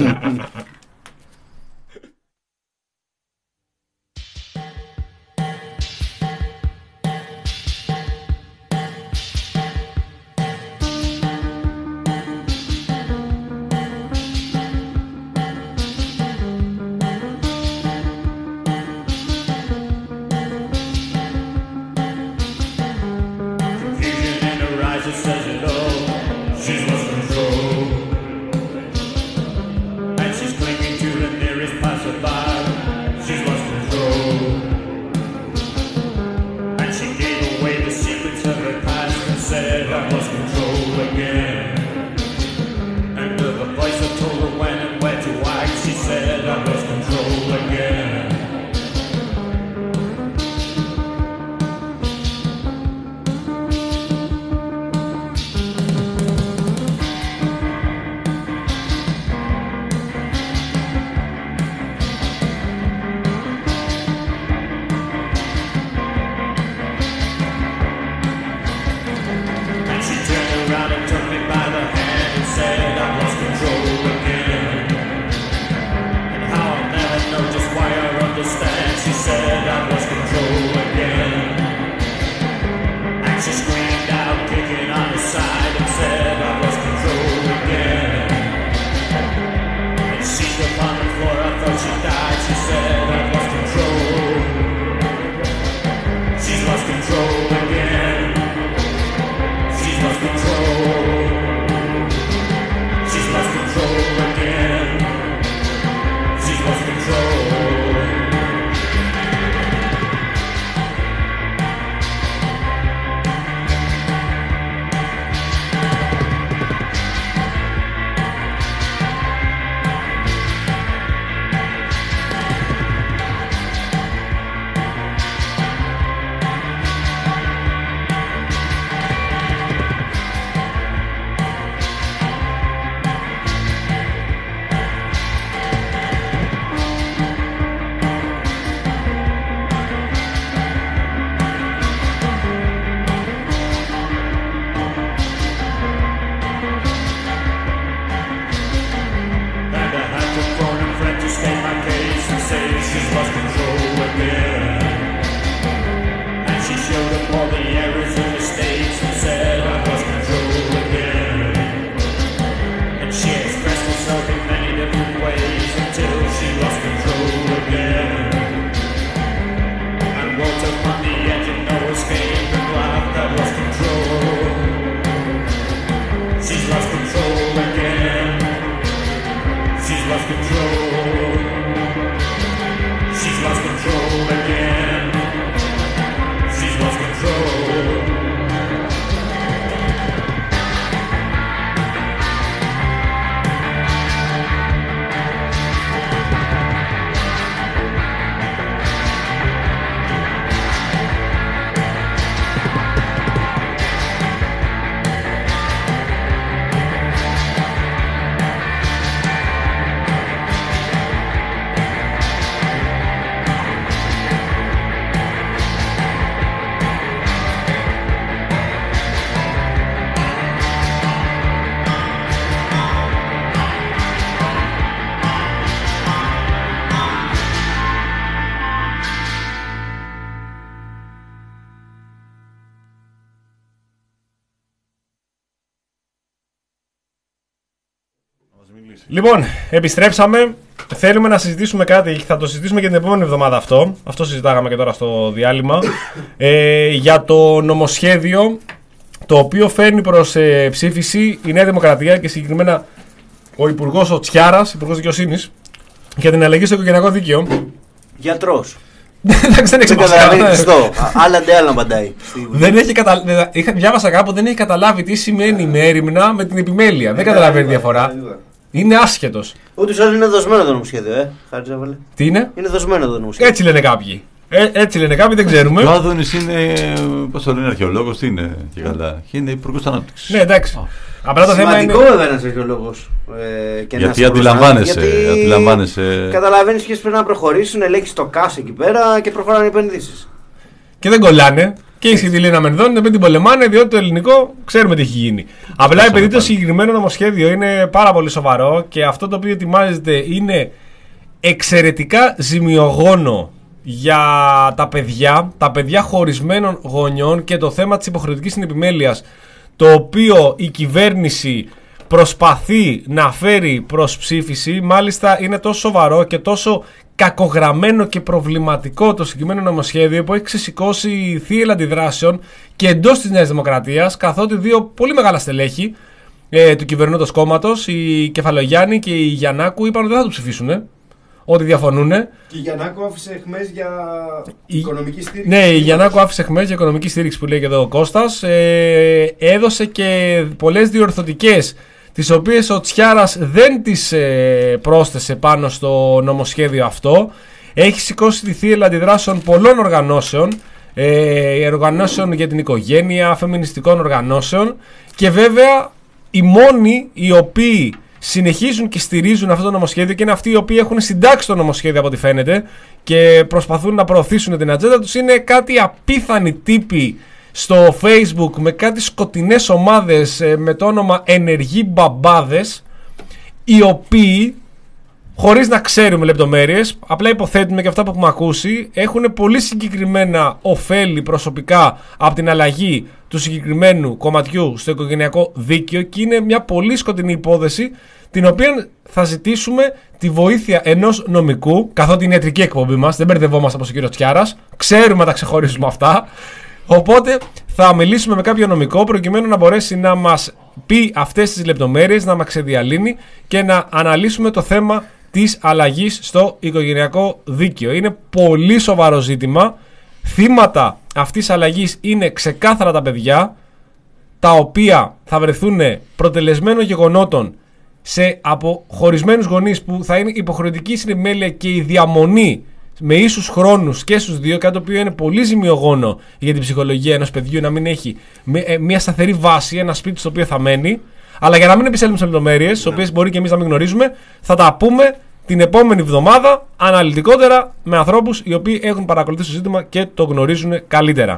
Says it all, she's lost control, and she's clean. Λοιπόν, επιστρέψαμε. Θέλουμε να συζητήσουμε κάτι. Θα το συζητήσουμε και την επόμενη εβδομάδα αυτό. Αυτό συζητάγαμε και τώρα στο διάλειμμα. Ε, για το νομοσχέδιο το οποίο φέρνει προς ε, ψήφιση η Νέα Δημοκρατία και συγκεκριμένα ο Υπουργός ο Τσιάρας, Υπουργός Δικαιοσύνης, για την αλλαγή στο οικογενειακό δίκαιο. Γιατρός. Εντάξει, δεν έχει καταλάβει πιστό. Άλλα ντε άλλα απαντάει. Δεν έχει καταλάβει. Διάβασα κάπου, δεν έχει καταλάβει τι σημαίνει η μέριμνα με την επιμέλεια. Δεν καταλαβαίνει διαφορά. Είναι άσχετος. Ούτως ή άλλως είναι δοσμένο το νομοσχέδιο, ε. Χάριτζαβαλε. Τι είναι? Είναι δοσμένο το νομοσχέδιο. Έτσι λένε κάποιοι. Ε, έτσι λένε κάποιοι, δεν ξέρουμε. Ο Άδωνης είναι. Πώς το λένε, αρχαιολόγος, τι είναι και καλά. Είναι υπουργός ανάπτυξης. Ναι, εντάξει. Oh. Απλά το θέμα είναι. Σημαντικό βέβαια ένας αρχαιολόγος. Ε, γιατί αντιλαμβάνεσαι. Γιατί αντιλαμβάνεσαι... καταλαβαίνεις ποιες πρέπει να προχωρήσουν, ελέγχεις το ΚΑΣ εκεί πέρα και προχωράνε οι επενδύσεις. Και δεν κολλάνε. Και οι Σιδηλοί να μενδώνουν, δεν την πολεμάνε, διότι το ελληνικό ξέρουμε τι έχει γίνει. Απλά επειδή το συγκεκριμένο νομοσχέδιο είναι πάρα πολύ σοβαρό και αυτό το οποίο ετοιμάζεται είναι εξαιρετικά ζημιογόνο για τα παιδιά, τα παιδιά χωρισμένων γονιών και το θέμα της υποχρεωτικής συνεπιμέλειας, το οποίο η κυβέρνηση προσπαθεί να φέρει προς ψήφιση, μάλιστα είναι τόσο σοβαρό και τόσο κακογραμμένο και προβληματικό το συγκεκριμένο νομοσχέδιο που έχει ξεσηκώσει θύελλα αντιδράσεων και εντός της Νέας Δημοκρατίας, καθότι δύο πολύ μεγάλα στελέχη ε, του κυβερνώντος κόμματος, η Κεφαλογιάννη και η Γιαννάκου, είπαν ότι δεν θα το ψηφίσουν, ε, ότι διαφωνούν. Και η Γιαννάκου άφησε εχμές για η... οικονομική στήριξη. Ναι, η Γιαννάκου άφησε εχμές για οικονομική στήριξη που λέει και εδώ ο Κώστας. Ε, έδωσε και πολλές διορθωτικές, τις οποίες ο Τσιάρας δεν τις ε, πρόσθεσε πάνω στο νομοσχέδιο αυτό. Έχει σηκώσει τη θύελλα αντιδράσεων πολλών οργανώσεων, ε, οργανώσεων για την οικογένεια, φεμινιστικών οργανώσεων, και βέβαια οι μόνοι οι οποίοι συνεχίζουν και στηρίζουν αυτό το νομοσχέδιο και είναι αυτοί οι οποίοι έχουν συντάξει το νομοσχέδιο από ό,τι φαίνεται και προσπαθούν να προωθήσουν την ατζέντα τους, είναι κάτι απίθανοι τύποι στο Facebook με κάτι σκοτεινές ομάδες με το όνομα ενεργοί μπαμπάδες, οι οποίοι, χωρίς να ξέρουμε λεπτομέρειες, απλά υποθέτουμε και αυτά που έχουμε ακούσει, έχουν πολύ συγκεκριμένα ωφέλη προσωπικά από την αλλαγή του συγκεκριμένου κομματιού στο οικογενειακό δίκαιο και είναι μια πολύ σκοτεινή υπόθεση, την οποία θα ζητήσουμε τη βοήθεια ενός νομικού, καθότι είναι ιατρική εκπομπή μας, δεν μπερδευόμαστε όπως ο κύριος Τσιάρας, ξέρουμε να τα ξεχωρίζουμε αυτά. Οπότε θα μιλήσουμε με κάποιο νομικό προκειμένου να μπορέσει να μας πει αυτές τις λεπτομέρειες, να μας ξεδιαλύνει και να αναλύσουμε το θέμα της αλλαγής στο οικογενειακό δίκαιο. Είναι πολύ σοβαρό ζήτημα. Θύματα αυτής της αλλαγής είναι ξεκάθαρα τα παιδιά, τα οποία θα βρεθούν προτελεσμένων γεγονότων σε αποχωρισμένους γονείς που θα είναι υποχρεωτική συνεπιμέλεια και η διαμονή με ίσους χρόνους και στους δύο, κάτι το οποίο είναι πολύ ζημιογόνο για την ψυχολογία ενός παιδιού να μην έχει μια σταθερή βάση, ένα σπίτι στο οποίο θα μένει. Αλλά για να μην επισέλθουμε σε λεπτομέρειες, τις οποίες μπορεί και εμείς να μην γνωρίζουμε, θα τα πούμε την επόμενη εβδομάδα αναλυτικότερα με ανθρώπους οι οποίοι έχουν παρακολουθήσει το ζήτημα και το γνωρίζουν καλύτερα.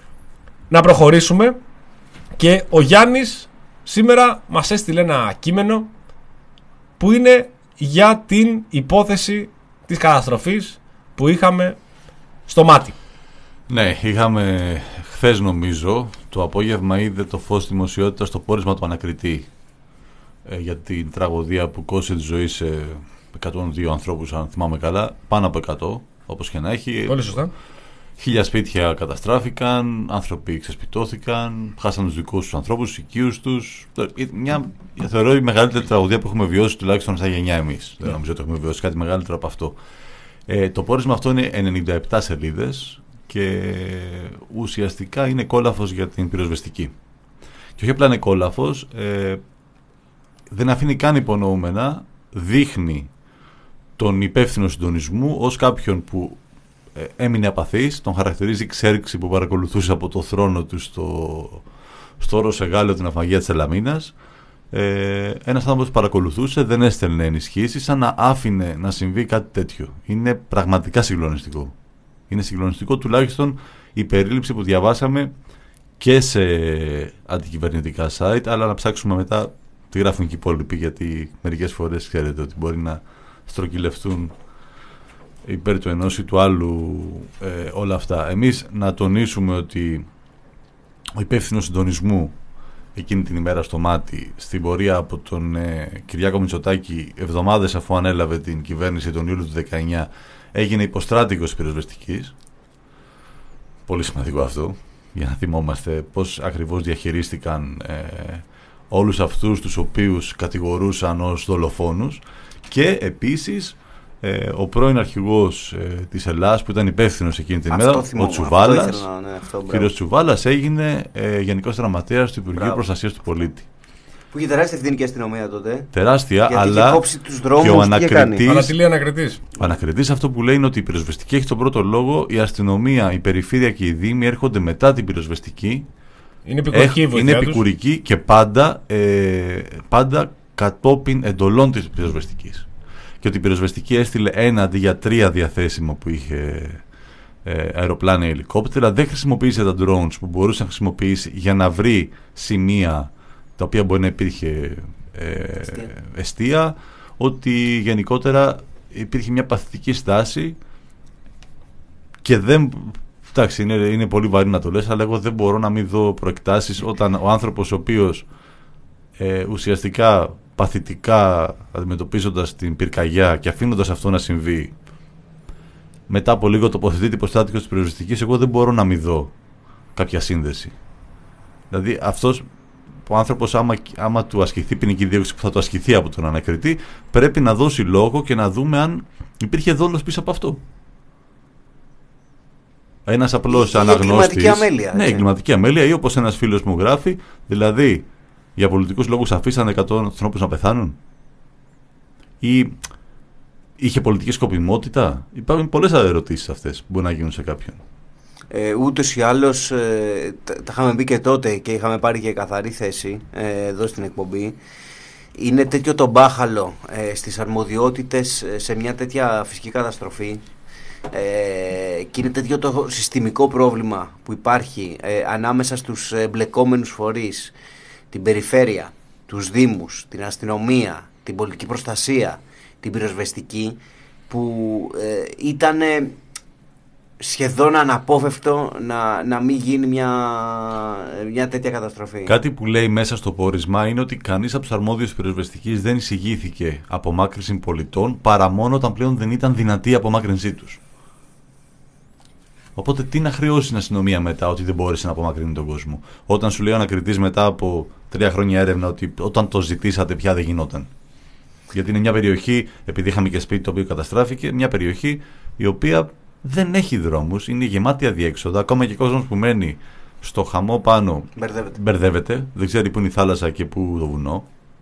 Να προχωρήσουμε. Και ο Γιάννης σήμερα μας έστειλε ένα κείμενο που είναι για την υπόθεση της καταστροφής που είχαμε στο Μάτι. Ναι, είχαμε χθες, νομίζω, το απόγευμα είδε το φως δημοσιότητα στο πόρισμα του ανακριτή ε, για την τραγωδία που κόστησε τη ζωή σε εκατόν δύο ανθρώπους, αν θυμάμαι καλά, πάνω από εκατό, όπως και να έχει. Πολύ σωστά. Χίλια σπίτια καταστράφηκαν, άνθρωποι ξεσπιτώθηκαν, χάσαν τους δικούς τους ανθρώπους, τους οικείους τους. Μια, θεωρώ, η μεγαλύτερη τραγωδία που έχουμε βιώσει, τουλάχιστον στα γενιά εμείς. Δεν νομίζω ότι έχουμε βιώσει κάτι μεγαλύτερο από αυτό. Ε, το πόρισμα αυτό είναι ενενήντα επτά σελίδες και ουσιαστικά είναι κόλαφος για την πυροσβεστική. Και όχι απλά είναι κόλαφος, ε, δεν αφήνει καν υπονοούμενα, δείχνει τον υπεύθυνο συντονισμού ως κάποιον που ε, έμεινε απαθής, τον χαρακτηρίζει Ξέρξη που παρακολουθούσε από το θρόνο του στο, στο Όρος Εγάλεο την αυμαγία της Ελαμίνας. Ε, ένας άνθρωπος που παρακολουθούσε, δεν έστελνε ενισχύσεις, σαν να άφηνε να συμβεί κάτι τέτοιο. Είναι πραγματικά συγκλονιστικό. Είναι συγκλονιστικό, τουλάχιστον η περίληψη που διαβάσαμε και σε αντικυβερνητικά site, αλλά να ψάξουμε μετά τι γράφουν και οι υπόλοιποι, γιατί μερικές φορές ξέρετε ότι μπορεί να στρογγυλευτούν υπέρ του ενός ή του άλλου ε, όλα αυτά. Εμείς να τονίσουμε ότι ο υπεύθυνος συντονισμού εκείνη την ημέρα στο μάτι στην πορεία από τον ε, Κυριάκο Μητσοτάκη εβδομάδες αφού ανέλαβε την κυβέρνηση τον Ιούλιο του δεκαεννιά, έγινε υποστράτηγος πυροσβεστικής. Πολύ σημαντικό αυτό, για να θυμόμαστε πώς ακριβώς διαχειρίστηκαν ε, όλους αυτούς τους οποίους κατηγορούσαν ως δολοφόνους. Και επίσης ε, ο πρώην αρχηγός ε, της Ελλάδας που ήταν υπεύθυνος εκείνη την ημέρα, ο Τσουβάλλας, ο ναι, κ. Τσουβάλλας έγινε ε, Γενικός Γραμματέας του Υπουργείου Προστασίας του Πολίτη. Που είχε τεράστια ευθύνη και αστυνομία τότε. Τεράστια, γιατί αλλά κόψει τους δρόμους, και ο ανακριτής. Αλλά τι λέει ανακριτής. Ο ανακριτής αυτό που λέει είναι ότι η πυροσβεστική έχει τον πρώτο λόγο, η αστυνομία, η περιφέρεια και οι δήμοι έρχονται μετά την πυροσβεστική. Είναι επικουρική, Έχ, είναι επικουρική και πάντα, ε, πάντα κατόπιν εντολών της πυροσβεστικής. Και ότι η πυροσβεστική έστειλε ένα αντί για τρία διαθέσιμα που είχε ε, αεροπλάνα ή ελικόπτερα. Δεν χρησιμοποίησε τα drones που μπορούσε να χρησιμοποιήσει για να βρει σημεία τα οποία μπορεί να υπήρχε ε, εστία. εστία, ότι γενικότερα υπήρχε μια παθητική στάση και δεν... Εντάξει, είναι, είναι πολύ βαρύ να το λες, αλλά εγώ δεν μπορώ να μην δω προεκτάσεις όταν ο άνθρωπος ο οποίος ε, ουσιαστικά παθητικά αντιμετωπίζοντας την πυρκαγιά και αφήνοντας αυτό να συμβεί, μετά από λίγο τοποθετεί την υποστάτικος της πυροσβεστικής, εγώ δεν μπορώ να μην δω κάποια σύνδεση. Δηλαδή αυτός ο άνθρωπος, άμα, άμα του ασκηθεί ποινική δίωξη που θα του ασκηθεί από τον ανακριτή, πρέπει να δώσει λόγο και να δούμε αν υπήρχε δόλος πίσω από αυτό. Ένας απλός αναγνώστης. Εγκληματική αμέλεια. Ναι, εγκληματική αμέλεια, ή όπως ένας φίλος μου γράφει, δηλαδή για πολιτικούς λόγους αφήσανε εκατό ανθρώπους να πεθάνουν. Ή είχε πολιτική σκοπιμότητα. Υπάρχουν πολλές ερωτήσεις αυτές που μπορεί να γίνουν σε κάποιον. Ε, ούτως ή άλλως ε, τα, τα είχαμε πει και τότε και είχαμε πάρει και καθαρή θέση ε, εδώ στην εκπομπή. Είναι τέτοιο το μπάχαλο ε, στις αρμοδιότητες ε, σε μια τέτοια φυσική καταστροφή ε, και είναι τέτοιο το συστημικό πρόβλημα που υπάρχει ε, ανάμεσα στους εμπλεκόμενους φορείς, την περιφέρεια, τους δήμους, την αστυνομία, την πολιτική προστασία, την πυροσβεστική, που ε, ήταν σχεδόν αναπόφευκτο να, να μην γίνει μια, μια τέτοια καταστροφή. Κάτι που λέει μέσα στο πόρισμα είναι ότι κανείς από τους αρμόδιους πυροσβεστικής δεν εισηγήθηκε απομάκρυνση πολιτών παρά μόνο όταν πλέον δεν ήταν δυνατή η απομάκρυνσή τους. Οπότε τι να χρεώσει την αστυνομία μετά ότι δεν μπόρεσε να απομακρύνει τον κόσμο, όταν σου λέει ο ανακριτής μετά από τρία χρόνια έρευνα ότι όταν το ζητήσατε πια δεν γινόταν. Γιατί είναι μια περιοχή, επειδή είχαμε και σπίτι το οποίο καταστράφηκε, μια περιοχή η οποία δεν έχει δρόμους, είναι γεμάτη αδιέξοδα. Ακόμα και ο κόσμος που μένει στο χαμό πάνω μπερδεύεται. μπερδεύεται, δεν ξέρει πού είναι η θάλασσα και πού το βουνό.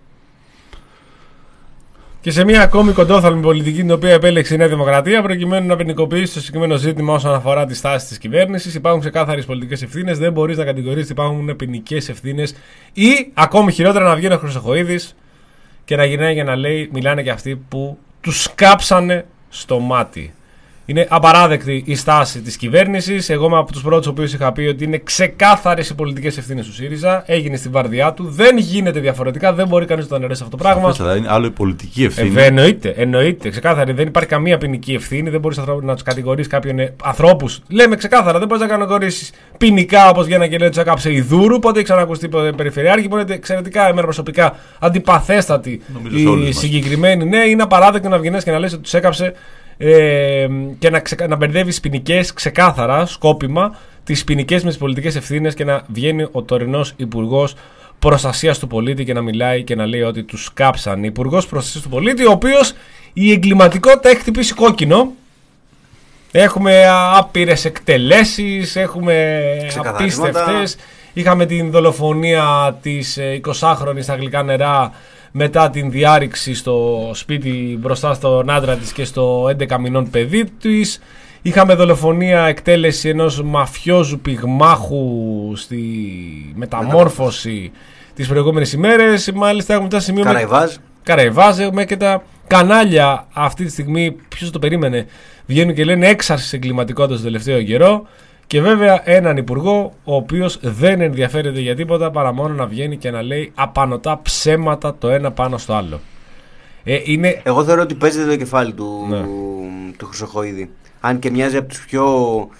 Και σε μια ακόμη κοντόθαλμη πολιτική την οποία επέλεξε η Νέα Δημοκρατία, προκειμένου να ποινικοποιήσει το συγκεκριμένο ζήτημα όσον αφορά τη στάση της κυβέρνησης, υπάρχουν ξεκάθαρες πολιτικές ευθύνες. Δεν μπορείς να κατηγορείς ότι υπάρχουν ποινικές ευθύνες ή ακόμη χειρότερα να βγαίνει ο Χρυσοχοΐδης και να γυρνάει για να λέει, μιλάνε και αυτοί που τους κάψανε στο μάτι. Είναι απαράδεκτη η στάση της κυβέρνησης. Εγώ είμαι από τους πρώτους οποίους είχα πει ότι είναι ξεκάθαρες οι πολιτικές ευθύνες του ΣΥΡΙΖΑ. Έγινε στη βαρδιά του. Δεν γίνεται διαφορετικά. Δεν μπορεί κανείς να το αναιρέσει αυτό το πράγμα. Σαφές, είναι άλλο η πολιτική ευθύνη. Ε, εννοείται, εννοείται. Ξεκάθαρη. Δεν υπάρχει καμία ποινική ευθύνη. Δεν μπορείς να τους κατηγορείς κάποιον ανθρώπους. Λέμε ξεκάθαρα. Δεν μπορείς να κατηγορήσεις ποινικά όπως βγαίνανε και λένε του έκαψε η Δούρου. Πότε έχει ξανακουστεί περιφερειάρχη. Πότε είναι εξαιρετικά εμένα προσωπικά αντιπαθέστατη η συγκεκριμένη. Ναι, είναι απαράδεκτο να βγαίνει και να λες ότι του έκαψε. Ε, και να, ξε, να μπερδεύεις ποινικές ξεκάθαρα, σκόπιμα, τις ποινικές με τις πολιτικές ευθύνες και να βγαίνει ο τωρινός Υπουργός Προστασίας του Πολίτη και να μιλάει και να λέει ότι τους κάψαν. Υπουργός Προστασίας του Πολίτη, ο οποίος η εγκληματικότητα έχει χτυπήσει κόκκινο. Έχουμε άπειρες εκτελέσεις, έχουμε απίστευτες. Είχαμε την δολοφονία της εικοσάχρονης στα Γλυκά Νερά μετά την διάρρηξη στο σπίτι μπροστά στον άντρα της και στο έντεκα μηνών παιδί της. Είχαμε δολοφονία, εκτέλεση ενός μαφιόζου πυγμάχου στη μεταμόρφωση τις προηγούμενες ημέρες. Μάλιστα έχουμε φτάσει σημείο Καραϊβάζ. Με... Καραϊβάζ. Έχουμε και τα κανάλια αυτή τη στιγμή, ποιος το περίμενε, βγαίνουν και λένε έξαρση εγκληματικότητας το τελευταίο καιρό. Και βέβαια έναν υπουργό ο οποίος δεν ενδιαφέρεται για τίποτα παρά μόνο να βγαίνει και να λέει απανωτά ψέματα το ένα πάνω στο άλλο. Ε, είναι... Εγώ θεωρώ ότι παίζεται το κεφάλι του, ναι. του Χρυσοχοΐδη. Αν και μοιάζει από τους πιο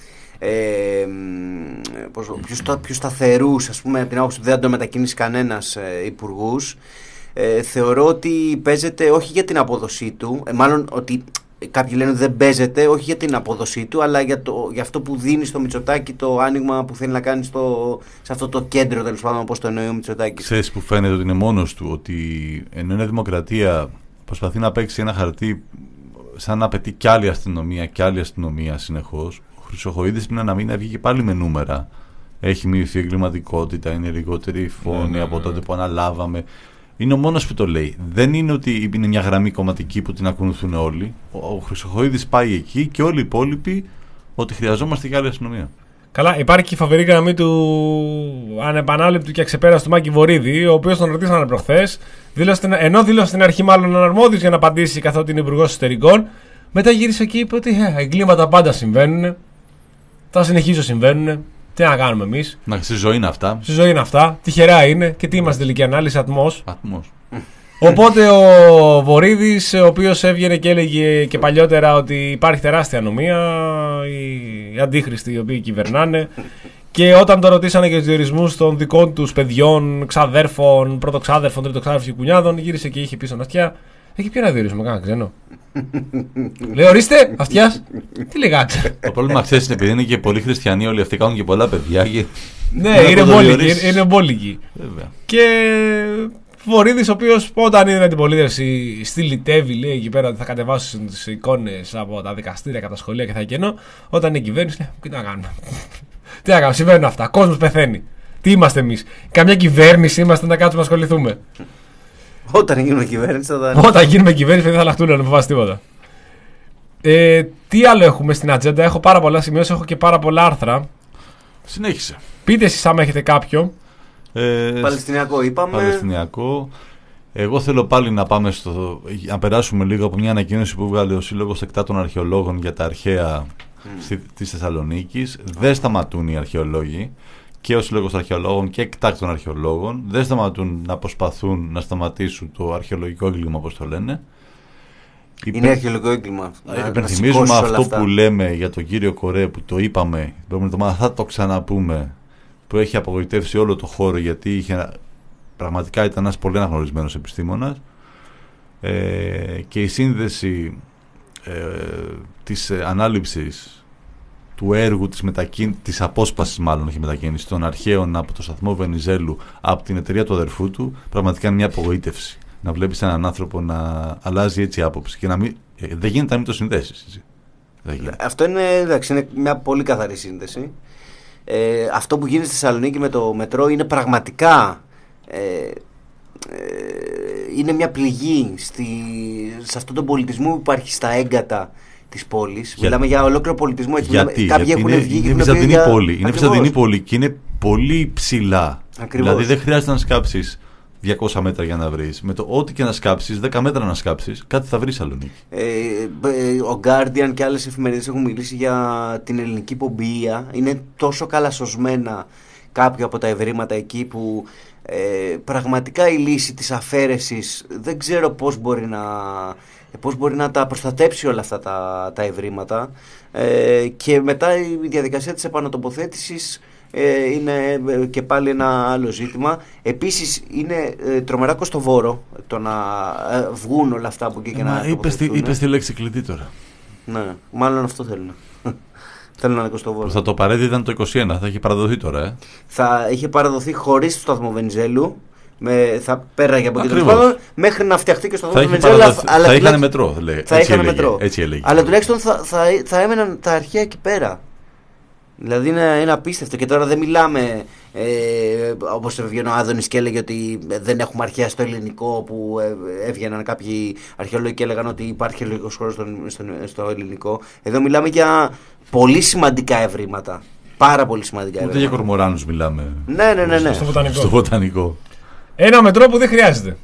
ε, πιο, στα, πιο σταθερούς, ας πούμε, από την άποψη που δεν τον μετακίνησε κανένας ε, υπουργούς. Ε, θεωρώ ότι παίζεται όχι για την απόδοσή του, ε, μάλλον ότι κάποιοι λένε ότι δεν παίζεται όχι για την απόδοσή του, αλλά για, το, για αυτό που δίνει στο Μητσοτάκη, το άνοιγμα που θέλει να κάνει στο, σε αυτό το κέντρο, τέλος πάντων, όπως το εννοεί ο Μητσοτάκης. Ξέρεις που φαίνεται ότι είναι μόνος του, ότι ενώ είναι δημοκρατία προσπαθεί να παίξει ένα χαρτί σαν να απαιτεί κι άλλη αστυνομία κι άλλη αστυνομία συνεχώς. Ο Χρυσοχοΐδης πριν ένα μήνα βγήκε πάλι με νούμερα. Έχει μειωθεί η εγκληματικότητα, είναι λιγότερη η φόνη από τότε που αναλάβαμε. Είναι ο μόνος που το λέει. Δεν είναι ότι είναι μια γραμμή κομματική που την ακολουθούν όλοι. Ο, ο Χρυσοχοΐδης πάει εκεί και όλοι οι υπόλοιποι ότι χρειαζόμαστε και άλλη αστυνομία. Καλά, υπάρχει και η φοβερή γραμμή του ανεπανάληπτου και αξεπέραστου Μάκη Βορίδη, ο οποίος τον ρωτήσανε προχθές, ενώ δήλωσε στην αρχή μάλλον αναρμόδιος για να απαντήσει καθότι είναι υπουργός εσωτερικών. Μετά γύρισε και είπε ότι ε, εγκλήματα πάντα συμβαίνουν. Θα συνεχίσω συμβαίνουν. Τι να κάνουμε εμείς. Να, στη ζωή είναι αυτά. Στη ζωή είναι αυτά. Τυχερά είναι. Και τι είμαστε τελική ανάλυση, ατμός. Ατμός. Οπότε ο Βορίδης, ο οποίος έβγαινε και έλεγε και παλιότερα ότι υπάρχει τεράστια ανομία, οι αντίχριστοι οι οποίοι κυβερνάνε. Και όταν το ρωτήσανε για τους διορισμούς των δικών τους παιδιών, ξαδέρφων, πρωτοξάδερφων, τριτοξάδερφων και κουνιάδων, γύρισε και είχε πίσω αυτιά. Έχει ποιο να διορίσουμε, κάνα ξένο. Λέει, ορίστε, αυτιάς. Τι λεγάτε. Το πρόβλημα, ξέρεις, επειδή είναι και πολλοί χριστιανοί, όλοι αυτοί κάνουν και πολλά παιδιά. Και... ναι, είναι εμπόλικοι. Και Βορίδης, ο οποίος όταν είδε την αντιπολίτευση στυλιτεύει, λέει εκεί πέρα ότι θα κατεβάσουν τις εικόνες από τα δικαστήρια και τα σχολεία και θα κενώ. Όταν είναι κυβέρνηση, λέει, τι να κάνουμε. Τι να κάνουμε, συμβαίνουν αυτά. Κόσμος πεθαίνει. Τι είμαστε εμείς. Καμιά κυβέρνηση είμαστε να κάτσουμε να ασχοληθούμε. Όταν γίνουμε κυβέρνηση θα τα... Όταν γίνουμε κυβέρνηση δεν θα λαχτούν να αποφάσει τίποτα. Ε, τι άλλο έχουμε στην ατζέντα. Έχω πάρα πολλά σημειώσεις, έχω και πάρα πολλά άρθρα. Συνέχισε. Πείτε εσείς άμα έχετε κάποιο. Ε, Παλαιστινιακό είπαμε. Παλαιστινιακό. Εγώ θέλω πάλι να πάμε στο, να περάσουμε λίγο από μια ανακοίνωση που βγάλε ο Σύλλογος Εκτάτων Αρχαιολόγων για τα αρχαία mm. της Θεσσαλονίκης. Δεν σταματούν οι αρχαιολόγοι. Και ο Σύλλογος Αρχαιολόγων και Εκτάκτων Αρχαιολόγων δεν σταματούν να προσπαθούν να σταματήσουν το αρχαιολογικό έγκλημα, όπως το λένε. Είναι Υπε... αρχαιολογικό έγκλημα. Υπενθυμίζουμε αυτό αυτά. Που λέμε για τον κύριο Κορέ, που το είπαμε την προηγούμενη εβδομάδα, θα το ξαναπούμε, που έχει απογοητεύσει όλο το χώρο, γιατί είχε, πραγματικά ήταν ένας πολύ αναγνωρισμένος επιστήμονας, ε, και η σύνδεση ε, της ε, ανάληψης του έργου της, μετακίν... της απόσπασης, μάλλον όχι μετακίνησης, των αρχαίων από το σταθμό Βενιζέλου, από την εταιρεία του αδερφού του, πραγματικά είναι μια απογοήτευση. Να βλέπεις έναν άνθρωπο να αλλάζει έτσι άποψη και να μην... ε, δεν γίνεται να μην το συνδέσεις. Αυτό είναι, εντάξει, είναι μια πολύ καθαρή σύνδεση. Ε, αυτό που γίνεται στη Θεσσαλονίκη με το μετρό είναι πραγματικά ε, ε, είναι μια πληγή στη... σε αυτόν τον πολιτισμό που υπάρχει στα έγκατα της πόλης. Για... Μιλάμε για ολόκληρο πολιτισμό. Έτσι. Γιατί, Μιλάμε... Κάποιοι γιατί έχουν βγει είναι, και βυζαντινή για... πόλη. Είναι βυζαντινή πόλη και είναι πολύ ψηλά. Ακριβώς. Δηλαδή δεν χρειάζεται να σκάψεις διακόσια μέτρα για να βρεις. Με το ό,τι και να σκάψεις, δέκα μέτρα να σκάψεις, κάτι θα βρεις Σαλονίκη. Ε, ο Guardian και άλλες εφημερίδες έχουν μιλήσει για την ελληνική πομπία. Είναι τόσο καλά σωσμένα κάποια από τα ευρήματα εκεί που ε, πραγματικά η λύση της αφαίρεσης δεν ξέρω πώς μπορεί να, πώς μπορεί να τα προστατέψει όλα αυτά τα, τα ευρήματα. Ε, και μετά η διαδικασία της επανατοποθέτησης Ε, είναι και πάλι ένα άλλο ζήτημα. Επίσης είναι ε, τρομερά κοστοβόρο το να ε, βγουν όλα αυτά από εκεί και ε, να τοποθετηθούν. Είπες τη λέξη κλειδί τώρα. Ναι, μάλλον αυτό θέλουν. Θέλουν να είναι κοστοβόρο. Θα το παρέδει ήταν το είκοσι ένα, θα είχε παραδοθεί τώρα. Ε. Θα είχε παραδοθεί χωρίς το σταθμό Βενιζέλου. Με, θα πέραγε από εκεί το μέχρι να φτιαχτεί και στο σταθμό Βενιζέλου. Θα είχαν μετρό, λέει. Θα έτσι, είχαν έλεγε, μετρό. έτσι έλεγε. Αλλά τουλάχιστον θα, θα, θα έμεναν τα αρχαία εκεί πέρα. Δηλαδή είναι, είναι απίστευτο. Και τώρα δεν μιλάμε ε, όπως έβγαινε ο Άδωνης και έλεγε ότι δεν έχουμε αρχαία στο ελληνικό, που ε, έβγαιναν κάποιοι αρχαιολόγοι και έλεγαν ότι υπάρχει αρχαιολογικός χώρος στο, στο, στο ελληνικό. Εδώ μιλάμε για πολύ σημαντικά ευρήματα. Πάρα πολύ σημαντικά ευρήματα. Ούτε για κορμοράνους μιλάμε. Ναι, ναι, ναι, ναι. Στο βοτανικό. Στο βοτανικό. Ένα μετρό που δεν χρειάζεται.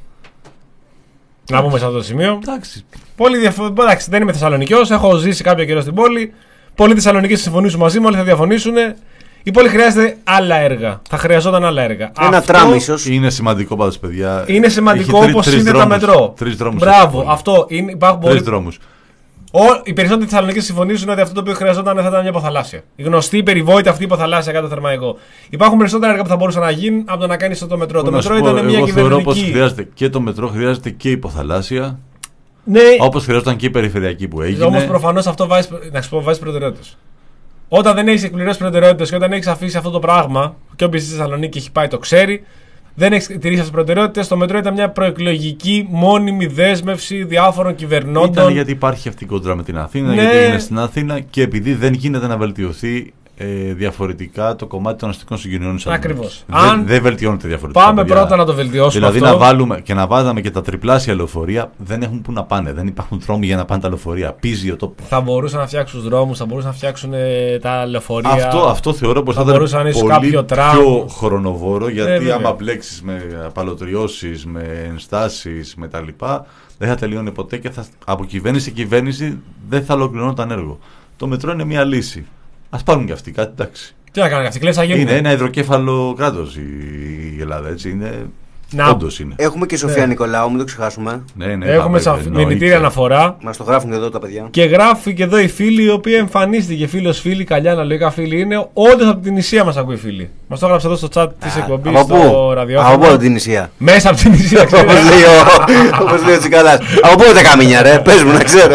Να πούμε σε αυτό το σημείο. Εντάξει. Πολύ διαφο... Εντάξει, δεν είμαι Θεσσαλονικιός, έχω ζήσει κάποιο καιρό στην πόλη. Πολλοί Θεσσαλονικοί θα συμφωνήσουν μαζί μου, όλοι θα διαφωνήσουν. Η πόλη χρειάζεται άλλα έργα. Θα χρειαζόταν άλλα έργα. Ένα αυτό... τραμ, ίσως. Είναι σημαντικό πάντως, παιδιά. Είναι σημαντικό όπως είναι τα μετρό. Τρεις δρόμους. Μπράβο, αυτό είναι. Υπάρχουν τρεις δρόμους. Ο, οι περισσότεροι Θεσσαλονίκη συμφωνήσουν ότι αυτό το οποίο χρειαζόταν θα ήταν μια υποθαλάσσια. Η γνωστή περιβόητη αυτή υποθαλάσσια κάτω θερμαϊκό. Υπάρχουν περισσότερα έργα που θα μπορούσαν να γίνουν από το να κάνει το μετρό. Το μετρό ήταν μια κυβερνητική. Εγώ θεωρώ πως χρειάζεται και το μετρό, χρειάζεται και υποθαλάσσια. Ναι. Όπως χρειαζόταν και η περιφερειακή που έγινε. Όμως προφανώς αυτό βάζει, να σου πω, βάζει προτεραιότητες. Όταν δεν έχει εκπληρώσει προτεραιότητες και όταν έχει αφήσει αυτό το πράγμα, και όποιος στη Θεσσαλονίκη έχει πάει το ξέρει, δεν έχει τηρήσει αυτές τις προτεραιότητες. Το μετρό ήταν μια προεκλογική μόνιμη δέσμευση διάφορων κυβερνώντων. Ήταν γιατί υπάρχει αυτή η κόντρα με την Αθήνα, ναι. Γιατί έγινε στην Αθήνα και επειδή δεν γίνεται να βελτιωθεί ε, διαφορετικά το κομμάτι των αστικών συγκοινωνιών. Ακριβώς. Δεν δε βελτιώνεται διαφορετικά. Πάμε παιδιά. Πρώτα να το βελτιώσουμε. Δηλαδή αυτό. να βάλουμε και να βάζαμε και τα τριπλάσια λεωφορεία, δεν έχουν που να πάνε. Δεν υπάρχουν δρόμοι για να πάνε τα λεωφορεία. Πίζει ο τόπος. Θα μπορούσαν να φτιάξουν δρόμους, θα μπορούσαν να φτιάξουν ε, τα λεωφορεία. Αυτό, αυτό θεωρώ πως θα, θα ήταν πολύ πιο χρονοβόρο, γιατί ε, άμα μπλέξεις με απαλωτριώσεις, με ενστάσεις, με τα λοιπά, δεν θα τελειώνει ποτέ και θα, από κυβέρνηση σε κυβέρνηση δεν θα ολοκληρώνονταν έργο. Το μετρό είναι μια λύση. Ας πάρουν και αυτοί κάτι, εντάξει. Τι να κάνουν αυτοί, κλαις θα γίνουν. Είναι ένα υδροκέφαλο κράτος η Ελλάδα, έτσι. Είναι... Όντως είναι. Έχουμε και Σοφία ναι. Νικολάου, μην το ξεχάσουμε. Ναι, ναι, Έχουμε μηνυτήρια αναφορά. Μας το γράφουν και εδώ τα παιδιά. Και γράφει και εδώ η φίλη, η οποία εμφανίστηκε. Φίλος, φίλη, καλιά, αναλογικά φίλη είναι. Όντως από την Ισία μας ακούει φίλη. Μας το έγραψε εδώ στο chat της εκπομπής στο ραδιόφωνο. Από πού την Ισία? Μέσα από την Ισία, ξέρω. Όπως λέει ο Τσικαλάς. Από πού τα καμίνια, ρε, πες μου να ξέρω.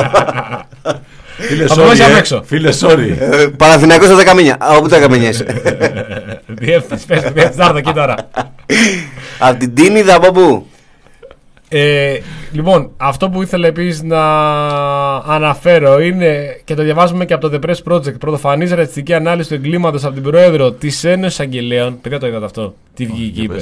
Φίλε, sorry. Παναθηναϊκός στα Καμίνια. Από πού τα Καμίνια είσαι? Διεύθυνση, πες, διεύθυνση, άρθα εκεί τώρα. Από την Τίνιδα, από πού? Λοιπόν, αυτό που ήθελα επίσης να αναφέρω είναι, και το διαβάζουμε και από το The Press Project, πρωτοφανής ρατσιστική ανάλυση του εγκλήματος από την πρόεδρο της Ένωσης Αγγελέων. Παιδιά, το είδατε αυτό? Τι βγήκε, είπε.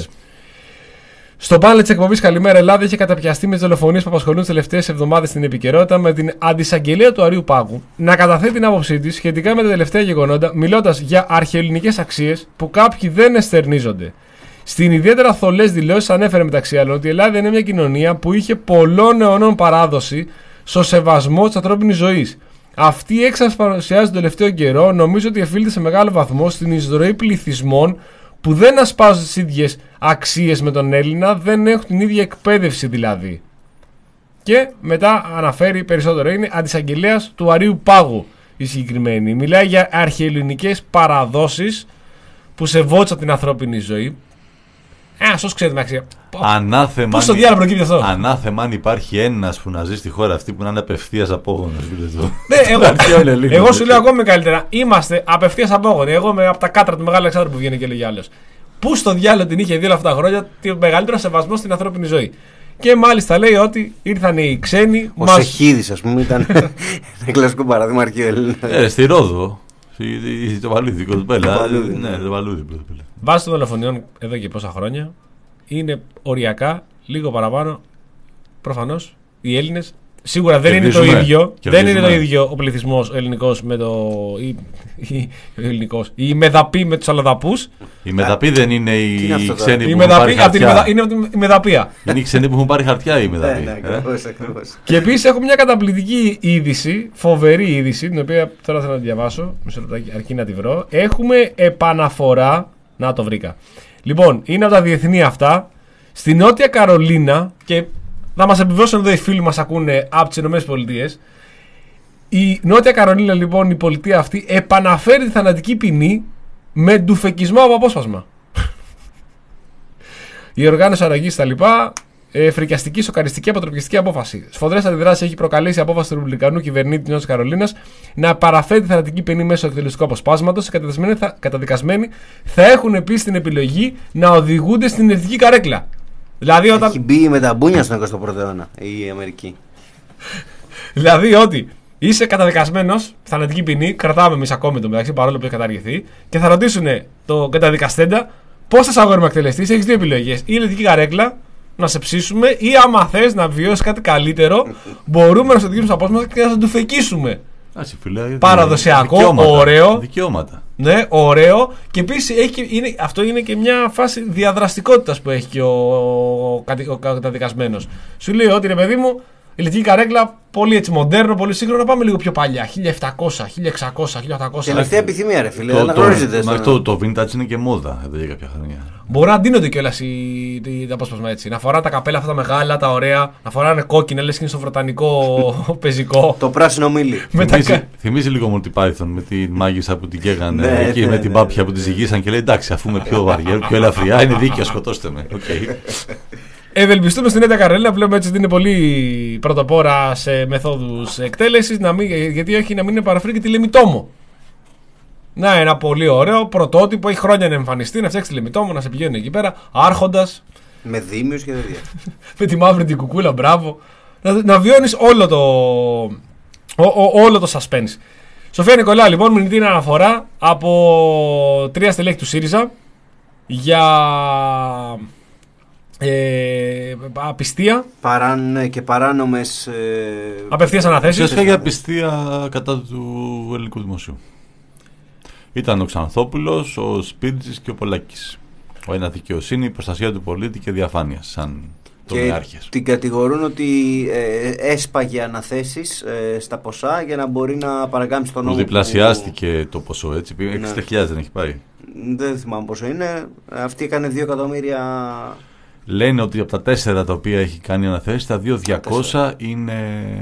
Στο πάνελ της εκπομπής Καλημέρα Ελλάδα είχε καταπιαστεί με τις δολοφονίες που απασχολούν τις τελευταίες εβδομάδες στην επικαιρότητα, με την αντισαγγελέα του Αρείου Πάγου να καταθέτει την άποψή της σχετικά με τα τελευταία γεγονότα, μιλώντας για αρχαιοελληνικές αξίες που κάποιοι δεν εστερνίζονται. Στην ιδιαίτερα θολές δηλώσεις ανέφερε μεταξύ άλλων ότι η Ελλάδα είναι μια κοινωνία που είχε πολλών αιωνών παράδοση στο σεβασμό της ανθρώπινης ζωής. Αυτή η έξαρση παρουσιάζει τον τελευταίο καιρό, νομίζω ότι οφείλεται σε μεγάλο βαθμό στην εισρωή πληθυσμών που δεν ασπάζουν τις ίδιες αξίες με τον Έλληνα, δεν έχουν την ίδια εκπαίδευση δηλαδή. Και μετά αναφέρει περισσότερο, είναι αντισαγγελέας του Αρείου Πάγου η συγκεκριμένη. Μιλάει για αρχαιοελληνικές παραδόσεις που σεβόντουσαν την ανθρώπινη ζωή. Ε, ας όσο ξέρετε με αξία. Ανάθεμα. Πώς στο διάλογο προκύπτει αυτό? Ανάθεμα αν υπάρχει ένας που να ζει στη χώρα αυτή που να είναι απευθείας απόγονος. Ναι, εγώ, εγώ σου λέω ακόμη καλύτερα. Είμαστε απευθείας απόγονοι. Εγώ είμαι από τα κάτρα του Μεγάλου Αλεξάνδρου που βγαίνει και λέγει άλλος. Πού στο διάλογο την είχε δει όλα αυτά τα χρόνια το μεγαλύτερο σεβασμό στην ανθρώπινη ζωή. Και μάλιστα λέει ότι ήρθαν οι ξένοι. Ο μας... Σεχίδης, ας πούμε, ήταν ένα κλασικό παράδειγμα αρχαιοελληνικό. Ε, στη Ρόδο. Το βαλούδι, κοντοπέλα. Ναι, το βαλούδι. Βάσει των δολοφονιών εδώ και πόσα χρόνια είναι οριακά λίγο παραπάνω. Προφανώς οι Έλληνες σίγουρα δεν είναι το ίδιο. Δεν είναι το ίδιο ο πληθυσμός ελληνικός με το. Ή, ή, ελληνικός, η μεδαπή με τους αλλοδαπούς. Η μεδαπή δεν είναι οι ξένοι που η έχουν μεδαπή, πάρει χαρτιά. Μεδα, είναι η μεδαπία. Είναι οι ξένοι που έχουν πάρει χαρτιά η μεδαπή. Ναι, ναι, ακριβώς, ακριβώς. Και επίσης έχω μια καταπληκτική είδηση, φοβερή είδηση, την οποία τώρα θέλω να τη διαβάσω. Μισό λεπτάκι, αρκεί να τη βρω. Έχουμε επαναφορά. Να το βρήκα. Λοιπόν, είναι από τα διεθνή αυτά. Στη Νότια Καρολίνα, και θα μας επιβεβαιώσουν εδώ οι φίλοι μας ακούνε από τις ΗΠΑ. Η Νότια Καρολίνα, λοιπόν, η πολιτεία αυτή επαναφέρει τη θανατική ποινή με ντουφεκισμό από απόσπασμα. Η οργάνωση αρρωγής στα λοιπά. Ε, φρικιαστική, σοκαριστική, αποτροπιαστική απόφαση. Σφοδρές αντιδράσεις έχει προκαλέσει η απόφαση του Ρεπουμπλικανού κυβερνήτη της Νότιας Καρολίνας να παραφέρει τη θανατική ποινή μέσω εκτελεστικού αποσπάσματος. Οι καταδικασμένοι θα έχουν επίσης την επιλογή να οδηγούνται στην ενεργική καρέκλα. Δηλαδή, όταν... Έχει μπει με τα μπούνια στον εικοστό πρώτο αιώνα η Αμερική. Δηλαδή ότι είσαι καταδικασμένος, θανατική ποινή, κρατάμε εμείς ακόμη το μεταξύ παρόλο που έχει καταργηθεί, και θα ρωτήσουν το καταδικαστέντα πόσες αγόρμα εκτελεστείς. Έχεις δύο επιλογές. Ή η ενεργική καρέκλα, να σε ψήσουμε, ή άμα θες να βιώσεις κάτι καλύτερο, μπορούμε να σου οδηγήσουμε απόσπασμα και να σε ντουφεκίσουμε. Παραδοσιακό, δικαιώματα, ωραίο. Δικαιώματα. Ναι, ωραίο. Και επίσης είναι, αυτό είναι και μια φάση διαδραστικότητας που έχει και ο, ο, ο καταδικασμένος. Σου λέει ότι ρε παιδί μου, ηλεκτρική καρέκλα, πολύ έτσι μοντέρνο, πολύ σύγχρονο, πάμε λίγο πιο παλιά. χίλια επτακόσια, χίλια εξακόσια, χίλια οκτακόσια. Τελευταία επιθυμία, ρε φίλε. Το, το, το, το vintage είναι και μόδα εδώ για κάποια χρόνια. Μπορεί να ντύνονται κιόλας τα απόσπασμα έτσι. Να φοράνε τα καπέλα αυτά τα μεγάλα, τα ωραία, να φοράνε κόκκινα, λες και είναι στο βρετανικό πεζικό. Το πράσινο μήλι. Θυμίζει, θυμίζει λίγο Monty Python με τη μάγισσα που την καίγανε ναι, εκεί, ναι, με την ναι, πάπια ναι, που τη ζυγίσαν και λέει εντάξει, αφού είμαι πιο βαριά, πιο ελαφριά, είναι δίκαιο, σκοτώστε με. Okay. Ευελπιστούμε στην Έντα Καρέλα, βλέπουμε έτσι ότι είναι πολύ πρωτοπόρα σε μεθόδους εκτέλεσης, γιατί όχι να μην είναι παραφρή και τη Λεμιτόμο. Να, ένα πολύ ωραίο πρωτότυπο, έχει χρόνια να εμφανιστεί, να φτιάξει τη Λεμιτόμο, να σε πηγαίνει εκεί πέρα, άρχοντας. Με δίμιους και τέτοια. Με τη μαύρη την κουκούλα, μπράβο. Να, να βιώνεις όλο το, ο, ο, όλο το suspense. Σοφία Νικολάου, λοιπόν, μηνυτή αναφορά από τρία στελέχη του ΣΥΡΙΖΑ για ε, απιστία. Παράν, και παράνομες ε, απευθείας αναθέσεις. Ουσιαστικά για απιστία κατά του ελληνικού δημοσίου. Ήταν ο Ξανθόπουλος, ο Σπίρτζης και ο Πολάκης. Ο ένα δικαιοσύνη, η προστασία του πολίτη και διαφάνεια σαν τομιάρχες. Και την κατηγορούν ότι ε, έσπαγε αναθέσεις ε, στα ποσά για να μπορεί να παρακάμψει τον νόμο. Διπλασιάστηκε που... το ποσό, έτσι. εξήντα χιλιάδες δεν έχει πάει. Δεν θυμάμαι πόσο είναι. Αυτή έκανε δύο εκατομμύρια. Λένε ότι από τα τέσσερα τα οποία έχει κάνει αναθέσεις, τα δύο διακόσια είναι.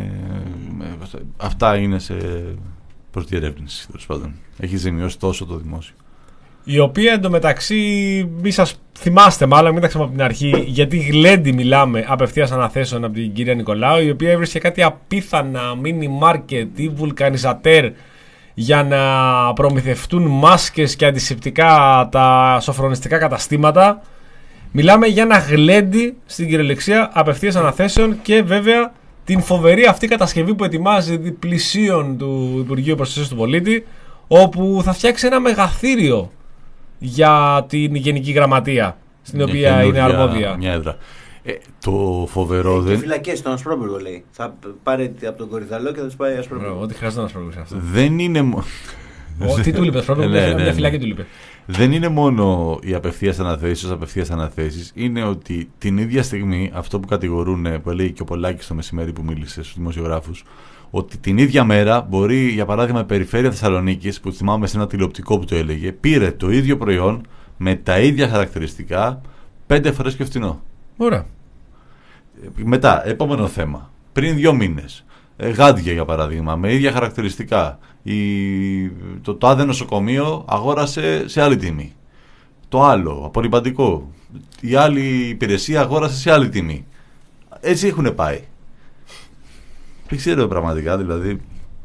Αυτά είναι σε προς διερεύνηση, τέλος πάντων. Έχει ζημιώσει τόσο το δημόσιο. Η οποία εντωμεταξύ, μη σας θυμάστε μάλλον, μην τα ξέρουμε από την αρχή, γιατί γλέντι μιλάμε απευθείας αναθέσεων από την κυρία Νικολάου, η οποία έβρισκε κάτι απίθανα μίνι μάρκετ ή βουλκανιζατέρ για να προμηθευτούν μάσκες και αντισηπτικά τα σοφρονιστικά καταστήματα. Μιλάμε για ένα γλέντι στην κυριολεξία απευθείας αναθέσεων και βέβαια την φοβερή αυτή κατασκευή που ετοιμάζει πλησίων του Υπουργείου Προστασίας του Πολίτη, όπου θα φτιάξει ένα μεγαθύριο για την Γενική Γραμματεία, στην μια οποία είναι αρμόδια. Μια έδρα. Ε, το φοβερό ε, δεν. Φυλακές στον Ασπρόπυργο λέει. Θα πάρει από τον Κορυδαλό και θα του πάει Ασπρόπυργο. Ό,τι χρειάζεται να Ασπρόπυργο αυτό. Δεν είναι. Τι του είπε, Ασπρόπυργο, μια φυλακή του είπε. Δεν είναι μόνο οι απευθείας αναθέσεις, απευθείας αναθέσεις. Είναι ότι την ίδια στιγμή αυτό που κατηγορούν, που έλεγε και ο Πολάκης το μεσημέρι που μίλησε στους δημοσιογράφους, ότι την ίδια μέρα μπορεί, για παράδειγμα, η Περιφέρεια Θεσσαλονίκης, που θυμάμαι σε ένα τηλεοπτικό που το έλεγε, πήρε το ίδιο προϊόν με τα ίδια χαρακτηριστικά πέντε φορές πιο φθηνό. Ωραία. Μετά, επόμενο θέμα. Πριν δύο μήνες. Γάντια, για παράδειγμα, με ίδια χαρακτηριστικά. Η... Το, το άδε νοσοκομείο αγόρασε σε άλλη τιμή. Το άλλο, απορριπαντικό. Η άλλη υπηρεσία αγόρασε σε άλλη τιμή. Έτσι έχουν πάει. Δεν ξέρω πραγματικά, δηλαδή,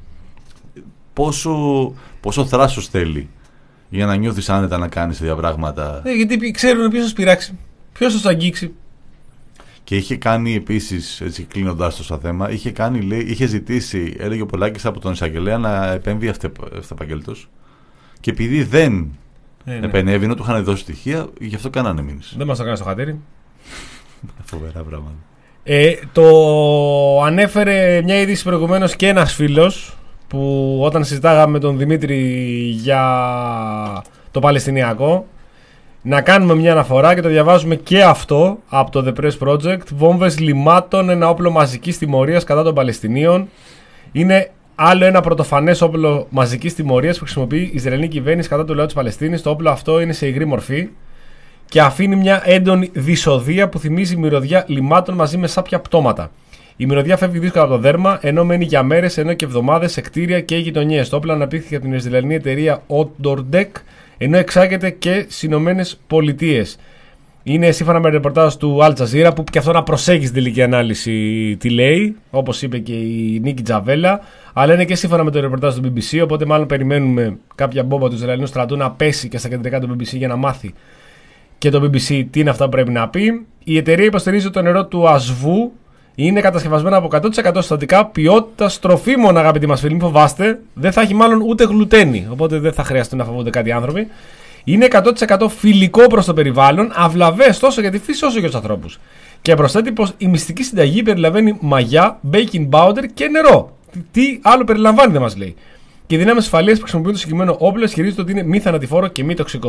πόσο, πόσο θράσος θέλει για να νιώθεις άνετα να κάνεις τέτοια πράγματα. Ε, γιατί ξέρουν ποιος θα σπειράξει, ποιος θα σου αγγίξει. Και είχε κάνει επίσης, έτσι κλείνοντας το σαν θέμα, είχε, κάνει, λέει, είχε ζητήσει, έλεγε ο Πολάκης, από τον εισαγγελέα να επέμβει αυτεπαγγελτός. Και επειδή δεν ε, ναι. επενέβη, ενώ του είχαν δώσει στοιχεία, γι' αυτό κάνανε μήνυση. Δεν μας το κάνει στο χατήρι. Φοβερά πράγματα. Ε, το ανέφερε μια είδηση προηγουμένως και ένας φίλος, που όταν συζητάγαμε με τον Δημήτρη για το Παλαιστινιακό, να κάνουμε μια αναφορά και το διαβάζουμε και αυτό από το The Press Project. Βόμβες λιμάτων, ένα όπλο μαζικής τιμωρίας κατά των Παλαιστινίων. Είναι άλλο ένα πρωτοφανές όπλο μαζικής τιμωρίας που χρησιμοποιεί η Ισραηλινή κυβέρνηση κατά του λαού της Παλαιστίνης. Το όπλο αυτό είναι σε υγρή μορφή και αφήνει μια έντονη δυσοδεία που θυμίζει μυρωδιά λιμάτων μαζί με σάπια πτώματα. Η μυρωδιά φεύγει δύσκολα από το δέρμα, ενώ μένει για μέρες ενώ και εβδομάδες σε κτίρια και γειτονιές. Το όπλο αναπτύχθηκε από την Ισραηλινή εταιρεία Outdoor Deck, ενώ εξάγεται και στις Ηνωμένες Πολιτείες. Είναι σύμφωνα με ρεπορτάζ του Al Jazeera, που και αυτό να προσέχει στην τελική ανάλυση τι λέει, όπως είπε και η Νίκη Τζαβέλα, αλλά είναι και σύμφωνα με το ρεπορτάζ του μπι μπι σι, οπότε μάλλον περιμένουμε κάποια μπόμπα του Ισραηλινού στρατού να πέσει και στα κεντρικά του μπι μπι σι για να μάθει και το μπι μπι σι τι είναι αυτά που πρέπει να πει. Η εταιρεία υποστηρίζει ότι το νερό του Ασβού είναι κατασκευασμένο από εκατό τοις εκατό συστατικά ποιότητα τροφίμων, αγαπητοί μας φίλοι. Μην φοβάστε, δεν θα έχει μάλλον ούτε γλουτένι, οπότε δεν θα χρειαστούν να φοβούνται κάτι άνθρωποι. Είναι εκατό τοις εκατό φιλικό προς το περιβάλλον, αυλαβές τόσο για τη φύση όσο και για τους ανθρώπους. Και προσθέτει πως η μυστική συνταγή περιλαμβάνει μαγιά, baking powder και νερό. Τι άλλο περιλαμβάνει, δεν μας λέει. Και οι δυνάμεις ασφαλείας που χρησιμοποιούν το συγκεκριμένο όπλο ισχυρίζονται ότι είναι μη θανατηφόρο και μη τοξικό.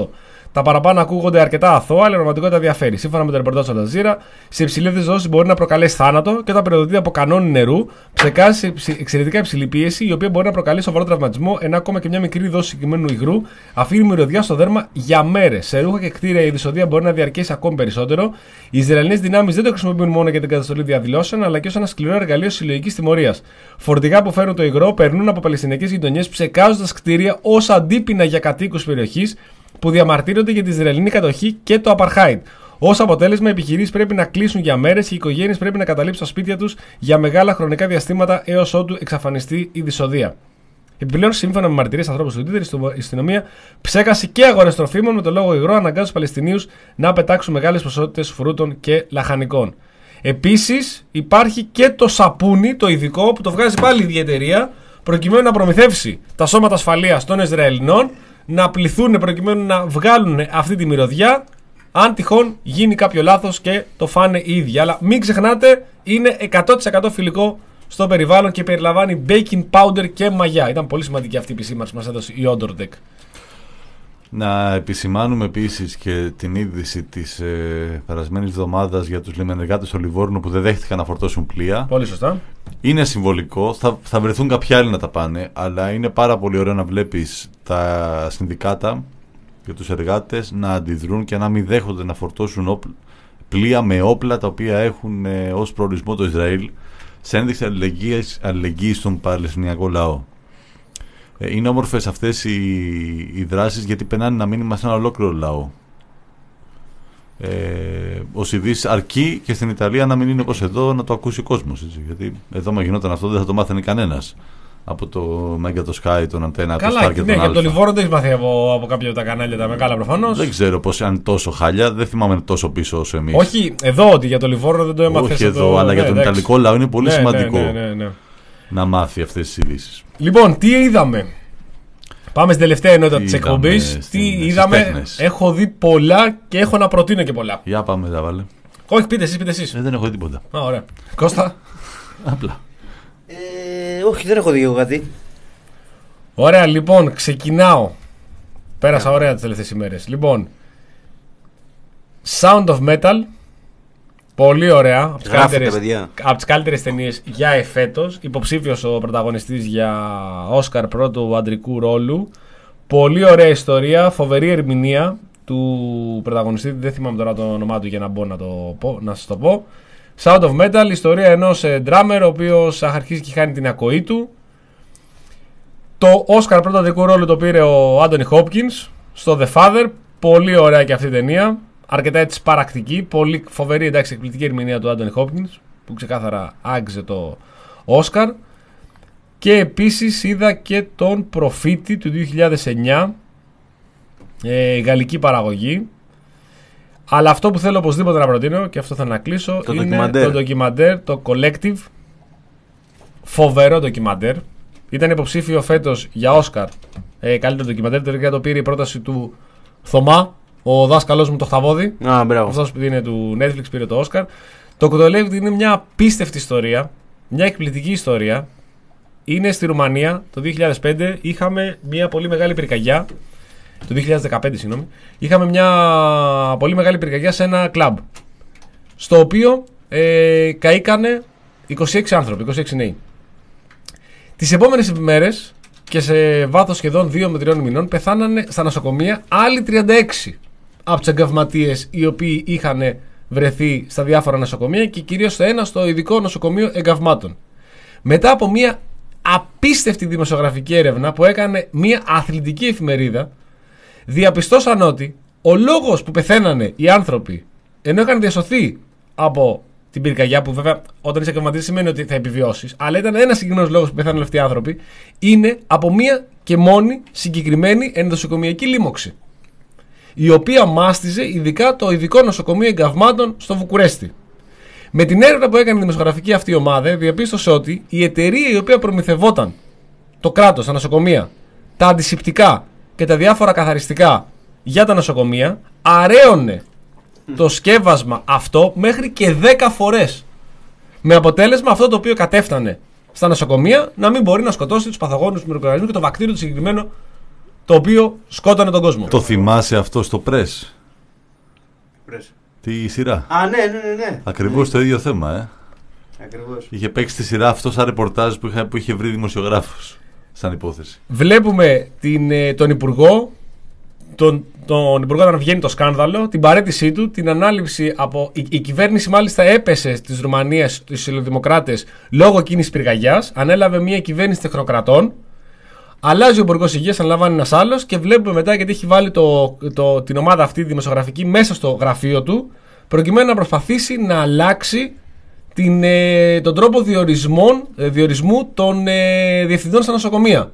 Τα παραπάνω ακούγονται αρκετά αθώα, αλλά η πραγματικότητα διαφέρει. Σύμφωνα με το ρεπορτάζ του Αλτζαζίρα, σε υψηλές δόσεις μπορεί να προκαλέσει θάνατο και όταν περιοδοτείται από κανόνι νερού, ψεκάζει σε εξαιρετικά υψηλή πίεση, η οποία μπορεί να προκαλέσει σοβαρό τραυματισμό, ενώ ακόμα και μια μικρή δόση συγκεκριμένου υγρού αφήνει μυρωδιά στο δέρμα για μέρες. Σε ρούχα και κτίρια η δυσοδεία μπορεί να διαρκέσει ακόμη περισσότερο. Οι Ισραηλινές δυνάμεις δεν το χρησιμοποιούν μόνο για την καταστολή διαδηλώσεων, αλλά και ως ένα σκληρό εργαλείο συλλογικής τιμωρίας. Φορτηγά που φέρνουν το υγρό περνούν από παλαιστινιακές γειτονιές, ψεκάζοντας κτίρια ως αντίπεινα για κατοίκους περιοχής που διαμαρτύρονται για την Ισραηλινή κατοχή και το Απαρχάιντ. Ως αποτέλεσμα, οι επιχειρήσεις πρέπει να κλείσουν για μέρες και οι οικογένειες πρέπει να καταλήψουν τα σπίτια τους για μεγάλα χρονικά διαστήματα έως ότου εξαφανιστεί η δυσοδεία. Επιπλέον, σύμφωνα με μαρτυρίες ανθρώπων στο Twitter, η αστυνομία ψέκασε και αγορές τροφίμων με το λόγο υγρό, αναγκάζοντας τους Παλαιστινίους να πετάξουν μεγάλες ποσότητες φρούτων και λαχανικών. Επίσης, υπάρχει και το σαπούνι, το ειδικό, που το βγάζει πάλι η ίδια εταιρεία, προκειμένου να προμηθεύσει τα σώματα ασφαλείας των Ισραηλινών, να πληθούν προκειμένου να βγάλουν αυτή τη μυρωδιά, αν τυχόν γίνει κάποιο λάθος και το φάνε οι ίδιοι. Αλλά μην ξεχνάτε, είναι εκατό τοις εκατό φιλικό στο περιβάλλον και περιλαμβάνει baking powder και μαγιά. Ήταν πολύ σημαντική αυτή η επισήμανση που μας έδωσε η Odor Deck. Να επισημάνουμε επίσης και την είδηση της ε, περασμένης εβδομάδας για τους λιμενεργάτες στο Λιβόρνο που δεν δέχτηκαν να φορτώσουν πλοία. Πολύ σωστά. Είναι συμβολικό, θα, θα βρεθούν κάποιοι άλλοι να τα πάνε, αλλά είναι πάρα πολύ ωραίο να βλέπεις τα συνδικάτα και τους εργάτες να αντιδρούν και να μην δέχονται να φορτώσουν όπλ, πλοία με όπλα τα οποία έχουν ε, ως προορισμό το Ισραήλ, σε ένδειξη αλληλεγγύης, αλληλεγγύης στον Παλαιστινιακό λαό. Ε, είναι όμορφες αυτές οι, οι δράσεις γιατί περνάνε ένα μήνυμα σε ένα ολόκληρο λαό. Ε, ο Σιδής αρκεί και στην Ιταλία να μην είναι όπως εδώ, να το ακούσει ο κόσμος, έτσι, γιατί εδώ μα γινόταν αυτό δεν θα το μάθαινε κανένας από το Mega, το Sky, τον Αντένα, το Star και ναι, τον για το Alpha. Λιβόρνο το έχει μάθει από, από κάποια από τα κανάλια τα μεγάλα προφανώς. Δεν ξέρω πως αν τόσο χάλια, δεν θυμάμαι τόσο πίσω όσο εμείς. Όχι εδώ, ότι για το Λιβόρνο δεν το έμαθε. Όχι εδώ, το... αλλά ναι, για τον εντάξει. Ιταλικό λαό είναι πολύ ναι, σημαντικό ναι, ναι, ναι, ναι. να μάθει αυτές τις ειδήσεις. Λοιπόν, τι είδαμε. Πάμε στην τελευταία ενότητα της εκπομπής. Τι είδαμε. Έχω δει πολλά και έχω να προτείνω και πολλά. Για πάμε, τα βάλε. Όχι, πείτε εσείς, πείτε εσείς. Ε, δεν έχω δει τίποτα. Α, ωραία. Κώστα. Απλά. Ε, όχι, δεν έχω δει εγώ κάτι. Ωραία, λοιπόν, ξεκινάω. Πέρασα yeah. ωραία τις τελευταίες ημέρες. Λοιπόν, Sound of Metal. Πολύ ωραία. Από τις καλύτερες, από τις καλύτερες ταινίες για εφέτος. Υποψήφιος ο πρωταγωνιστής για Όσκαρ πρώτου αντρικού ρόλου. Πολύ ωραία ιστορία. Φοβερή ερμηνεία του πρωταγωνιστή. Δεν θυμάμαι τώρα το όνομά του για να μπορώ να, το πω, να σας το πω. Sound of Metal. Ιστορία ενός drummer ο οποίος αρχίζει και χάνει την ακοή του. Το Όσκαρ πρώτου αντρικού ρόλου το πήρε ο Άντονι Χόπκινς στο The Father. Πολύ ωραία και αυτή η ταινία. Αρκετά έτσι παρακτική, πολύ φοβερή, εντάξει, εκπληκτική ερμηνεία του Άντονι Χόπκινς που ξεκάθαρα άγγιζε το Όσκαρ. Και επίσης είδα και τον Προφήτη του δύο χιλιάδες εννιά, ε, γαλλική παραγωγή. Αλλά αυτό που θέλω οπωσδήποτε να προτείνω και αυτό θέλω να κλείσω το είναι ντοκιμαντέρ. το ντοκιμαντέρ, το Collective. Φοβερό ντοκιμαντέρ. Ήταν υποψήφιο φέτος για Όσκαρ, ε, καλύτερο ντοκιμαντέρ, τελικά το πήρε η πρόταση του Θωμά. Ο δάσκαλός μου το Χταβόδη. Ah, αυτός που είναι του Netflix πήρε το Oscar. Το Collective είναι μια απίστευτη ιστορία. Μια εκπληκτική ιστορία. Είναι στη Ρουμανία το δύο χιλιάδες πέντε. Είχαμε μια πολύ μεγάλη πυρκαγιά. Το δύο χιλιάδες δεκαπέντε, συγγνώμη. Είχαμε μια πολύ μεγάλη πυρκαγιά σε ένα κλαμπ. Στο οποίο ε, καήκανε είκοσι έξι άνθρωποι, είκοσι έξι νέοι. Τις επόμενες ημέρες και σε βάθος σχεδόν δύο με τριών μηνών πεθάνανε στα νοσοκομεία άλλοι τριάντα έξι από τους εγκαυματίες οι οποίοι είχαν βρεθεί στα διάφορα νοσοκομεία και κυρίως στο ένα στο ειδικό νοσοκομείο εγκαυμάτων. Μετά από μια απίστευτη δημοσιογραφική έρευνα που έκανε μια αθλητική εφημερίδα, διαπιστώσαν ότι ο λόγος που πεθαίνανε οι άνθρωποι ενώ είχαν διασωθεί από την πυρκαγιά, που βέβαια όταν είσαι εγκαυματίας σημαίνει ότι θα επιβιώσεις, αλλά ήταν ένας συγκεκριμένος λόγος που πεθαίνουν αυτοί οι άνθρωποι, είναι από μία και μόνη συγκεκριμένη ενδοσοκομιακή λίμωξη, η οποία μάστιζε ειδικά το ειδικό νοσοκομείο εγκαυμάτων στο Βουκουρέστι. Με την έρευνα που έκανε η δημοσιογραφική αυτή ομάδα, διαπίστωσε ότι η εταιρεία η οποία προμηθευόταν το κράτος, τα νοσοκομεία, τα αντισηπτικά και τα διάφορα καθαριστικά για τα νοσοκομεία, αρέωνε το σκεύασμα αυτό μέχρι και δέκα φορές. Με αποτέλεσμα αυτό το οποίο κατέφτανε στα νοσοκομεία να μην μπορεί να σκοτώσει τους παθογόνους μικροοργανισμούς και το βακτήριο το συγκεκριμένο το οποίο σκότωνε τον κόσμο. Το θυμάσαι αυτό στο Press? Press. Τη σειρά. Α, ναι, ναι, ναι, ναι. Ακριβώς ναι. το ίδιο θέμα, ε. Ακριβώς. Είχε παίξει τη σειρά αυτό σαν ρεπορτάζ που είχε, που είχε βρει δημοσιογράφος σαν υπόθεση. Βλέπουμε την, τον Υπουργό, τον, τον Υπουργό όταν βγαίνει το σκάνδαλο, την παραίτησή του, την ανάληψη από. Η, η κυβέρνηση μάλιστα έπεσε στις Ρουμανίες, στους Ελληνοδημοκράτες, λόγω κίνησης πυρκαγιάς. Ανέλαβε μια κυβέρνηση τεχνοκρατών. Αλλάζει ο Υπουργός Υγείας, αναλαμβάνει ένας άλλος και βλέπουμε μετά γιατί έχει βάλει το, το, την ομάδα αυτή δημοσιογραφική μέσα στο γραφείο του, προκειμένου να προσπαθήσει να αλλάξει την, ε, τον τρόπο διορισμών, ε, διορισμού των ε, διευθυντών στα νοσοκομεία.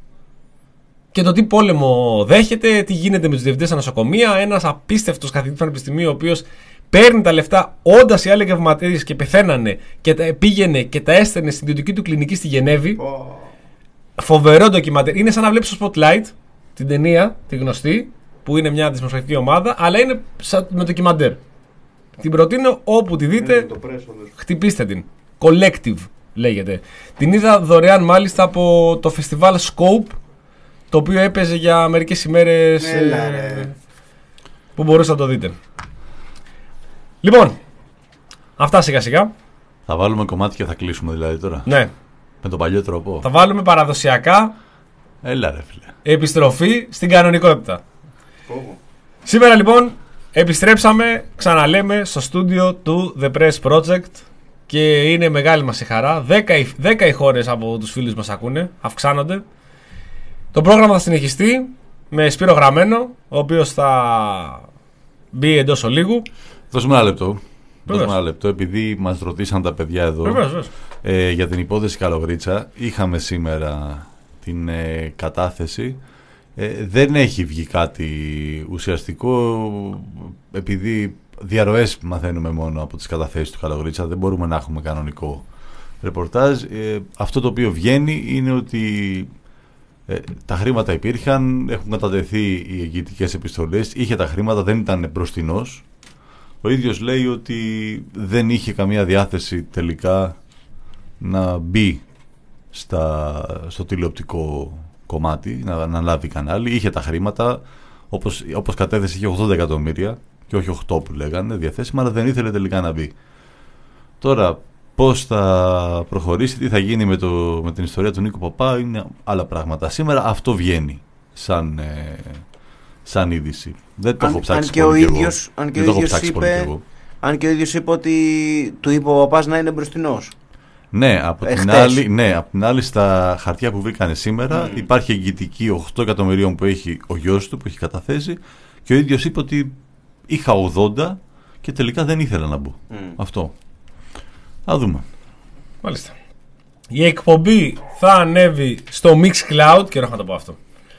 Και το τι πόλεμο δέχεται, τι γίνεται με τους διευθυντές στα νοσοκομεία. Ένας απίστευτος καθηγητής πανεπιστημίου, ο οποίος παίρνει τα λεφτά όντας οι άλλοι εγκαυματίες και πεθαίνανε και τα πήγαινε και τα έστελνε στην ιδιωτική του κλινική στη Γενέβη. Oh. Φοβερό ντοκιμαντέρ. Είναι σαν να βλέπεις το Spotlight, την ταινία, τη γνωστή, που είναι μια δημοσιογραφική ομάδα, αλλά είναι σαν, με ντοκιμαντέρ. Την προτείνω όπου τη δείτε, χτυπήστε την. Collective λέγεται. Την είδα δωρεάν μάλιστα από το φεστιβάλ Scope, το οποίο έπαιζε για μερικές ημέρες ε, που μπορούσατε να το δείτε. Λοιπόν, αυτά σιγά σιγά. Θα βάλουμε κομμάτι και θα κλείσουμε δηλαδή τώρα. Ναι. Με τον παλιό τρόπο. Θα βάλουμε παραδοσιακά. Έλα ρε φίλε. Επιστροφή στην κανονικότητα. Oh. Σήμερα λοιπόν επιστρέψαμε, ξαναλέμε, στο στούντιο του The Press Project και είναι μεγάλη μας η χαρά. δέκα οι χώρες από τους φίλους μας ακούνε, αυξάνονται. Το πρόγραμμα θα συνεχιστεί με Σπύρο Γραμμένο, ο οποίος θα μπει εντός ολίγου. Δώσουμε ένα λεπτό. Δώσουμε ένα λεπτό, επειδή μας ρωτήσαν τα παιδιά εδώ Βεβαίως. ε, για την υπόθεση Καλογρίτσα. Είχαμε σήμερα την ε, κατάθεση. Ε, δεν έχει βγει κάτι ουσιαστικό, επειδή διαρροές μαθαίνουμε μόνο από τις καταθέσεις του Καλογρίτσα. Δεν μπορούμε να έχουμε κανονικό ρεπορτάζ. Ε, αυτό το οποίο βγαίνει είναι ότι ε, τα χρήματα υπήρχαν, έχουν κατατεθεί οι εγγυητικές επιστολές, είχε τα χρήματα, δεν ήταν μπροστινός. Ο ίδιος λέει ότι δεν είχε καμία διάθεση τελικά να μπει στα, στο τηλεοπτικό κομμάτι, να, να λάβει κανάλι. Είχε τα χρήματα, όπως, όπως κατέθεσε, είχε ογδόντα εκατομμύρια και όχι οκτώ που λέγανε διαθέσιμα, αλλά δεν ήθελε τελικά να μπει. Τώρα, πώς θα προχωρήσει, τι θα γίνει με, το, με την ιστορία του Νίκου Παπά, είναι άλλα πράγματα. Σήμερα αυτό βγαίνει σαν... Ε, σαν είδηση. Δεν το αν, έχω ψάξει αν πολύ και ο ίδιος, αν και ο ίδιος είπε, αν και ο ίδιος είπε ότι του είπε ο Παπάς να είναι μπροστινός. Ναι, από την άλλη, ναι, από την άλλη στα χαρτιά που βρήκανε σήμερα mm. υπάρχει εγγυητική οκτώ εκατομμυρίων που έχει ο γιος του, που έχει καταθέσει, και ο ίδιος είπε ότι είχα ογδόντα και τελικά δεν ήθελα να μπω. Mm. Αυτό. Θα δούμε. Μάλιστα. Η εκπομπή θα ανέβει στο Mixcloud, και να το πω αυτό,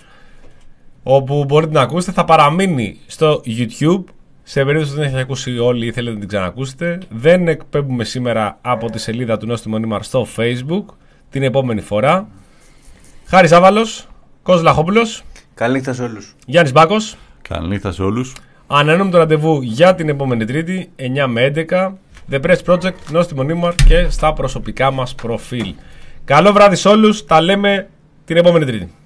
όπου μπορείτε να ακούσετε. Θα παραμείνει στο YouTube. Σε περίπτωση που δεν έχετε ακούσει όλοι ή θέλετε να την ξανακούσετε, δεν εκπέμπουμε σήμερα από τη σελίδα του Νόστιμου Νίμαρ στο Facebook. Την επόμενη φορά. Χάρης Άβαλος, Κώστας Λαχόπουλος. Καληνύχτα σε όλους. Γιάννης Μπάκος. Καληνύχτα σε όλους. Ανανεώνουμε το ραντεβού για την επόμενη Τρίτη, εννιά με έντεκα. The Press Project, Νόστιμου Νίμαρ και στα προσωπικά μας προφίλ. Καλό βράδυ σε όλους. Τα λέμε την επόμενη Τρίτη.